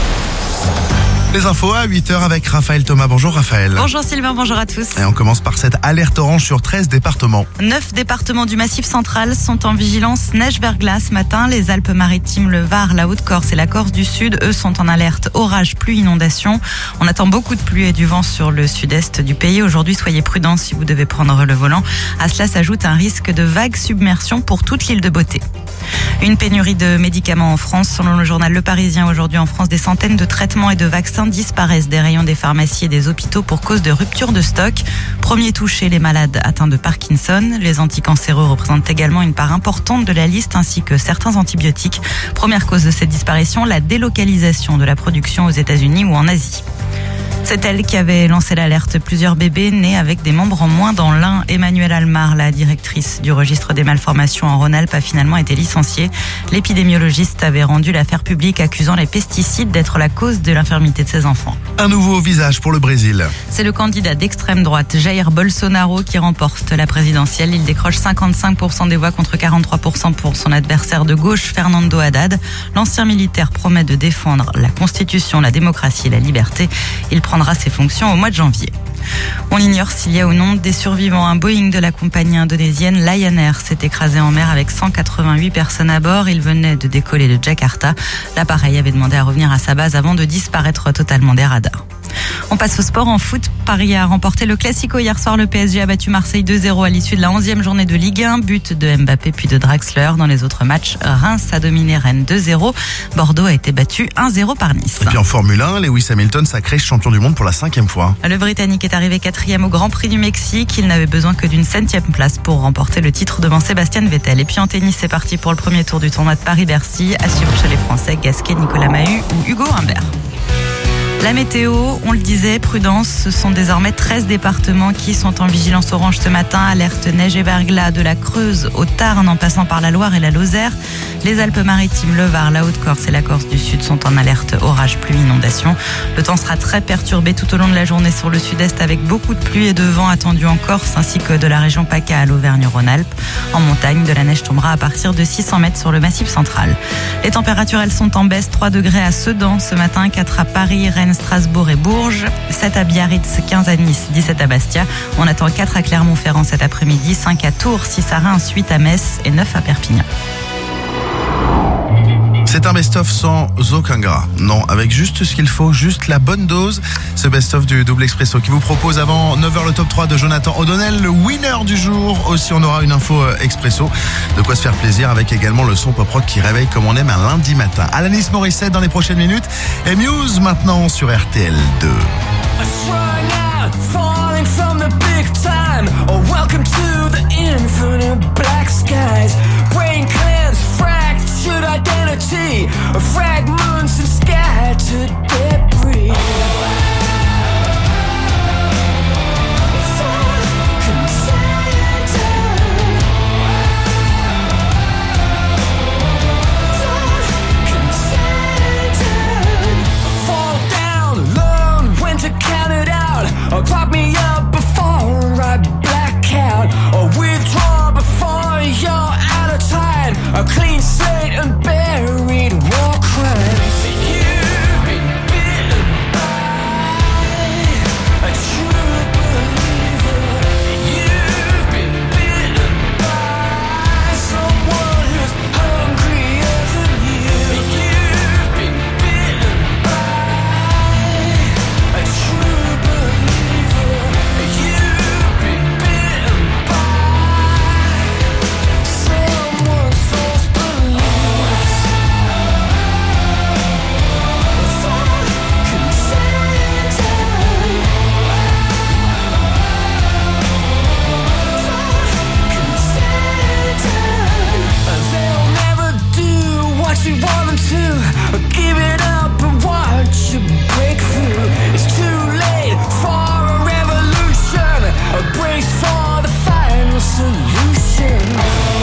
Les infos à 8h avec Raphaël Thomas. Bonjour Raphaël. Bonjour Sylvain, bonjour à tous. Et on commence par cette alerte orange sur 13 départements. 9 départements du Massif central sont en vigilance neige-verglas ce matin. Les Alpes-Maritimes, le Var, la Haute-Corse et la Corse du Sud, eux, sont en alerte orage, pluie, inondation. On attend beaucoup de pluie et du vent sur le sud-est du pays. Aujourd'hui, soyez prudents si vous devez prendre le volant. À cela s'ajoute un risque de vague submersion pour toute l'île de Beauté. Une pénurie de médicaments en France. Selon le journal Le Parisien, aujourd'hui en France, des centaines de traitements et de vaccins disparaissent des rayons des pharmacies et des hôpitaux pour cause de rupture de stock. Premier touché, les malades atteints de Parkinson. Les anticancéreux représentent également une part importante de la liste, ainsi que certains antibiotiques. Première cause de cette disparition, la délocalisation de la production aux États-Unis ou en Asie. C'est elle qui avait lancé l'alerte. Plusieurs bébés nés avec des membres en moins dans l'Ain. Emmanuelle Almar, la directrice du registre des malformations en Rhône-Alpes, a finalement été licenciée. L'épidémiologiste avait rendu l'affaire publique, accusant les pesticides d'être la cause de l'infirmité de ses enfants. Un nouveau visage pour le Brésil. C'est le candidat d'extrême droite, Jair Bolsonaro, qui remporte la présidentielle. Il décroche 55% des voix contre 43% pour son adversaire de gauche, Fernando Haddad. L'ancien militaire promet de défendre la Constitution, la démocratie et la liberté. Il prendra ses fonctions au mois de janvier. On ignore s'il y a ou non des survivants. Un Boeing de la compagnie indonésienne Lion Air s'est écrasé en mer avec 188 personnes à bord. Il venait de décoller de Jakarta. L'appareil avait demandé à revenir à sa base avant de disparaître totalement des radars. On passe au sport en foot. Paris a remporté le Classico hier soir. Le PSG a battu Marseille 2-0 à l'issue de la 11e journée de Ligue 1. But de Mbappé puis de Draxler. Dans les autres matchs, Reims a dominé Rennes 2-0. Bordeaux a été battu 1-0 par Nice. Et puis en Formule 1, Lewis Hamilton sacré champion du monde pour la 5e fois. Le Britannique est arrivé 4e au Grand Prix du Mexique. Il n'avait besoin que d'une 7e place pour remporter le titre devant Sébastien Vettel. Et puis en tennis, c'est parti pour le premier tour du tournoi de Paris-Bercy. À suivre chez les Français, Gasquet, Nicolas Mahut ou Hugo Humbert. La météo, on le disait, prudence, ce sont désormais 13 départements qui sont en vigilance orange ce matin. Alerte neige et verglas de la Creuse au Tarn en passant par la Loire et la Lozère. Les Alpes-Maritimes, le Var, la Haute-Corse et la Corse du Sud sont en alerte orage, pluie, inondation. Le temps sera très perturbé tout au long de la journée sur le sud-est avec beaucoup de pluie et de vent attendus en Corse ainsi que de la région PACA à l'Auvergne-Rhône-Alpes. En montagne, de la neige tombera à partir de 600 mètres sur le massif central. Les températures, elles sont en baisse. 3 degrés à Sedan ce matin, 4 à Paris, Rennes, Strasbourg et Bourges, 7 à Biarritz, 15 à Nice, 17 à Bastia. On attend 4 à Clermont-Ferrand cet après-midi, 5 à Tours, 6 à Reims, 8 à Metz et 9 à Perpignan. C'est un best-of sans aucun gras. Non, avec juste ce qu'il faut, juste la bonne dose. Ce best-of du double expresso qui vous propose avant 9h le top 3 de Jonathan O'Donnell, le winner du jour. Aussi, on aura une info expresso. De quoi se faire plaisir avec également le son pop-rock qui réveille comme on aime un lundi matin. Alanis Morissette dans les prochaines minutes. Et Muse maintenant sur RTL 2. Identity of fragments and scattered debris. Fall down, learn when to count it out. Prop me up before I black out, or withdraw before you're out of time. A clean slate and buried war crimes. You've been you want them to give it up and watch you break through. It's too late for a revolution. A brace for the final solution.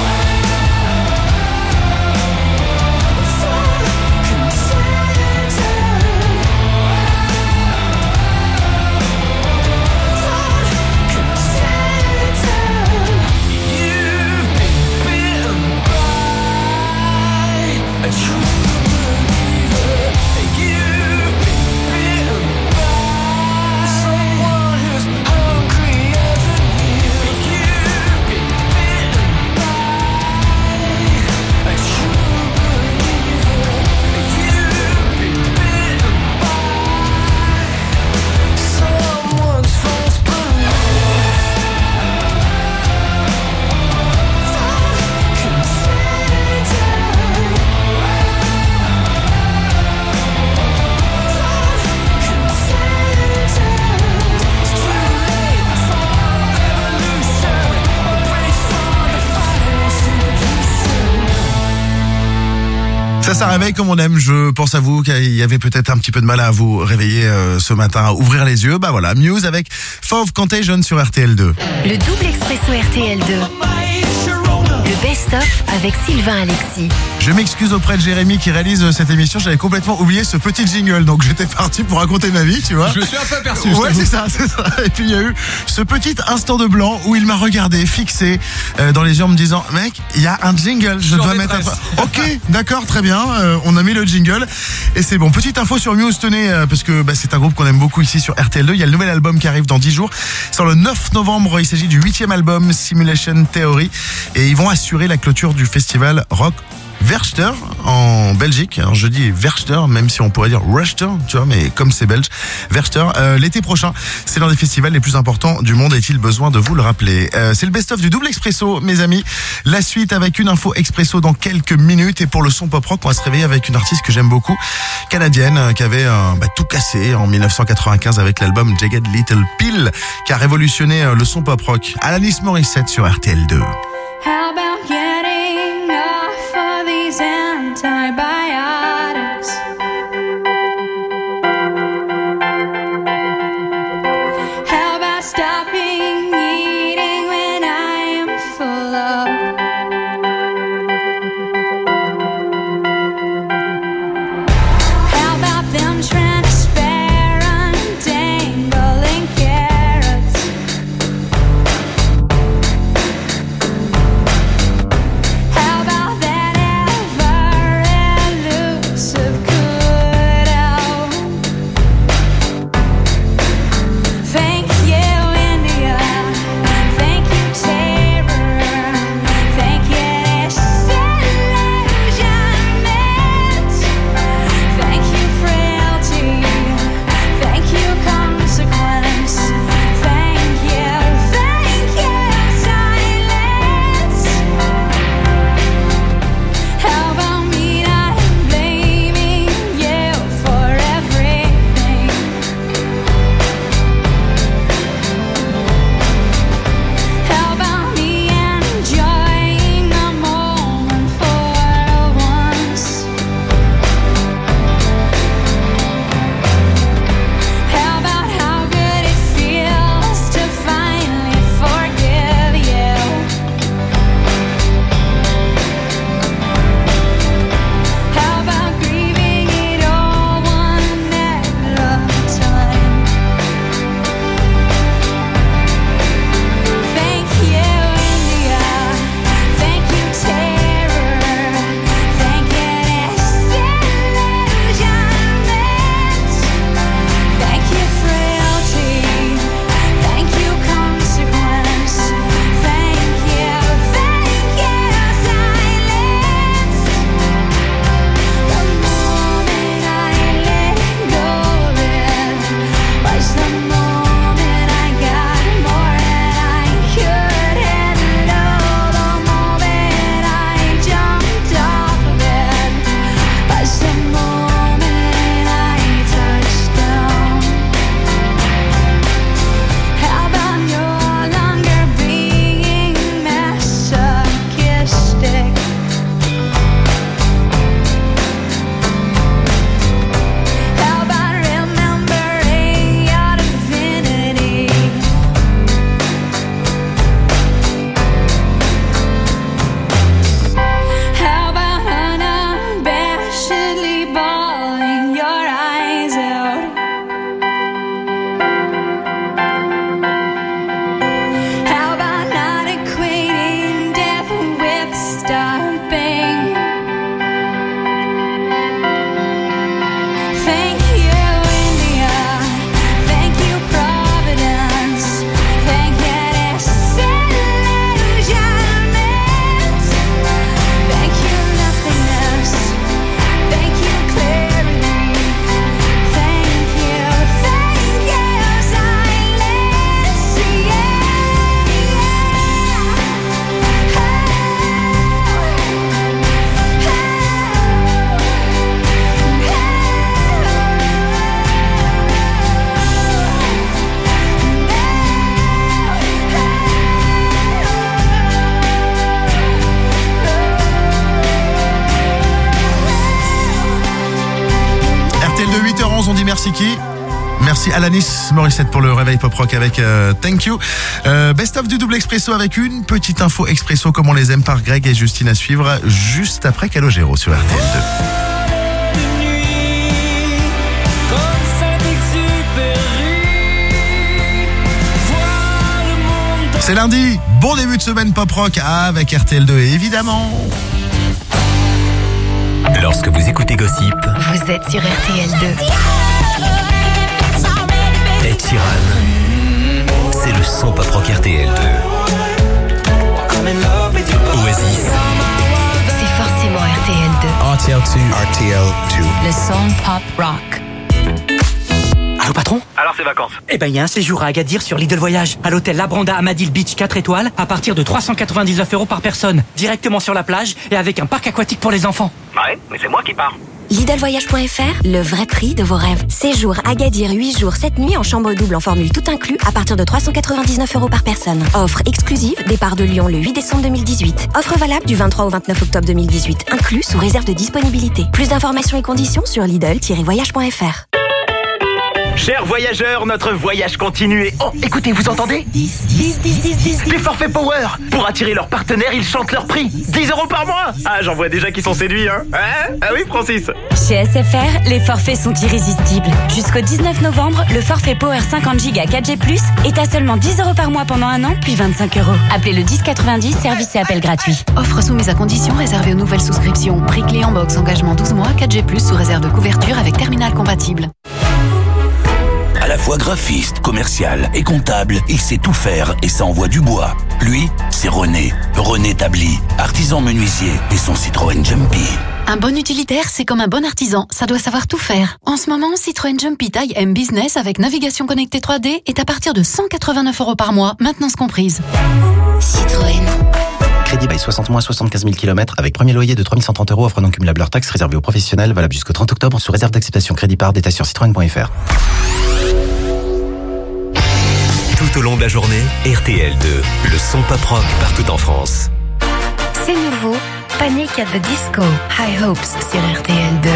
Ça réveille comme on aime. Je pense à vous qu'il y avait peut-être un petit peu de mal à vous réveiller ce matin, à ouvrir les yeux. Bah voilà, Muse avec Fauve Contagion sur RTL2. Le double expresso RTL2. Le best-of avec Sylvain Alexis. Je m'excuse auprès de Jérémy qui réalise cette émission. J'avais complètement oublié ce petit jingle. Donc j'étais parti pour raconter ma vie, tu vois. Je me suis un peu aperçu. Ouais, c'est ça. Et puis il y a eu ce petit instant de blanc où il m'a regardé, fixé dans les yeux en me disant, mec, il y a un jingle. Je dois mettre un... Ok, d'accord, très bien. On a mis le jingle et c'est bon. Petite info sur Muse, tenez, parce que c'est un groupe qu'on aime beaucoup ici sur RTL2. Il y a le nouvel album qui arrive dans 10 jours. Sur le 9 novembre, il s'agit du 8e album, Simulation Theory. Et ils vont assurer la clôture du festival Rock Werchter en Belgique. Alors je dis Werchter, même si on pourrait dire Werchter, tu vois, mais comme c'est belge, Werchter. L'été prochain, c'est l'un des festivals les plus importants du monde. Est-il besoin de vous le rappeler? C'est le best-of du double expresso, mes amis. La suite avec une info expresso dans quelques minutes. Et pour le son pop rock, on va se réveiller avec une artiste que j'aime beaucoup, canadienne, qui avait tout cassé en 1995 avec l'album Jagged Little Pill, qui a révolutionné le son pop rock. Alanis Morissette sur RTL2. How about getting off of these antibiotics? How about stopping eating when I am full of? How about them trying to spare untangling carrots? 11, on dit merci qui ? Merci Alanis Morissette pour le réveil pop rock avec Thank You. Best of du double expresso avec une petite info expresso comme on les aime par Greg et Justine à suivre juste après Calogero sur RTL2. C'est lundi, bon début de semaine pop rock avec RTL2 évidemment. Lorsque vous écoutez Gossip, Vous êtes sur RTL2. Ed Sheeran, c'est le son pop rock RTL2. Oasis, C'est forcément RTL2. RTL2. Le son pop rock. Allô patron? Alors c'est vacances. Eh ben il y a un séjour à Agadir sur Lidl Voyage, à l'hôtel Labranda Amadil Beach 4 étoiles, à partir de 399 € par personne, directement sur la plage et avec un parc aquatique pour les enfants. Ouais, mais c'est moi qui pars. Lidlvoyage.fr, le vrai prix de vos rêves. Séjour Agadir 8 jours 7 nuits en chambre double en formule tout inclus à partir de 399 € par personne. Offre exclusive, départ de Lyon le 8 décembre 2018. Offre valable du 23 au 29 octobre 2018, inclus sous réserve de disponibilité. Plus d'informations et conditions sur lidl-voyage.fr. Chers voyageurs, notre voyage continue et... Oh, écoutez, vous entendez? 10. Les forfaits Power. Pour attirer leurs partenaires, ils chantent leur prix. 10 € par mois. Ah, j'en vois déjà qui sont séduits, hein? Ah oui, Francis? Chez SFR, les forfaits sont irrésistibles. Jusqu'au 19 novembre, le forfait Power 50 Go 4G+, est à seulement 10 € par mois pendant un an, puis 25 €. Appelez le 1090, service et appel gratuit. Offre soumise à conditions réservée aux nouvelles souscriptions. Prix clé en box, engagement 12 mois, 4G+, sous réserve de couverture avec terminal compatible. À la fois graphiste, commercial et comptable, il sait tout faire et ça envoie du bois. Lui, c'est René Tabli, artisan menuisier et son Citroën Jumpy. Un bon utilitaire, c'est comme un bon artisan, ça doit savoir tout faire. En ce moment, Citroën Jumpy taille M Business avec navigation connectée 3D est à partir de 189 € par mois, maintenance comprise. Citroën. Crédit by 60 mois, 75 000 km avec premier loyer de 3 130 €, offre non cumulable hors taxe réservé aux professionnels, valable jusqu'au 30 octobre sous réserve d'acceptation crédit par détail sur citroën.fr. tout au long de la journée, RTL2, le son pop rock partout en France. C'est nouveau, Panic at the Disco, High Hopes sur RTL2.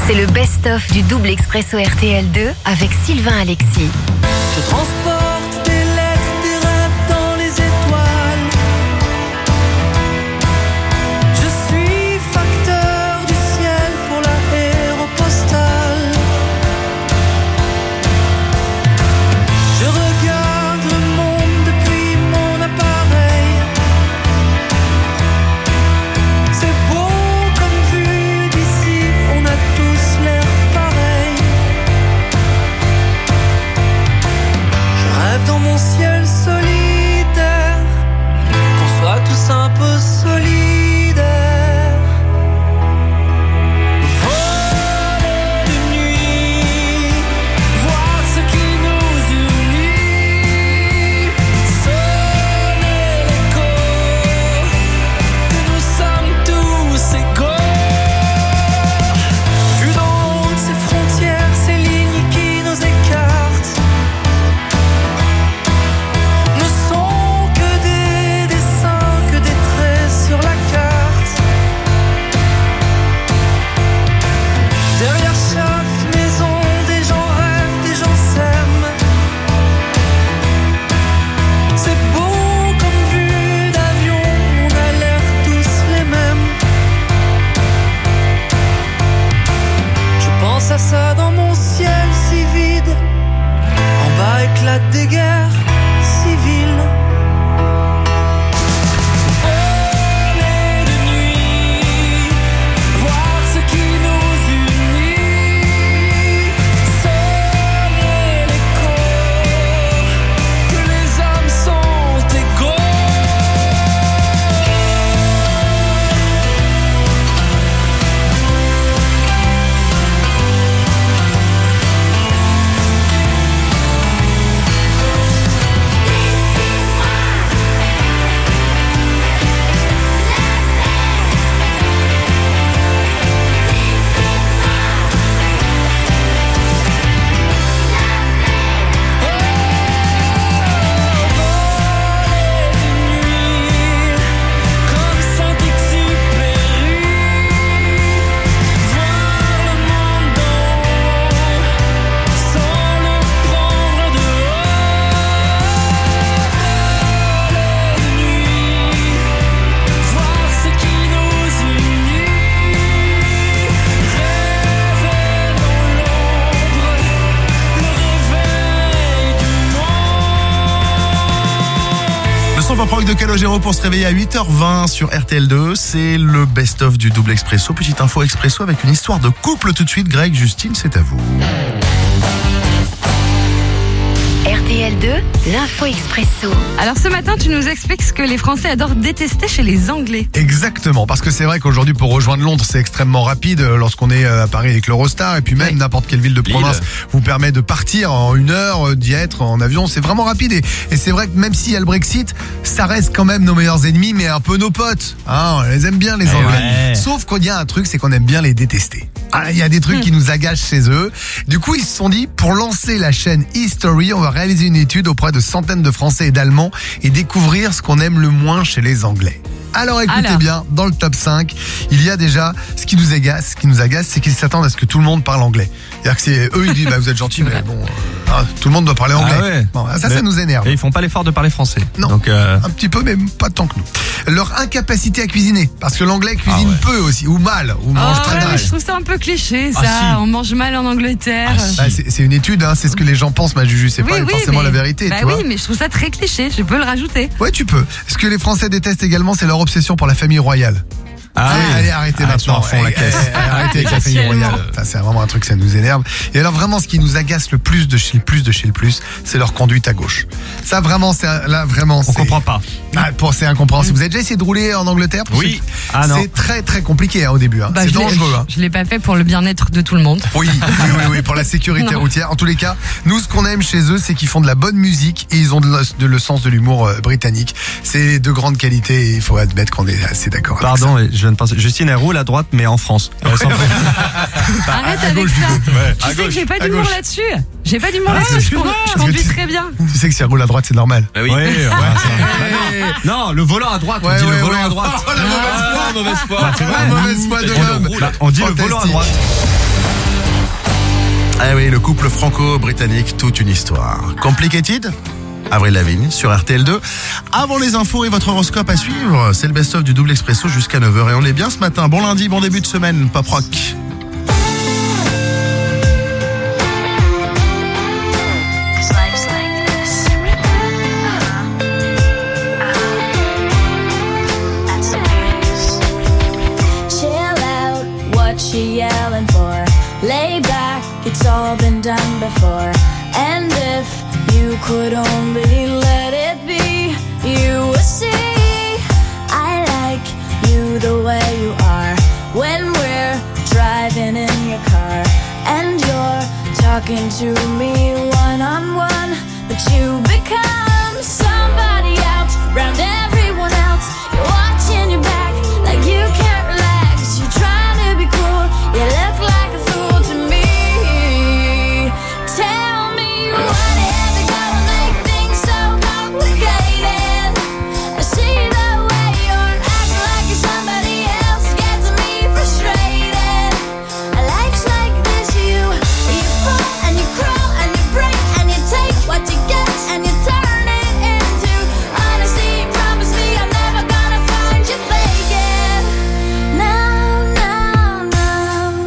C'est le best-of du double expresso RTL2 avec Sylvain Alexis. Je transporte des lettres, des rêves dans les étoiles. Je suis facteur du ciel pour l'aéropostale. Je regarde le monde depuis mon appareil. C'est beau comme vue d'ici, on a tous l'air pareil. Je rêve dans mon ciel solitaire, qu'on soit tous un peu solidaires. Voler de nuit, voir ce qui nous unit, sonner l'écho que nous sommes tous égaux. Vu d'en haut ces frontières, ces lignes qui nous écartent, ne sont que des dessins, que des traits sur la carte. Derrière chaque maison, des gens rêvent, des gens s'aiment. C'est beau comme vue d'avion, on a l'air tous les mêmes. Je pense à ça dans mon ciel si vide. En bas éclatent des guerres civiles. Voler de nuit, voir ce qui nous unit, sonner l'écho que les hommes sont égaux. Comme Saint-Exupéry, voir le monde d'en haut, sans le prendre de haut. Voler de nuit, voir ce qui nous unit, rêver dans l'ombre, le réveil du monde. Le son va prendre de Calogero pour se réveiller à 8h20 sur RTL2. C'est le best-of du double expresso. Petite info expresso avec une histoire de couple tout de suite. Greg, Justine, c'est à vous. RTL2, l'info expresso. Alors ce matin, tu nous expliques ce que les Français adorent détester chez les Anglais. Exactement, parce que c'est vrai qu'aujourd'hui pour rejoindre Londres c'est extrêmement rapide lorsqu'on est à Paris avec l'Eurostar et puis même n'importe quelle ville de province vous permet de partir en 1 heure, d'y être en avion, c'est vraiment rapide et c'est vrai que même s'il y a le Brexit, ça reste quand même nos meilleurs ennemis mais un peu nos potes, hein, on les aime bien les Anglais, sauf qu'il y a un truc, c'est qu'on aime bien les détester. Il y a des trucs qui nous agacent chez eux. Du coup, ils se sont dit, pour lancer la chaîne History, on va réaliser une étude auprès de centaines de Français et d'Allemands et découvrir ce qu'on aime le moins chez les Anglais. Alors écoutez bien, dans le top 5, il y a déjà ce qui nous agace, c'est qu'ils s'attendent à ce que tout le monde parle anglais. C'est-à-dire que c'est eux, ils disent, vous êtes gentils, mais bon, tout le monde doit parler anglais. Ah ouais. Bon, ça nous énerve. Et ils font pas l'effort de parler français. Non, donc un petit peu, mais pas tant que nous. Leur incapacité à cuisiner, parce que l'anglais cuisine peu aussi, ou mal, ou mange très mal. Je trouve ça un peu cliché, ça. On mange mal en Angleterre. C'est une étude, hein, c'est ce que les gens pensent, ma Juju, c'est pas forcément la vérité. Tu vois. Oui, mais je trouve ça très cliché, je peux le rajouter. Ouais, tu peux. Ce que les Français détestent également, c'est leur obsession pour la famille royale. Allez, arrêtez maintenant. À fond la caisse. Arrêtez avec la famille royale. Ça, c'est vraiment un truc, ça nous énerve. Et alors vraiment, ce qui nous agace le plus de chez le plus, c'est leur conduite à gauche. Ça vraiment, on comprend pas. C'est incompréhensible. Vous avez déjà essayé de rouler en Angleterre? Oui. C'est très très compliqué au début. C'est dangereux. Je l'ai pas fait pour le bien-être de tout le monde. Oui, pour la sécurité routière. En tous les cas, nous, ce qu'on aime chez eux, c'est qu'ils font de la bonne musique et ils ont le sens de l'humour britannique. C'est de grande qualité et il faut admettre qu'on est assez d'accord avec ça. Pardon, je viens de penser. Justine, elle roule à droite, mais en France. Arrête avec ça. Tu sais que j'ai pas d'humour là-dessus. J'ai pas d'humour là-dessus. Je conduis très bien. Tu sais que si elle roule à droite, c'est normal. Bah oui. Non, le volant à droite. On dit le volant à droite. La mauvaise foi. C'est vrai. La mauvaise foi de l'homme. On dit le volant à droite. couple franco-britannique, toute une histoire. Complicated ? Avril Lavigne sur RTL2. Avant les infos et votre horoscope à suivre, c'est le best-of du double expresso jusqu'à 9h. Et on est bien ce matin. Bon lundi, bon début de semaine, pop rock. She yelling for, lay back, it's all been done before. And if you could only let it be, you would see I like you the way you are. When we're driving in your car and you're talking to me one-on-one, but you become somebody else, round everyone else. You're watching your back like you can't relax. You're trying to be cool, you look like a fool to me. Tell me what is it gonna make things so complicated? I see the way you're acting like you're somebody else, gets me frustrated. Life's like this, you fall and you crawl and you break and you take what you get and you turn it into honesty. Promise me I'm never gonna find you faking. No, no, no.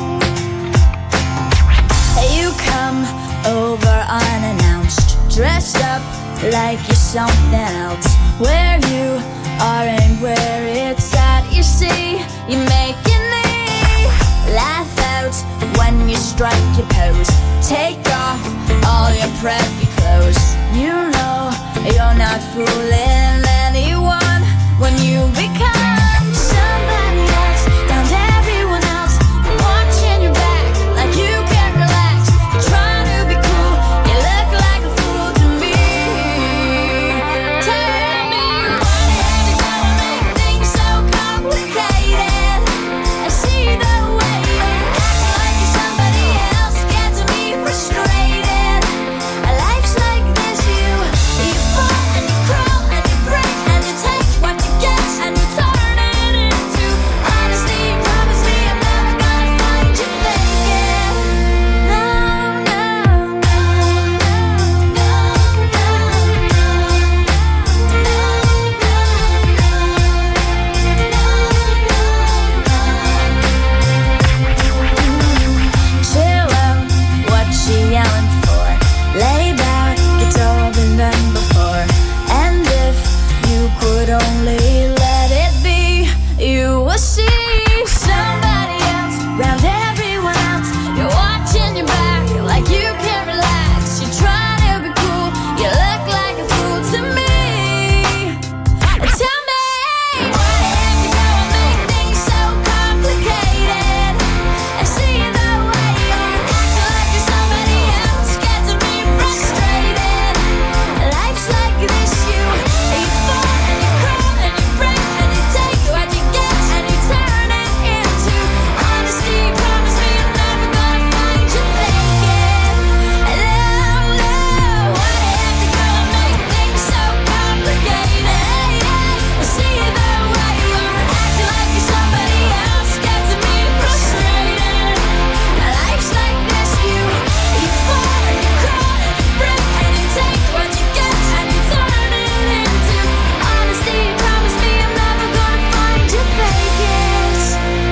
You come over unannounced, dressed up like you're something else. Where you are and where it's at, you see, you're making me laugh out when you strike your pose. Take off all your preppy clothes. You know you're not fooling anyone when you become somebody else, down to everyone else. You're watching your back like you can't relax. You're trying to be cool, you look like a fool to me. Tell me what is it gonna make things so complicated? I see the way you're acting like you're somebody else, gets me frustrated. Life's like this, you fall and you crawl and you break and you take what you get and you turn it into honesty. Promise me I'm never gonna find you faking. No, no, no, chill out, what she yelling for? Lay back, it's all been done before. And if you could only let it be, you will see somebody else, round everyone else. You're watching your back like you can't relax. You're trying to be cool, you look like a fool to me. Tell me, what is it gonna make things so complicated? I see the way you're acting like you're somebody else, gets me frustrated. Life's like this, you fall and you crawl and you break and you take what you get and you turn it into honesty. Promise me I'm never gonna find you faking. No, no, what is it gonna make things so complicated? I see the way you're acting like you're somebody else, gets me frustrated. Life's like this, you fall and you crawl and you break and you take what you get and you turn it into honesty. Promise me I'm never gonna find you faking.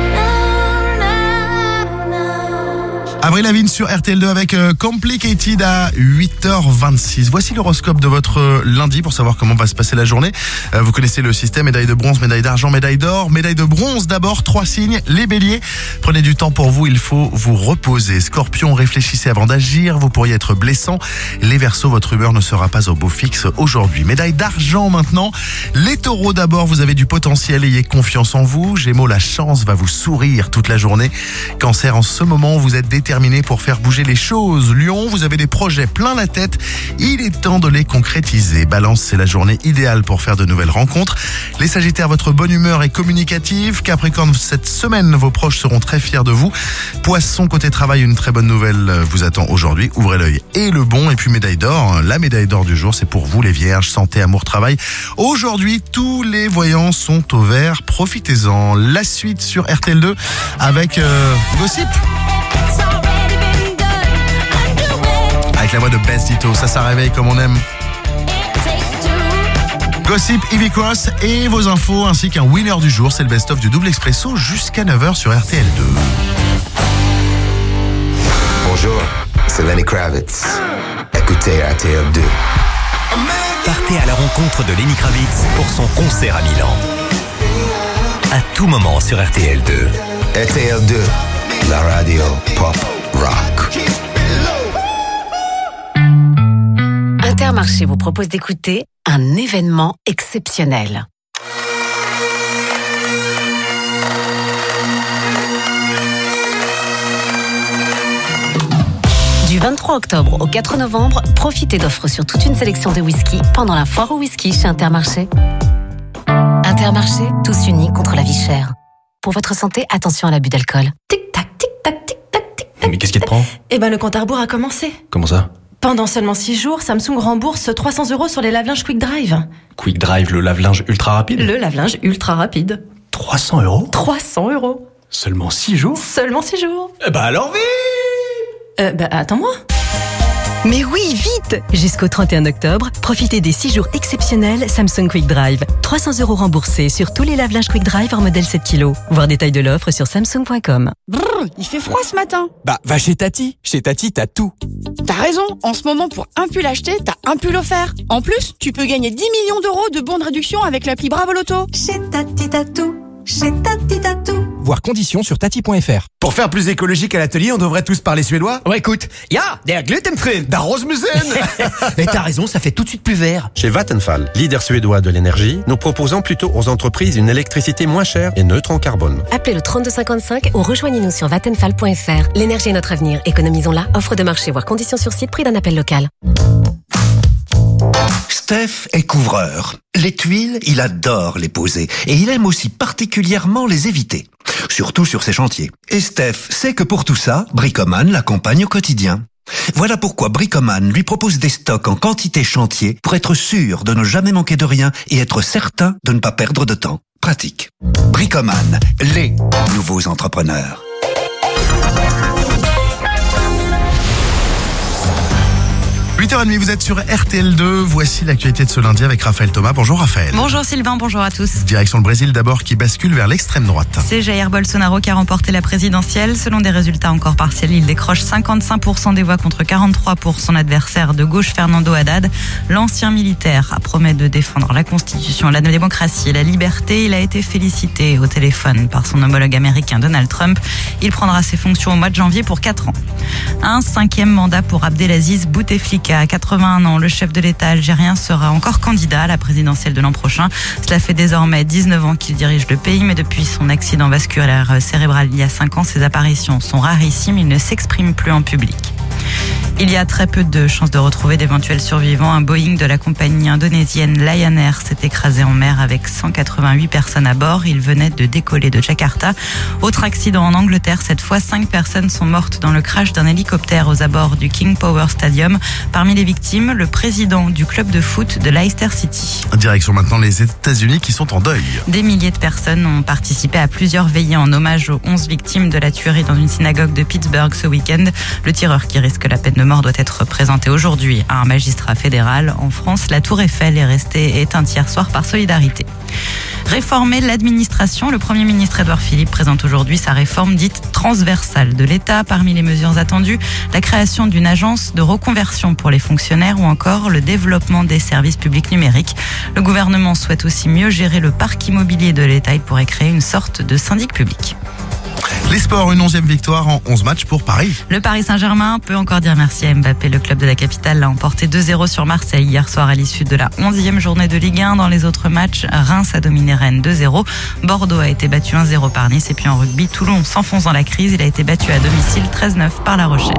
No, no, no. Avril Lavigne sur RTL2 avec Complicated à 8h26. Voici l'horoscope de votre lundi pour savoir comment va se passer la journée. Vous connaissez le système, médaille de bronze, médaille d'argent, médaille d'or, médaille de bronze. D'abord, 3 signes, les béliers. Prenez du temps pour vous, il faut vous reposer. Scorpion, réfléchissez avant d'agir, vous pourriez être blessant. Les verseaux, votre humeur ne sera pas au beau fixe aujourd'hui. Médaille d'argent maintenant. Les taureaux d'abord, vous avez du potentiel, ayez confiance en vous. Gémeaux, la chance va vous sourire toute la journée. Cancer, en ce moment, vous êtes déterminé pour faire bouger les choses. Lion, vous avez des projets plein la tête. Il est temps de les concrétiser. Balance, c'est la journée idéale pour faire de nouvelles rencontres. Les Sagittaires, votre bonne humeur est communicative. Capricorne, cette semaine, vos proches seront très fiers de vous. Poisson, côté travail, une très bonne nouvelle vous attend aujourd'hui. Ouvrez l'œil et le bon. Et puis médaille d'or, la médaille d'or du jour, c'est pour vous les vierges. Santé, amour, travail. Aujourd'hui, tous les voyants sont au vert. Profitez-en. La suite sur RTL2 avec Gossip. It's already been done. avec la voix de Bess Ditto. Ça réveille comme on aime. Gossip, Ivy Cross et vos infos ainsi qu'un winner du jour. C'est le best-of du Double Expresso jusqu'à 9h sur RTL2. Bonjour, c'est Lenny Kravitz. Écoutez RTL2. Partez à la rencontre de Lenny Kravitz pour son concert à Milan. À tout moment sur RTL2. RTL2, la radio pop rock. Intermarché vous propose d'écouter un événement exceptionnel. Du 23 octobre au 4 novembre, profitez d'offres sur toute une sélection de whisky pendant la foire au whisky chez Intermarché. Intermarché, tous unis contre la vie chère. Pour votre santé, attention à l'abus d'alcool. Tic-tac, tic-tac, tic-tac, tic-tac. Mais qu'est-ce qui te prend? Eh ben, le compte à rebours a commencé. Comment ça? Pendant seulement 6 jours, Samsung rembourse 300 € sur les lave-linges Quick Drive. Quick Drive, le lave-linge ultra rapide? Le lave-linge ultra rapide. 300 €? 300 €. Seulement 6 jours? Seulement 6 jours. Eh ben alors vite! Attends-moi. Mais oui, vite! Jusqu'au 31 octobre, profitez des 6 jours exceptionnels Samsung Quick Drive. 300 € remboursés sur tous les lave-linges Quick Drive hors modèle 7 kg. Voir détail de l'offre sur samsung.com. Brrr, il fait froid ce matin. Bah, va chez Tati. Chez Tati, t'as tout. T'as raison, en ce moment, pour un pull acheté, t'as un pull offert. En plus, tu peux gagner 10 millions d'euros de bons de réduction avec l'appli Bravo Loto. Chez Tati, t'as tout. Chez Tati, t'as tout. Voir conditions sur tati.fr. Pour faire plus écologique à l'atelier, on devrait tous parler suédois. Ouais, écoute, ja, der glutenfri. Da Rosmusen. Mais t'as raison, ça fait tout de suite plus vert. Chez Vattenfall, leader suédois de l'énergie, nous proposons plutôt aux entreprises une électricité moins chère et neutre en carbone. Appelez le 3255 ou rejoignez-nous sur vattenfall.fr. L'énergie est notre avenir. Économisons-la. Offre de marché, voire conditions sur site, prix d'un appel local. Steph est couvreur. Les tuiles, il adore les poser et il aime aussi particulièrement les éviter, surtout sur ses chantiers. Et Steph sait que pour tout ça, Bricoman l'accompagne au quotidien. Voilà pourquoi Bricoman lui propose des stocks en quantité chantier pour être sûr de ne jamais manquer de rien et être certain de ne pas perdre de temps. Pratique. Bricoman, les nouveaux entrepreneurs. 8h30, vous êtes sur RTL2. Voici l'actualité de ce lundi avec Raphaël Thomas. Bonjour Raphaël. Bonjour Sylvain, bonjour à tous. Direction le Brésil d'abord qui bascule vers l'extrême droite. C'est Jair Bolsonaro qui a remporté la présidentielle. Selon des résultats encore partiels, il décroche 55% des voix contre 43% pour son adversaire de gauche Fernando Haddad. L'ancien militaire promet de défendre la Constitution, la démocratie et la liberté. Il a été félicité au téléphone par son homologue américain Donald Trump. Il prendra ses fonctions au mois de janvier pour 4 ans. Un 5e mandat pour Abdelaziz Bouteflika. À 81 ans, le chef de l'État algérien sera encore candidat à la présidentielle de l'an prochain. Cela fait désormais 19 ans qu'il dirige le pays, mais depuis son accident vasculaire cérébral il y a 5 ans, ses apparitions sont rarissimes. Il ne s'exprime plus en public. Il y a très peu de chances de retrouver d'éventuels survivants. Un Boeing de la compagnie indonésienne Lion Air s'est écrasé en mer avec 188 personnes à bord. Il venait de décoller de Jakarta. Autre accident en Angleterre. Cette fois, 5 personnes sont mortes dans le crash d'un hélicoptère aux abords du King Power Stadium. Parmi les victimes, le président du club de foot de Leicester City. Direction maintenant les États-Unis qui sont en deuil. Des milliers de personnes ont participé à plusieurs veillées en hommage aux 11 victimes de la tuerie dans une synagogue de Pittsburgh ce week-end. Le tireur qui risque la peine de mort doit être présenté aujourd'hui à un magistrat fédéral. En France, la Tour Eiffel est restée éteinte hier soir par solidarité. Réformer l'administration. Le Premier ministre Édouard Philippe présente aujourd'hui sa réforme dite transversale de l'État. Parmi les mesures attendues, la création d'une agence de reconversion pour les fonctionnaires ou encore le développement des services publics numériques. Le gouvernement souhaite aussi mieux gérer le parc immobilier de l'État. Il pourrait créer une sorte de syndic public. Les sports, une 11e victoire en 11 matchs pour Paris. Le Paris Saint-Germain peut encore dire merci à Mbappé. Le club de la capitale l'a emporté 2-0 sur Marseille hier soir à l'issue de la 11e journée de Ligue 1. Dans les autres matchs, Reims a dominé Rennes 2-0. Bordeaux a été battu 1-0 par Nice. Et puis en rugby, Toulon s'enfonce dans la crise. Il a été battu à domicile 13-9 par La Rochelle.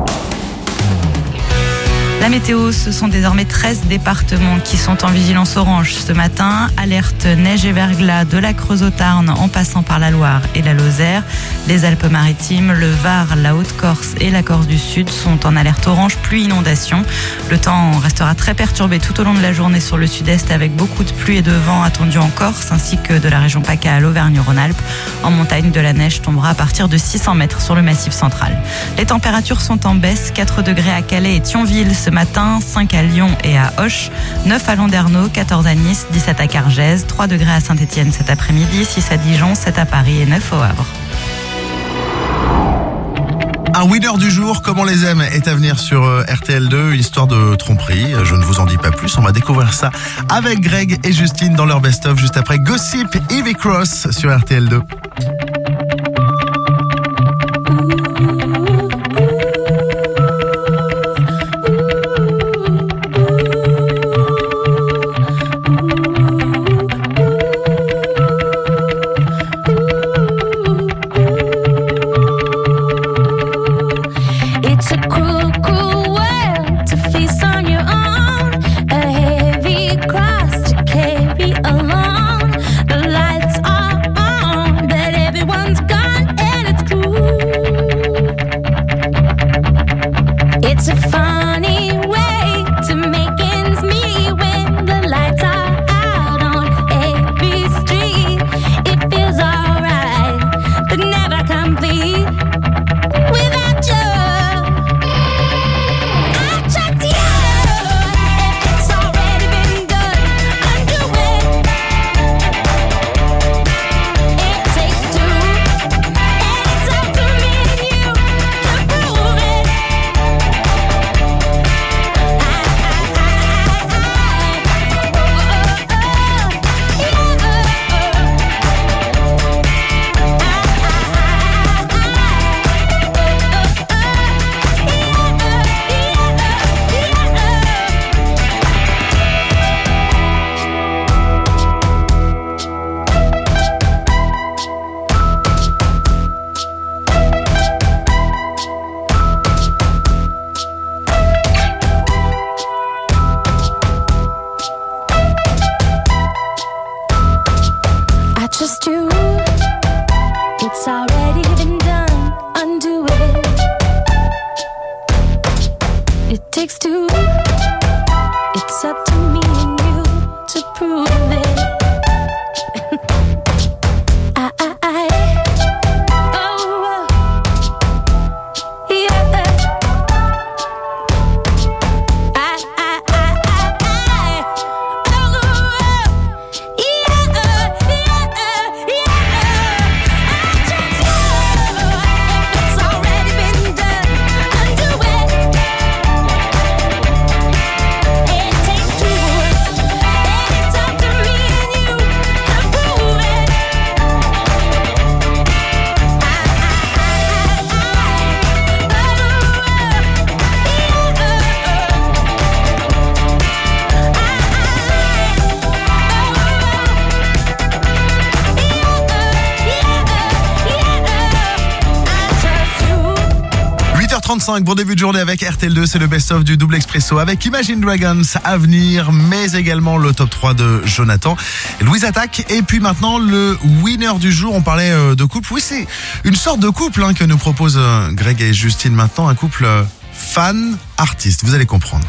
La météo, ce sont désormais 13 départements qui sont en vigilance orange ce matin. Alerte neige et verglas de la Creuse au Tarn en passant par la Loire et la Lozère. Les Alpes-Maritimes, le Var, la Haute-Corse et la Corse du Sud sont en alerte orange pluie inondation. Le temps restera très perturbé tout au long de la journée sur le sud-est avec beaucoup de pluie et de vent attendus en Corse ainsi que de la région PACA à l'Auvergne-Rhône-Alpes. En montagne, de la neige tombera à partir de 600 mètres sur le massif central. Les températures sont en baisse, 4 degrés à Calais et Thionville ce ce matin, 5 à Lyon et à Auch, 9 à Landerneau, 14 à Nice, 17 à Cargèse, 3 degrés à Saint-Etienne cet après-midi, 6 à Dijon, 7 à Paris et 9 au Havre. Un winner du jour, comme on les aime, est à venir sur RTL2, une histoire de tromperie. Je ne vous en dis pas plus, on va découvrir ça avec Greg et Justine dans leur best-of juste après Gossip Ivy Cross sur RTL2. It's a cruel, cruel world to face on your own. A heavy cross to carry alone. The lights are on, but everyone's gone and it's cruel. It's a funny way to make ends meet when the lights are out on every street. It feels alright, but never complete without you. I trust you. It's already been done. Undo it. It takes two. It's up to me and you to prove it. Oh, yeah. Bon début de journée avec RTL2, c'est le best-of du double expresso avec Imagine Dragons à venir, mais également le top 3 de Jonathan, Louise Attaque, et puis maintenant le winner du jour. On parlait de couple, oui, c'est une sorte de couple que nous propose Greg et Justine maintenant, un couple fan-artiste, vous allez comprendre.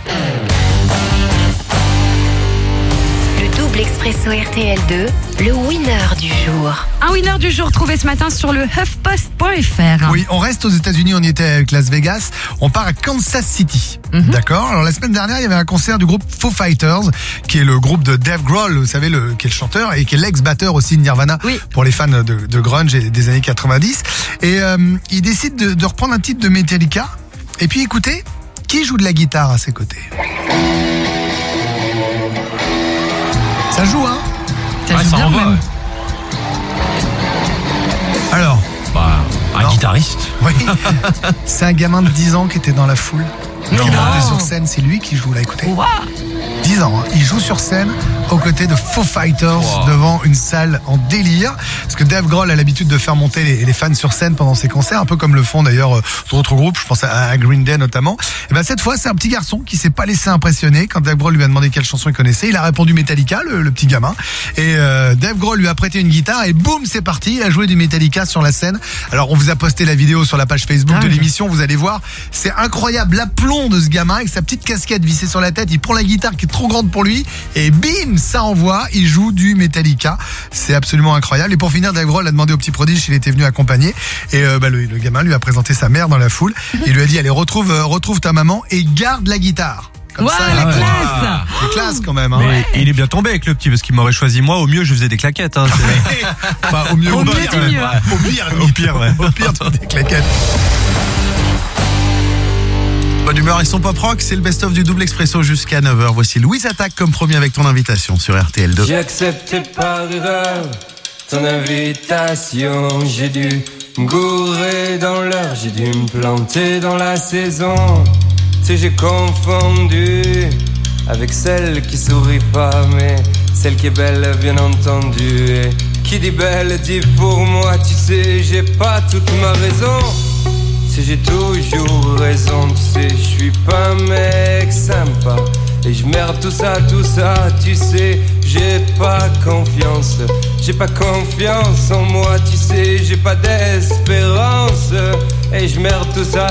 Le double expresso RTL2, le winner du jour. Un winner du jour trouvé ce matin sur le HuffPost.fr. Oui, on reste aux États-Unis, on y était avec Las Vegas. On part à Kansas City. D'accord. Alors la semaine dernière, il y avait un concert du groupe Foo Fighters, qui est le groupe de Dave Grohl, vous savez, qui est le chanteur et qui est l'ex-batteur aussi de Nirvana, pour les fans de grunge et des années 90. Et il décide de reprendre un titre de Metallica. Et puis écoutez, qui joue de la guitare à ses côtés? Ça joue, hein? Ça joue bien, même. Alors, un guitariste. Oui. C'est un gamin de 10 ans qui était dans la foule. Qui est monté sur scène, c'est lui qui joue là, écoutez. 10 ans, hein. Il joue sur scène aux côtés de Foo Fighters devant une salle en délire. Parce que Dave Grohl a l'habitude de faire monter les fans sur scène pendant ses concerts, un peu comme le font d'ailleurs d'autres groupes, je pense à Green Day notamment. Et ben cette fois, c'est un petit garçon qui s'est pas laissé impressionner. Quand Dave Grohl lui a demandé quelle chanson il connaissait, il a répondu Metallica, le petit gamin. Et Dave Grohl lui a prêté une guitare et boum, c'est parti, il a joué du Metallica sur la scène. Alors on vous a posté la vidéo sur la page Facebook de l'émission, vous allez voir, c'est incroyable l'aplomb de ce gamin avec sa petite casquette vissée sur la tête, il prend la guitare qui est trop grande pour lui et bim, ça envoie. Il joue du Metallica. C'est absolument incroyable. Et pour finir, Dave Grohl a demandé au petit prodige s'il était venu accompagner. Et le gamin lui a présenté sa mère dans la foule. Il lui a dit, allez, retrouve ta maman et garde la guitare. Comme ça, la classe. C'est classe quand même. Hein. Mais il est bien tombé avec le petit parce qu'il m'aurait choisi moi. Au mieux, je faisais des claquettes. Hein, enfin, au mieux, au pire, ouais. Au pire, des claquettes. Bonne humeur et son pop rock, c'est le best-of du double expresso jusqu'à 9h. Voici Louise Attaque comme premier avec ton invitation sur RTL2. J'ai accepté par erreur ton invitation. J'ai dû me gourer dans l'heure, j'ai dû me planter dans la saison. Tu sais, j'ai confondu avec celle qui sourit pas, mais celle qui est belle, bien entendu. Et qui dit belle dit pour moi, tu sais, j'ai pas toute ma raison. Tu sais, j'ai toujours raison, tu sais, je suis pas un mec sympa. Et je merde tout ça, tu sais, j'ai pas confiance en moi, tu sais, j'ai pas d'espérance. Et je merde tout ça.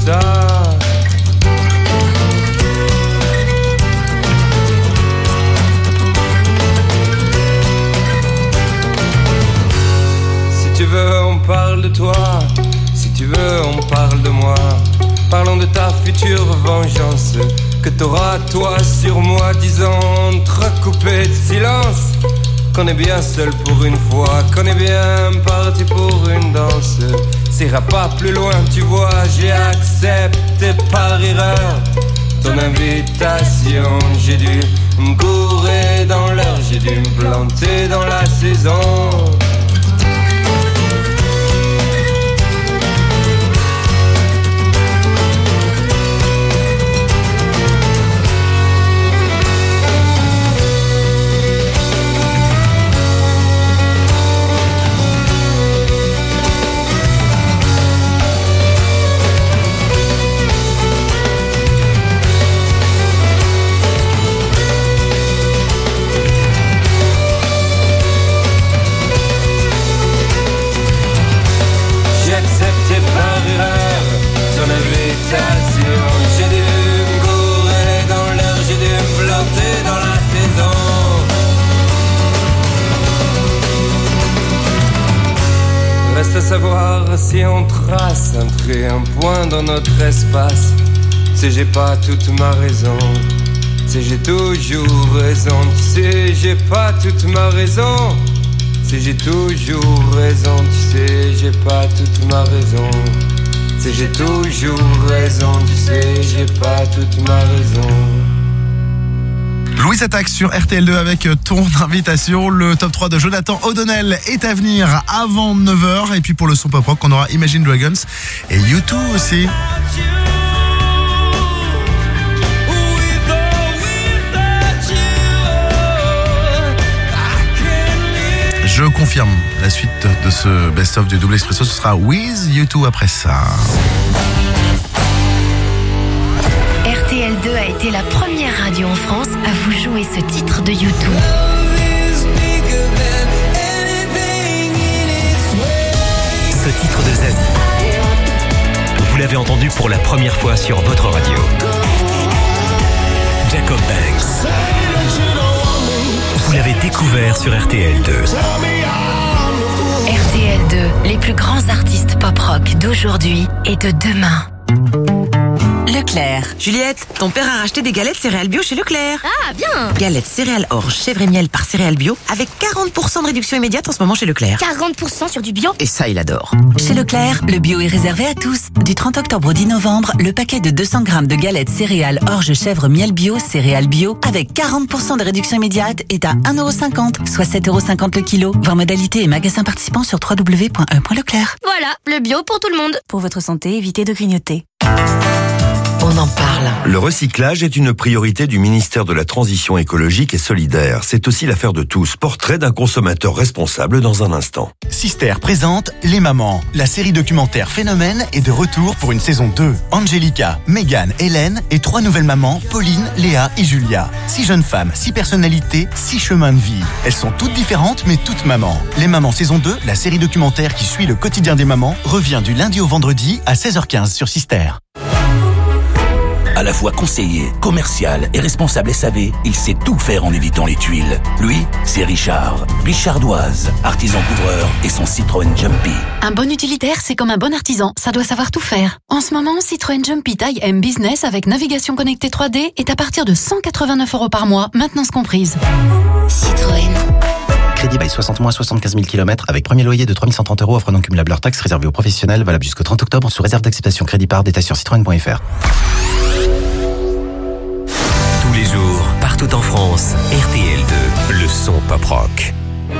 Si tu veux, on parle de toi. Si tu veux, on parle de moi. Parlons de ta future vengeance que t'auras toi sur moi. Disons entrecoupé de silence qu'on est bien seul pour une fois, qu'on est bien parti pour une danse. Ça ira pas plus loin, tu vois. J'ai accepté par erreur ton invitation. J'ai dû me gourer dans l'heure, j'ai dû me planter dans la saison. Reste à savoir si on trace un trait, un point dans notre espace. Tu sais, j'ai pas toute ma raison. Tu sais, j'ai toujours raison. Tu sais, j'ai pas toute ma raison. Tu sais, j'ai toujours raison. Tu sais, j'ai pas toute ma raison. Tu sais, j'ai toujours raison. Tu sais, j'ai pas toute ma raison. Louise Attaque sur RTL2 avec ton invitation. Le top 3 de Jonathan O'Donnell est à venir avant 9h. Et puis pour le son pop rock, on aura Imagine Dragons et U2 aussi. Je confirme, la suite de ce best-of du double expresso, ce sera With U2 après ça. RTL2 a été la première radio en France à vous jouer ce titre de U2. Ce titre de Zazie, vous l'avez entendu pour la première fois sur votre radio. Jacob Banks, vous l'avez découvert sur RTL2. RTL2, les plus grands artistes pop-rock d'aujourd'hui et de demain. Leclerc. Juliette, ton père a racheté des galettes céréales bio chez Leclerc. Ah, bien. Galettes céréales orge, chèvre et miel par céréales bio avec 40% de réduction immédiate en ce moment chez Leclerc. 40% sur du bio. Et ça, il adore. Chez Leclerc, le bio est réservé à tous. Du 30 octobre au 10 novembre, le paquet de 200 grammes de galettes céréales orge, chèvre, miel bio, céréales bio avec 40% de réduction immédiate est à 1,50€, soit 7,50€ le kilo. Voir modalité et magasin participants sur www.e.leclerc. Voilà, le bio pour tout le monde. Pour votre santé, évitez de grignoter. On en parle. Le recyclage est une priorité du ministère de la Transition écologique et solidaire. C'est aussi l'affaire de tous. Portrait d'un consommateur responsable dans un instant. Sister présente Les Mamans. La série documentaire Phénomène est de retour pour une saison 2. Angelica, Megan, Hélène et 3 nouvelles mamans, Pauline, Léa et Julia. 6 jeunes femmes, 6 personnalités, 6 chemins de vie. Elles sont toutes différentes mais toutes mamans. Les Mamans saison 2, la série documentaire qui suit le quotidien des mamans, revient du lundi au vendredi à 16h15 sur Sister. À la fois conseiller, commercial et responsable SAV, il sait tout faire en évitant les tuiles. Lui, c'est Richard. Richardoise, artisan couvreur et son Citroën Jumpy. Un bon utilitaire, c'est comme un bon artisan, ça doit savoir tout faire. En ce moment, Citroën Jumpy taille M Business avec navigation connectée 3D est à partir de 189 € par mois, maintenance comprise. Citroën. Crédit by 60 mois, 75 000 km avec premier loyer de 3 130 €, offre non cumulable hors taxe, réservé aux professionnels, valable jusqu'au 30 octobre sous réserve d'acceptation crédit par détail sur citroën.fr. Tous les jours, partout en France, RTL2, le son pop rock.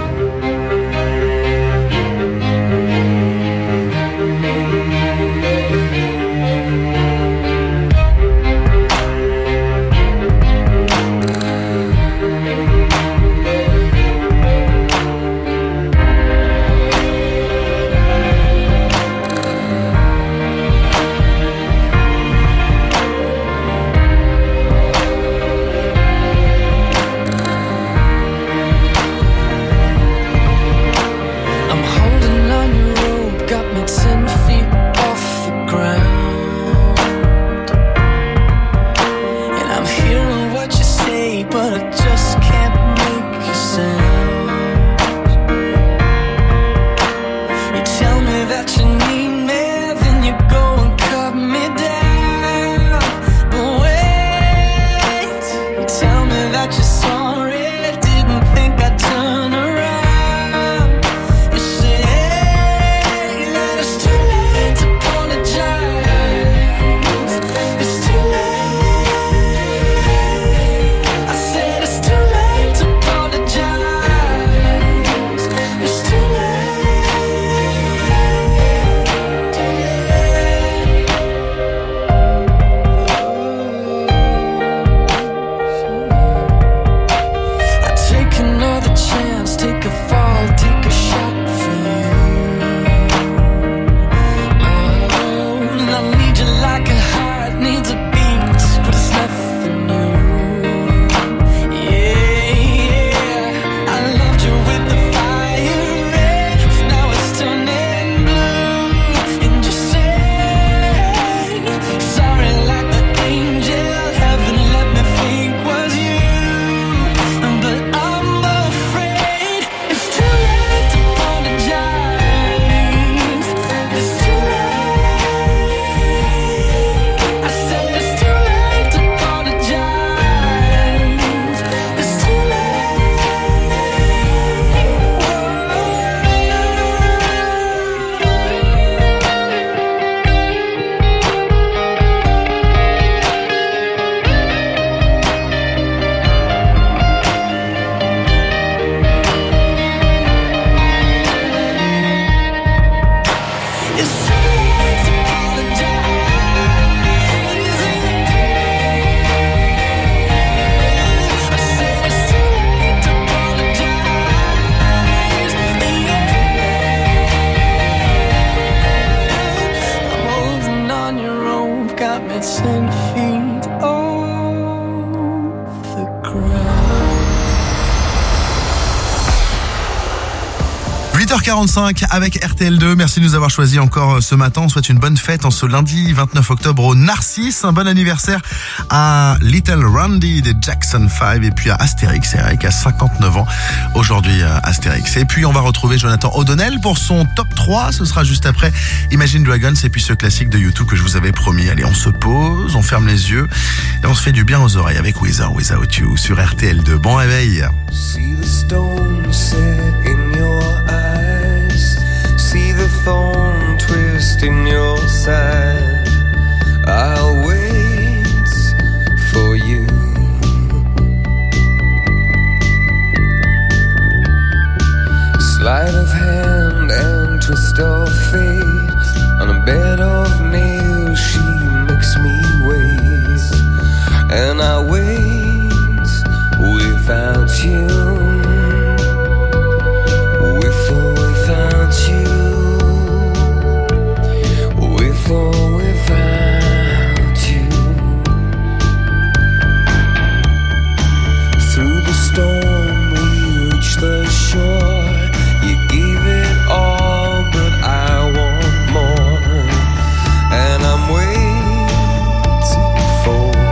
avec RTL2. Merci de nous avoir choisis encore ce matin. On souhaite une bonne fête en ce lundi 29 octobre au Narcisse. Un bon anniversaire à Little Randy des Jackson 5 et puis à Astérix. Eric a 59 ans aujourd'hui, Astérix. Et puis on va retrouver Jonathan O'Donnell pour son top 3. Ce sera juste après Imagine Dragons et puis ce classique de U2 que je vous avais promis. Allez, on se pose, on ferme les yeux et on se fait du bien aux oreilles avec With or Without You sur RTL2. Bon réveil. See the stone set in your eyes. See the thorn twist in your side. I'll wait for you. Sleight of hand and twist of fate. On a bed of nails she makes me wait. And I wait without you. With or without you. With or without you. Through the storm we reach the shore. You gave it all, but I want more. And I'm waiting for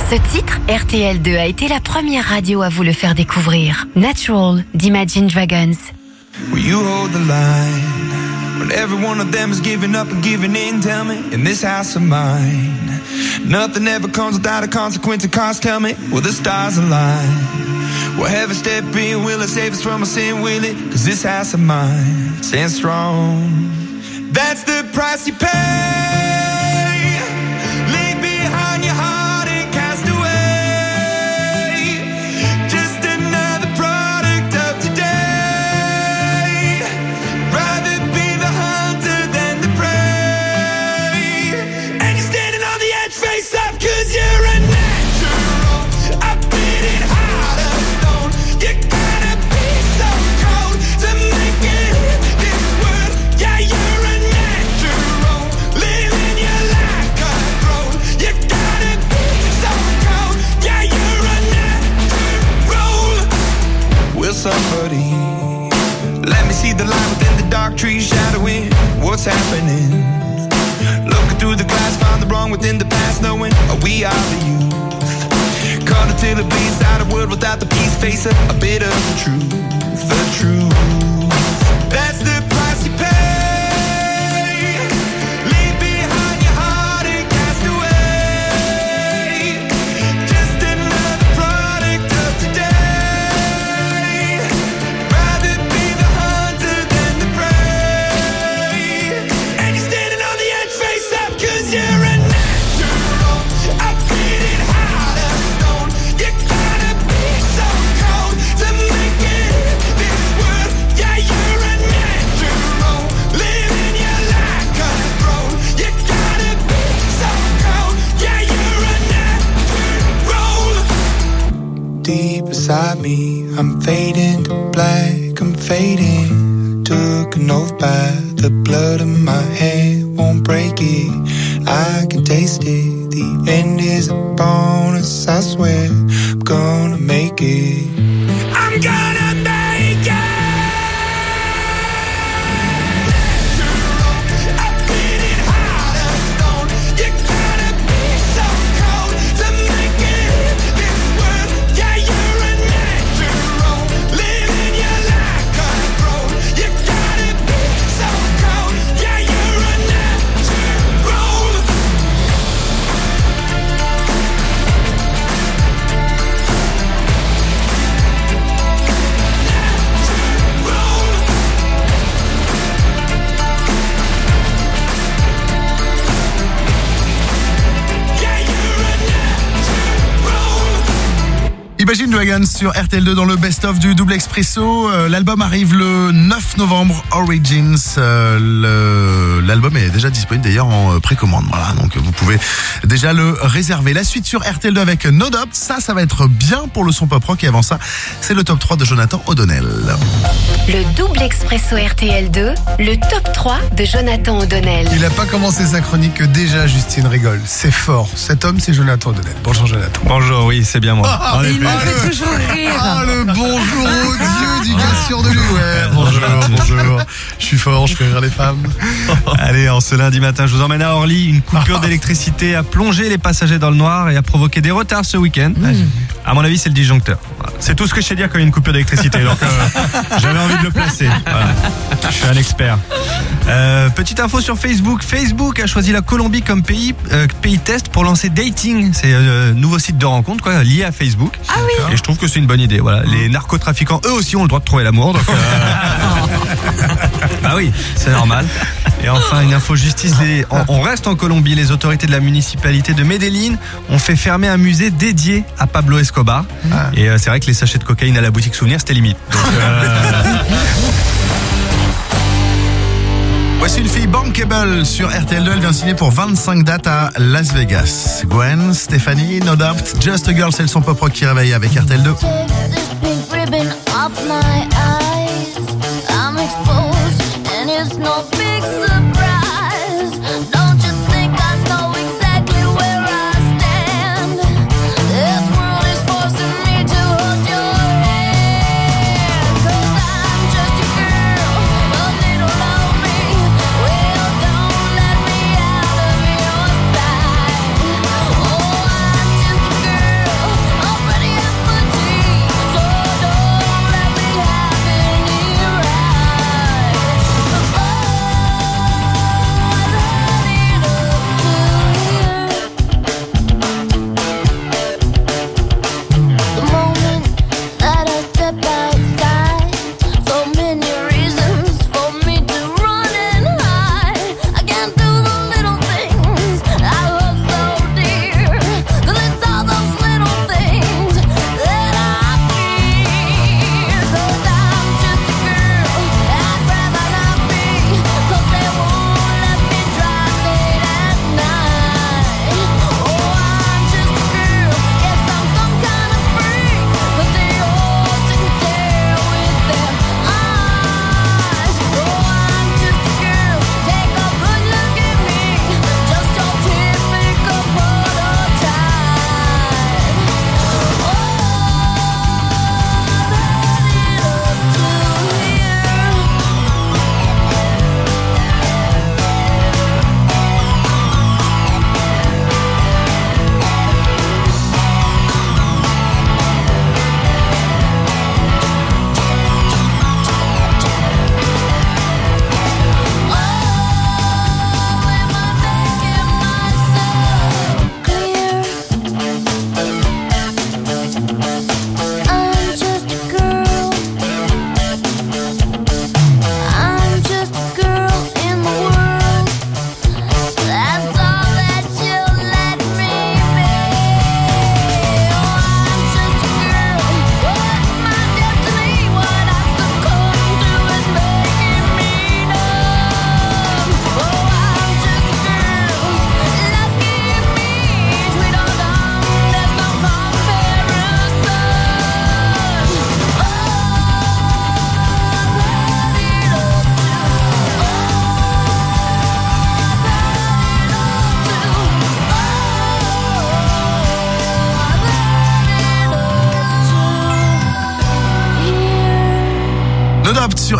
Ce titre, RTL2 a été la première radio à vous le faire découvrir. Natural d'Imagine Dragons. Will you hold the line when every one of them is giving up and giving in? Tell me, in this house of mine, nothing ever comes without a consequence of cost. Tell me, will the stars align? Will heaven step in? Will it save us from our sin? Will it? 'Cause this house of mine stands strong. That's the price you pay. Leave behind your heart and cast away. Just another product of today. Rather be the hunter than the prey. And you're standing on the edge, face up, 'cause you're a natural. I beat it hard of stone. You gotta be so cold to make it in this world. Yeah, you're a natural. Living your life control. You gotta be so cold. Yeah, you're a natural. Will somebody let me see the light within the dark trees shadowing what's happening? Looking through the glass, find the wrong within the past, knowing we are the youth. Caught until the beast out of world without the peace, face a bit of the truth, the truth. That's the price you pay. Leave behind your heart and cast away. Just another product of today. Rather be the hunter than the prey. And you're standing on the edge, face up, 'cause you're a natural. I beat it hard of stone. You gotta be so cold to make it in this world. Yeah, you're a natural. Living your life control. You gotta be so cold. Yeah, you're a natural. Deep inside me, I'm fading to black. I'm fading. Took an oath by the blood in my hand. Won't break it. I can taste it. The end is a bonus. I swear I'm gonna make it. I'm gonna make it. I beat it hard of stone. You gotta be so cold to make it in this world. Yeah, you're a natural. Living your life control. You gotta be so cold. Yeah, you're a natural. Imagine Dragons sur RTL2 dans le best-of du Double Expresso. L'album arrive le 9 novembre, Origins. L'album est déjà disponible d'ailleurs en précommande. Voilà, donc vous pouvez déjà le réserver. La suite sur RTL2 avec No Doubt. Ça va être bien pour le son pop-rock. Et avant ça, c'est le top 3 de Jonathan O'Donnell. Le Double Expresso RTL2, le top 3 de Jonathan O'Donnell. Il a pas commencé sa chronique que déjà Justine rigole. C'est fort. Cet homme, c'est Jonathan O'Donnell. Bonjour Jonathan. Bonjour, oui, c'est bien moi. En effet. Il me fait toujours rire. Ah, le bonjour au Dieu du gars sûr de lui. Ouais, bonjour. Je suis fort, je fais rire les femmes. Allez, en ce lundi matin, je vous emmène à Orly. Une coupure d'électricité a plongé les passagers dans le noir et a provoqué des retards ce week-end. À mon avis, c'est le disjoncteur. Voilà. C'est tout ce que je sais dire quand il y a une coupure d'électricité. Donc, j'avais envie de le placer. Voilà. Je suis un expert. Petite info sur Facebook. Facebook a choisi la Colombie comme pays test pour lancer Dating. C'est un nouveau site de rencontre lié à Facebook. Ah oui. Et je trouve que c'est une bonne idée. Voilà. Les narcotrafiquants, eux aussi, ont le droit de trouver l'amour. Donc, bah oui, c'est normal. Et enfin, une info justice. On reste en Colombie. Les autorités de la municipalité de Medellín ont fait fermer un musée dédié à Pablo Escobar. Et c'est vrai que les sachets de cocaïne à la boutique Souvenir, c'était limite. Donc, Voici une fille bankable sur RTL2. Elle vient signer pour 25 dates à Las Vegas. Gwen, Stéphanie, No Doubt, Just a Girl, c'est le son pop rock qui réveille avec RTL2. Girl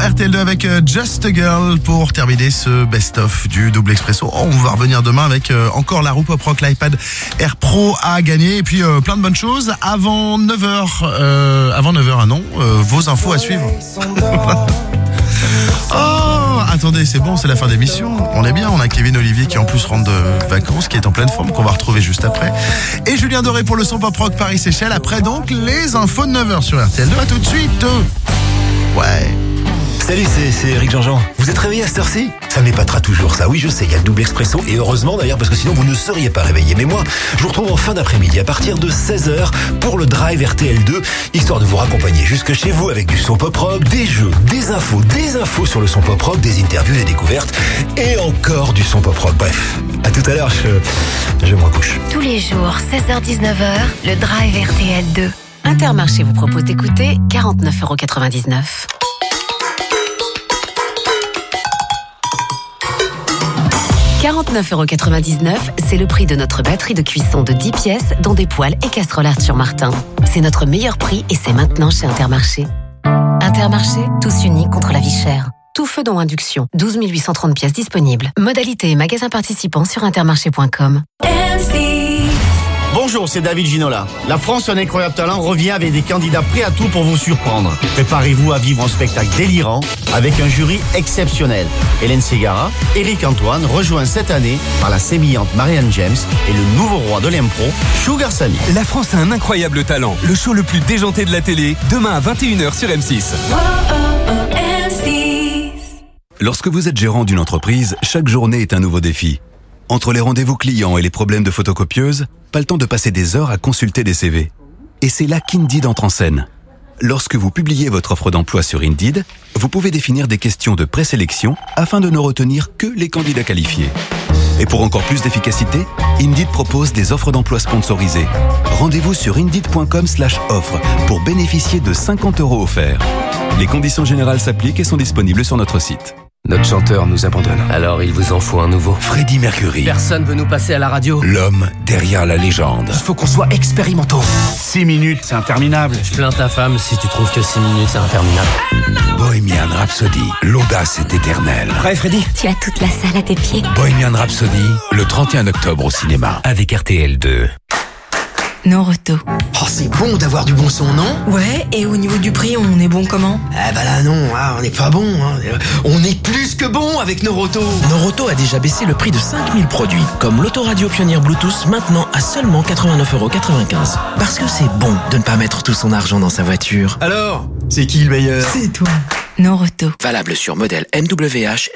RTL2 avec Just a Girl pour terminer ce best-of du double expresso. On va revenir demain avec encore la roue Pop Rock, l'iPad Air Pro à gagner et puis plein de bonnes choses avant 9h. Avant 9h, vos infos à suivre. Oh, attendez, c'est bon, c'est la fin d'émission. On est bien, on a Kevin Olivier qui en plus rentre de vacances, qui est en pleine forme, qu'on va retrouver juste après. Et Julien Doré pour le son Pop Rock Paris-Séchelles. Après donc, les infos de 9h sur RTL2. À tout de suite. Ouais. Salut, c'est Eric Jean-Jean. Vous êtes réveillé à cette heure-ci? Ça m'épatera toujours ça. Oui, je sais, il y a le double expresso. Et heureusement d'ailleurs, parce que sinon vous ne seriez pas réveillé. Mais moi, je vous retrouve en fin d'après-midi à partir de 16h pour le Drive RTL2, histoire de vous raccompagner jusque chez vous avec du son pop-rock, des jeux, des infos sur le son pop-rock, des interviews, des découvertes et encore du son pop-rock. Bref, à tout à l'heure, je me recouche. Tous les jours, 16h-19h, le Drive RTL2. Intermarché vous propose d'écouter 49,99 €. 49,99 €, c'est le prix de notre batterie de cuisson de 10 pièces, dont des poêles et casseroles Arthur Martin. C'est notre meilleur prix et c'est maintenant chez Intermarché. Intermarché, tous unis contre la vie chère. Tout feu dont induction, 12 830 pièces disponibles. Modalité et magasins participants sur intermarché.com. Bonjour, c'est David Ginola. La France, un incroyable talent, revient avec des candidats prêts à tout pour vous surprendre. Préparez-vous à vivre un spectacle délirant avec un jury exceptionnel. Hélène Ségara, Éric Antoine, rejoint cette année par la sémillante Marianne James et le nouveau roi de l'impro, Sugar Sammy. La France a un incroyable talent. Le show le plus déjanté de la télé, demain à 21h sur M6. Lorsque vous êtes gérant d'une entreprise, chaque journée est un nouveau défi. Entre les rendez-vous clients et les problèmes de photocopieuse, pas le temps de passer des heures à consulter des CV. Et c'est là qu'Indeed entre en scène. Lorsque vous publiez votre offre d'emploi sur Indeed, vous pouvez définir des questions de présélection afin de ne retenir que les candidats qualifiés. Et pour encore plus d'efficacité, Indeed propose des offres d'emploi sponsorisées. Rendez-vous sur indeed.com/offre pour bénéficier de 50 € offerts. Les conditions générales s'appliquent et sont disponibles sur notre site. Notre chanteur nous abandonne. Alors il vous en faut un nouveau. Freddie Mercury. Personne veut nous passer à la radio. L'homme derrière la légende. Il faut qu'on soit expérimentaux. 6 minutes, c'est interminable. Je plains ta femme si tu trouves que 6 minutes c'est interminable. Bohemian Rhapsody. L'audace est éternelle. Prêt, Freddy? Tu as toute la salle à tes pieds. Bohemian Rhapsody, le 31 octobre au cinéma. Avec RTL2. Noroto. Oh, c'est bon d'avoir du bon son, non? Ouais, et au niveau du prix, on est bon comment? Eh bah là non, on n'est pas bon. On est plus que bon avec Noroto. Noroto a déjà baissé le prix de 5000 produits, comme l'autoradio Pionnier Bluetooth maintenant à seulement 89,95 €. Parce que c'est bon de ne pas mettre tout son argent dans sa voiture. Alors, c'est qui le meilleur? C'est toi. Noroto. Valable sur modèle MWH,